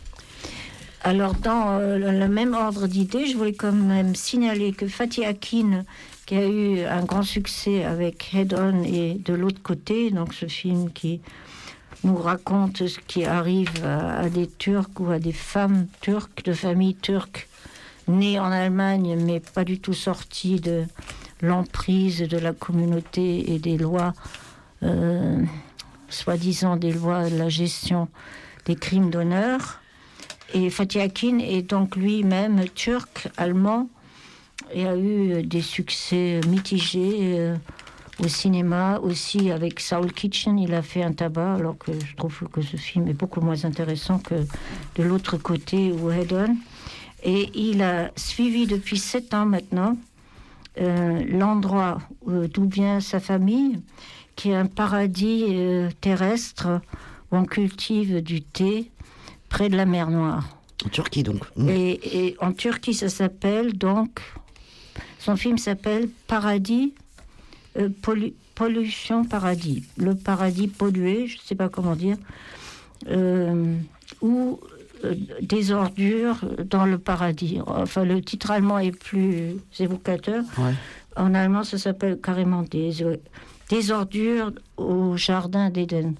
Alors, dans euh, le même ordre d'idées, je voulais quand même signaler que Fatih Akin, qui a eu un grand succès avec Head On et de l'autre côté, donc ce film qui nous raconte ce qui arrive à, à des Turcs ou à des femmes turques, de familles turques, nées en Allemagne, mais pas du tout sorties de l'emprise de la communauté et des lois, euh, soi-disant des lois de la gestion des crimes d'honneur. Et Fatih Akin est donc lui-même turc, allemand, et a eu des succès mitigés euh, au cinéma, aussi avec Soul Kitchen. Il a fait un tabac, alors que je trouve que ce film est beaucoup moins intéressant que de l'autre côté, ou Head On. Et il a suivi depuis sept ans maintenant euh, l'endroit euh, d'où vient sa famille, qui est un paradis euh, terrestre où on cultive du thé près de la mer Noire. En Turquie, donc. Et, et en Turquie, ça s'appelle donc... Son film s'appelle Paradis, euh, pollu, Pollution Paradis. Le paradis pollué, je ne sais pas comment dire, euh, ou euh, des ordures dans le paradis. Enfin, le titre allemand est plus évocateur. Ouais. En allemand, ça s'appelle carrément des, des ordures au jardin d'Éden.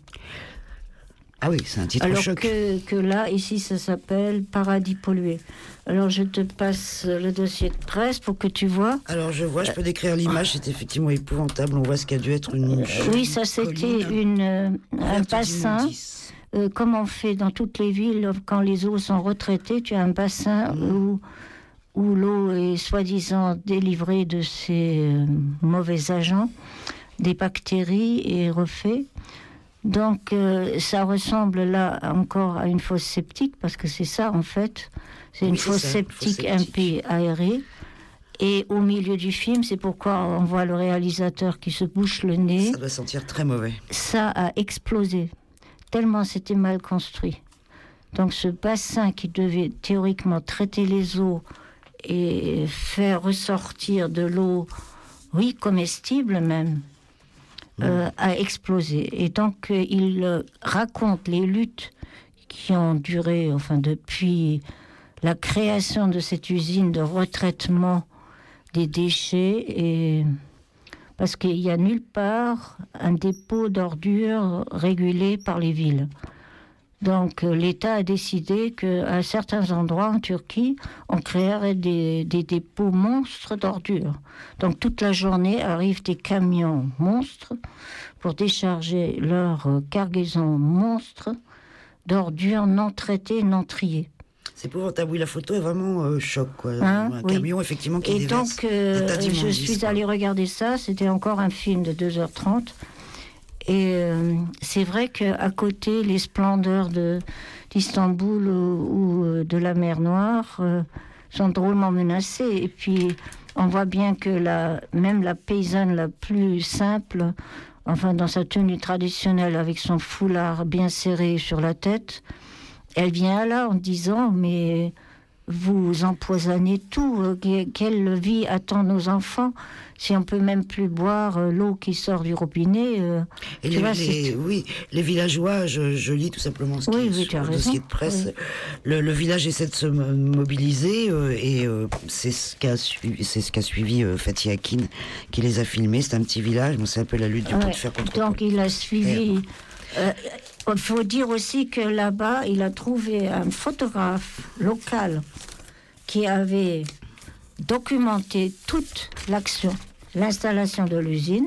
Ah oui, c'est un titre Alors choc. Que, que là, ici, ça s'appelle Paradis pollué. Alors, je te passe le dossier de presse pour que tu vois. Alors, je vois, je peux décrire l'image, c'est effectivement épouvantable. On voit ce qu'a dû être une... Euh, oui, ça, c'était une, euh, un bassin, euh, comme on fait dans toutes les villes, quand les eaux sont retraitées, tu as un bassin mmh. où, où l'eau est soi-disant délivrée de ces euh, mauvais agents, des bactéries, et refait. Donc, euh, ça ressemble là encore à une fosse septique, parce que c'est ça, en fait. C'est une oui, fosse, c'est ça, septique, fosse septique un peu aérée. Et au milieu du film, c'est pourquoi on voit le réalisateur qui se bouche le nez. Ça doit sentir très mauvais. Ça a explosé, tellement c'était mal construit. Donc, ce bassin qui devait théoriquement traiter les eaux et faire ressortir de l'eau, oui, comestible même, Euh, a explosé. Et donc, euh, il euh, raconte les luttes qui ont duré, enfin, depuis la création de cette usine de retraitement des déchets, et parce qu'il n'y a nulle part un dépôt d'ordures régulé par les villes. Donc, euh, l'État a décidé qu'à certains endroits en Turquie, on créerait des, des dépôts monstres d'ordures. Donc, toute la journée arrivent des camions monstres pour décharger leur euh, cargaison monstre d'ordures non traitées, non triées. C'est épouvantable. Oui, la photo est vraiment euh, choc, quoi. Hein, un oui. camion, effectivement, qui Et déverse donc, euh, je suis allée regarder ça. C'était encore un film de deux heures trente. Et euh, c'est vrai qu'à côté, les splendeurs de, d'Istanbul ou, ou de la mer Noire euh, sont drôlement menacées. Et puis, on voit bien que la, même la paysanne la plus simple, enfin dans sa tenue traditionnelle, avec son foulard bien serré sur la tête, elle vient là en disant « Mais vous empoisonnez tout. Quelle vie attend nos enfants si on peut même plus boire l'eau qui sort du robinet euh, Et les, vois, les, oui, les villageois, je, je lis tout simplement ce oui, qui est oui, sur le raison. dossier de presse. Oui. Le, le village essaie de se mobiliser euh, et euh, c'est ce qu'a suivi, c'est ce qu'a suivi euh, Fatih Akin qui les a filmés. C'est un petit village, mais c'est un peu la lutte du ouais, pot de fer contre. Donc il a suivi. Il euh, faut dire aussi que là-bas, il a trouvé un photographe local qui avait documenté toute l'action, l'installation de l'usine,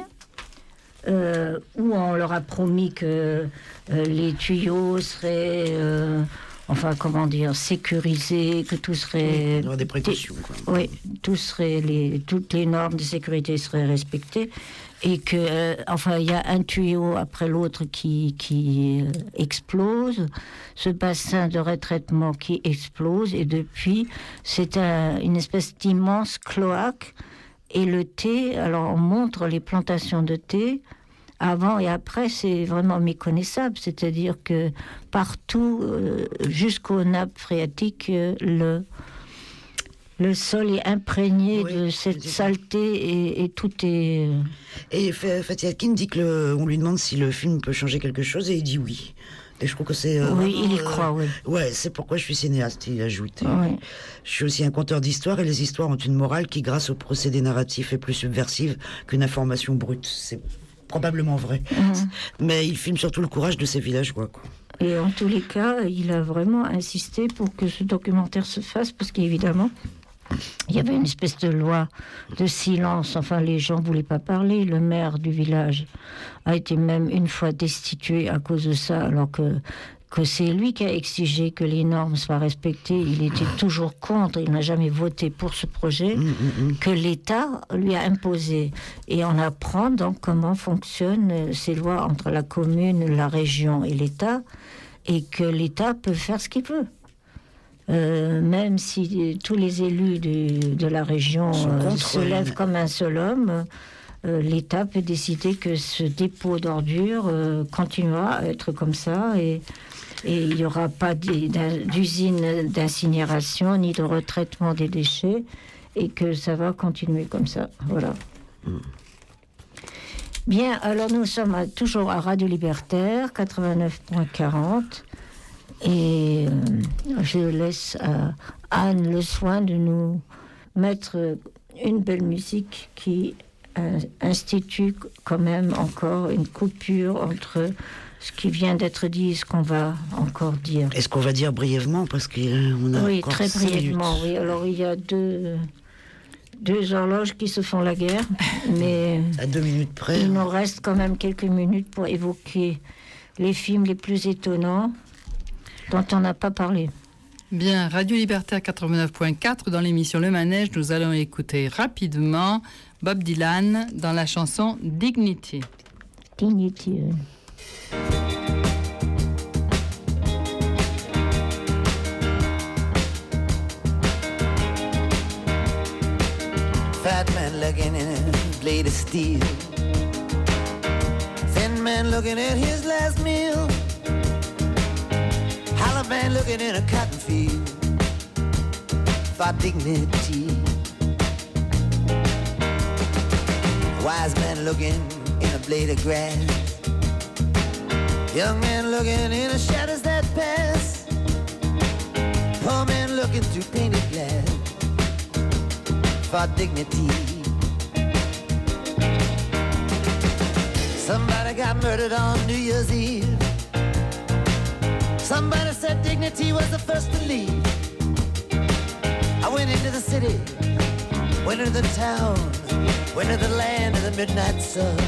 euh, où on leur a promis que euh, les tuyaux seraient euh, enfin, comment dire, sécurisé, que tout serait... Oui, des précautions, quoi. Oui, tout serait les, toutes les normes de sécurité seraient respectées. Et que, euh, enfin, il y a un tuyau après l'autre qui, qui euh, explose, ce bassin de retraitement qui explose, et depuis, c'est un, une espèce d'immense cloaque. Et le thé, alors on montre les plantations de thé, avant et après, c'est vraiment méconnaissable. C'est-à-dire que partout, euh, jusqu'aux nappes phréatiques, euh, le... Le sol est imprégné oui, de cette saleté et, et tout est... Et Fatih Akin dit qu'on lui demande si le film peut changer quelque chose et il dit oui. Et je trouve que c'est... Euh, oui, il y euh, croit, oui. Ouais, c'est pourquoi je suis cinéaste, il ajoute. Oui. Je suis aussi un conteur d'histoires et les histoires ont une morale qui, grâce au procédé narratif, est plus subversive qu'une information brute. C'est probablement vrai. Mmh. Mais il filme surtout le courage de ces villageois, quoi. Et en tous les cas, il a vraiment insisté pour que ce documentaire se fasse, parce qu'évidemment... il y avait une espèce de loi de silence, enfin les gens ne voulaient pas parler. Le maire du village a été même une fois destitué à cause de ça, alors que, que c'est lui qui a exigé que les normes soient respectées. Il était toujours contre, il n'a jamais voté pour ce projet que l'État lui a imposé. Et on apprend donc comment fonctionnent ces lois entre la commune, la région et l'État, et que l'État peut faire ce qu'il veut. Euh, même si tous les élus de, de la région euh, se lèvent comme un seul homme, euh, l'État peut décider que ce dépôt d'ordures euh, continuera à être comme ça et, et il n'y aura pas d'usine d'incinération ni de retraitement des déchets et que ça va continuer comme ça. Voilà. Mm. Bien, alors nous sommes à, toujours à Radio Libertaire, quatre-vingt-neuf quarante. Et euh, je laisse à Anne le soin de nous mettre une belle musique qui euh, institue quand même encore une coupure entre ce qui vient d'être dit et ce qu'on va encore dire. Est-ce qu'on va dire brièvement parce qu'on a oui, encore très cinq brièvement. minutes. Oui, alors il y a deux deux horloges qui se font la guerre, mais à deux minutes près. Il nous reste quand même quelques minutes pour évoquer les films les plus étonnants dont on n'a pas parlé. Bien, Radio Libertaire quatre-vingt-neuf quatre, dans l'émission Le Manège, nous allons écouter rapidement Bob Dylan dans la chanson Dignity. Dignity. Fat man looking at a blade of steel, thin man looking at his last meal, hollow man looking in a cotton field for dignity, wise man looking in a blade of grass, young man looking in the shadows that pass, poor man looking through painted glass for dignity. Somebody got murdered on New Year's Eve. Somebody said dignity was the first to leave. I went into the city, went into the town, went to the land of the midnight sun.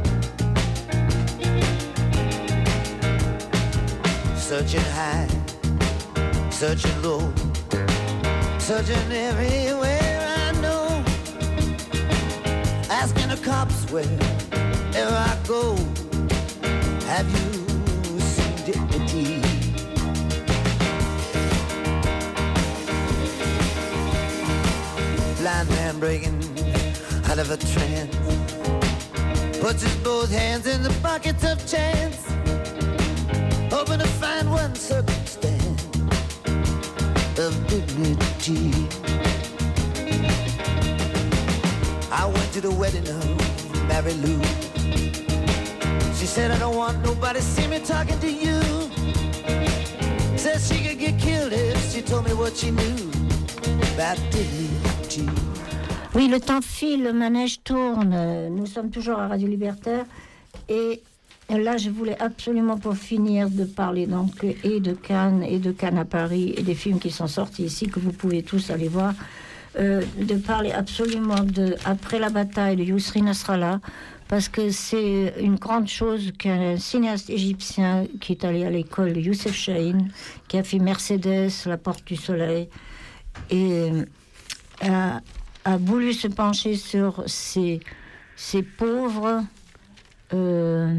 Searching high, searching low, searching everywhere I know, asking the cops wherever I go, have you seen dignity? Blind man breaking out of a trance, puts his both hands in the pockets of chance, hoping to find one circumstance of dignity. I went to the wedding of Mary Lou. She said, I don't want nobody to see me talking to you. Said she could get killed if she told me what she knew about dignity. Oui, le temps file, le manège tourne. Nous sommes toujours à Radio Libertaire. Et là, je voulais absolument, pour finir, de parler donc et de Cannes, et de Cannes à Paris, et des films qui sont sortis ici, que vous pouvez tous aller voir, euh, de parler absolument de Après la bataille de Yousri Nasrallah, parce que c'est une grande chose qu'un cinéaste égyptien qui est allé à l'école, Youssef Chahine, qui a fait Mercedes, La Porte du Soleil, et a, a voulu se pencher sur ces, ces pauvres euh,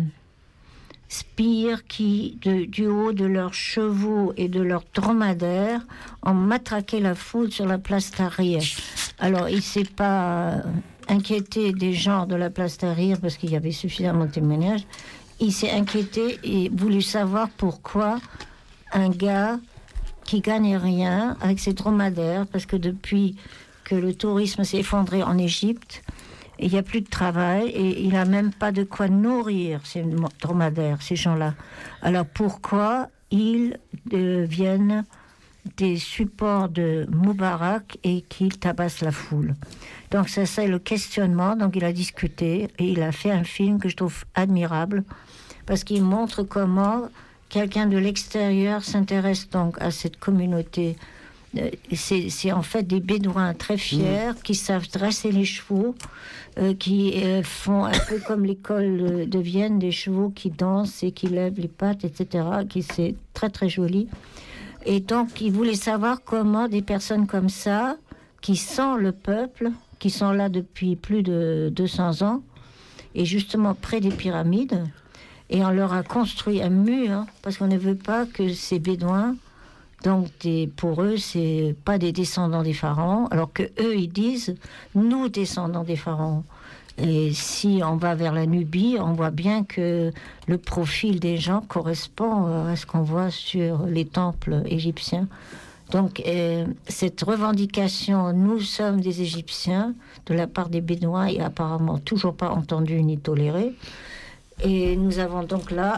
spires qui, de, du haut de leurs chevaux et de leurs dromadaires, ont matraqué la foule sur la place Tahrir. Alors, il ne s'est pas inquiété des gens de la place Tahrir parce qu'il y avait suffisamment de témoignages. Il s'est inquiété et voulu savoir pourquoi un gars qui gagnait rien avec ses dromadaires, parce que depuis que le tourisme s'est effondré en Égypte, il n'y a plus de travail et il n'a même pas de quoi nourrir ces dromadaires, ces gens-là. Alors pourquoi ils deviennent des supports de Moubarak et qu'ils tabassent la foule? Donc ça, c'est le questionnement. Donc il a discuté et il a fait un film que je trouve admirable parce qu'il montre comment quelqu'un de l'extérieur s'intéresse donc à cette communauté. C'est, c'est en fait des bédouins très fiers mmh. qui savent dresser les chevaux, euh, qui euh, font un peu comme l'école de Vienne, des chevaux qui dansent et qui lèvent les pattes, et cetera. Qui c'est très très joli. Et donc il voulait savoir comment des personnes comme ça, qui sont le peuple, qui sont là depuis plus de deux cents ans, et justement près des pyramides, et on leur a construit un mur, parce qu'on ne veut pas que ces bédouins, donc des, pour eux, c'est pas des descendants des pharaons, alors que eux ils disent nous descendants des pharaons. Et si on va vers la Nubie, on voit bien que le profil des gens correspond à ce qu'on voit sur les temples égyptiens. Donc euh, cette revendication, nous sommes des Égyptiens, de la part des Bédouins, est apparemment toujours pas entendue ni tolérée. Et nous avons donc là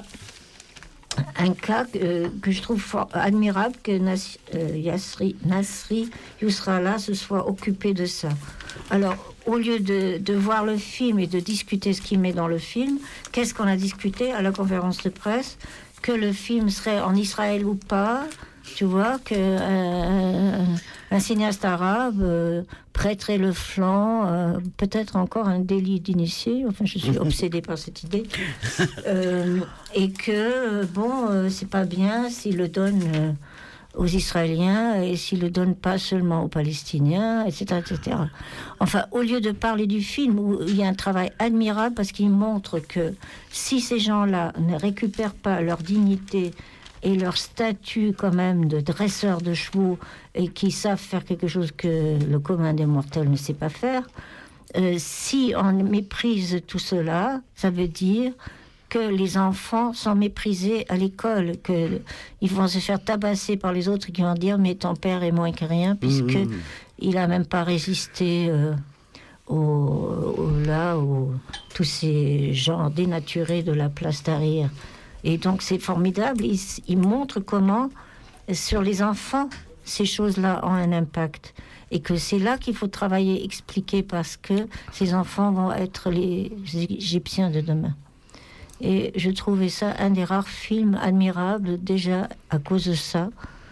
un cas euh, que je trouve fort admirable, que Nas, euh, Yassri, Nasri Yousrallah se soit occupé de ça. Alors, au lieu de, de voir le film et de discuter ce qu'il met dans le film, qu'est-ce qu'on a discuté à la conférence de presse? Que le film serait en Israël ou pas? Tu vois, que euh, un cinéaste arabe euh, prêterait le flanc, euh, peut-être encore un délit d'initié. Enfin, je suis obsédée par cette idée. Euh, et que, bon, euh, c'est pas bien s'il le donne euh, aux Israéliens et s'il le donne pas seulement aux Palestiniens, et cetera, et cetera. Enfin, au lieu de parler du film, où il y a un travail admirable parce qu'il montre que si ces gens-là ne récupèrent pas leur dignité et leur statut quand même de dresseurs de chevaux et qui savent faire quelque chose que le commun des mortels ne sait pas faire, euh, si on méprise tout cela, ça veut dire que les enfants sont méprisés à l'école, qu'ils vont se faire tabasser par les autres qui vont dire mais ton père est moins que rien puisque mmh. il a même pas résisté euh, au, au, là où tous ces gens dénaturés de la place Tahrir. Et donc c'est formidable, il, il montre comment sur les enfants ces choses-là ont un impact et que c'est là qu'il faut travailler, expliquer, parce que ces enfants vont être les Égyptiens de demain. Et je trouvais ça un des rares films admirables déjà à cause de ça.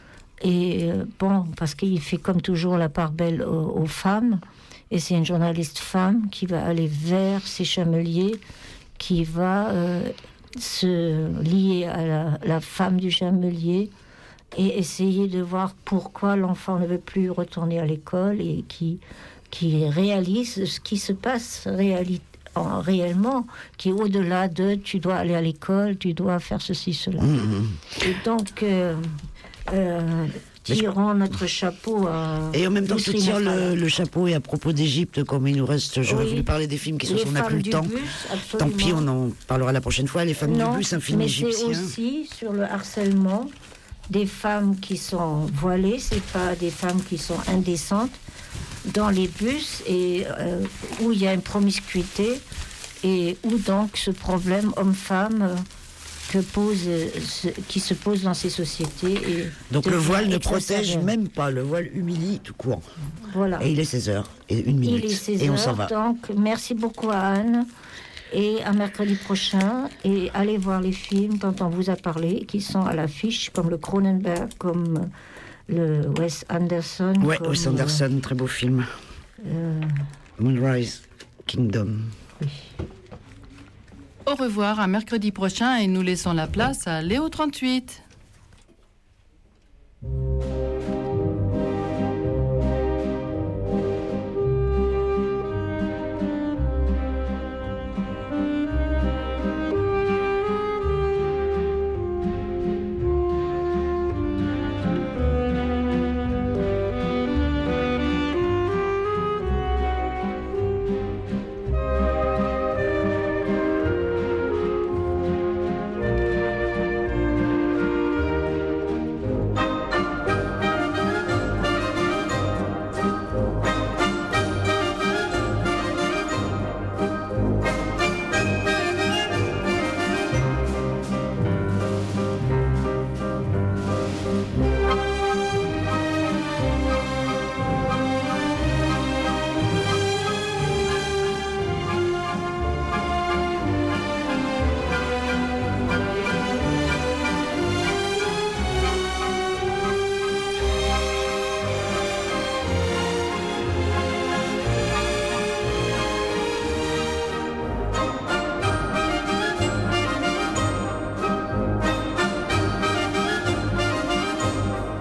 Et euh, bon, parce qu'il fait comme toujours la part belle aux, aux femmes, et c'est une journaliste femme qui va aller vers ces chameliers, qui va euh, se lier à la, la femme du chamelier et essayer de voir pourquoi l'enfant ne veut plus retourner à l'école, et qui, qui réalise ce qui se passe réalité. En, réellement, qui est au-delà de tu dois aller à l'école, tu dois faire ceci, cela. Mmh. Et donc, euh, euh, tirons notre chapeau à... Et en même temps, je tire le, le chapeau, et à propos d'Égypte, comme il nous reste, j'aurais oui. voulu parler des films qui sont, on n'a plus le temps. Bus, tant pis, on en parlera la prochaine fois. Les femmes non, du bus, un film mais égyptien. C'est aussi sur le harcèlement des femmes qui sont voilées, c'est pas des femmes qui sont indécentes, dans les bus, et euh, où il y a une promiscuité, et où donc ce problème homme-femme euh, que pose, euh, ce, qui se pose dans ces sociétés. Et donc le voile ne protège même pas, le voile humilie tout court. Voilà. Et il est seize heures et une minute. Il est seize heures, et on s'en va. Donc merci beaucoup à Anne, et à mercredi prochain, et allez voir les films dont on vous a parlé, qui sont à l'affiche, comme le Cronenberg, comme le Wes Anderson. Ouais, Wes Anderson, euh, très beau film. Euh... Moonrise Kingdom. Oui. Au revoir, à mercredi prochain et nous laissons la place à Léo trente-huit.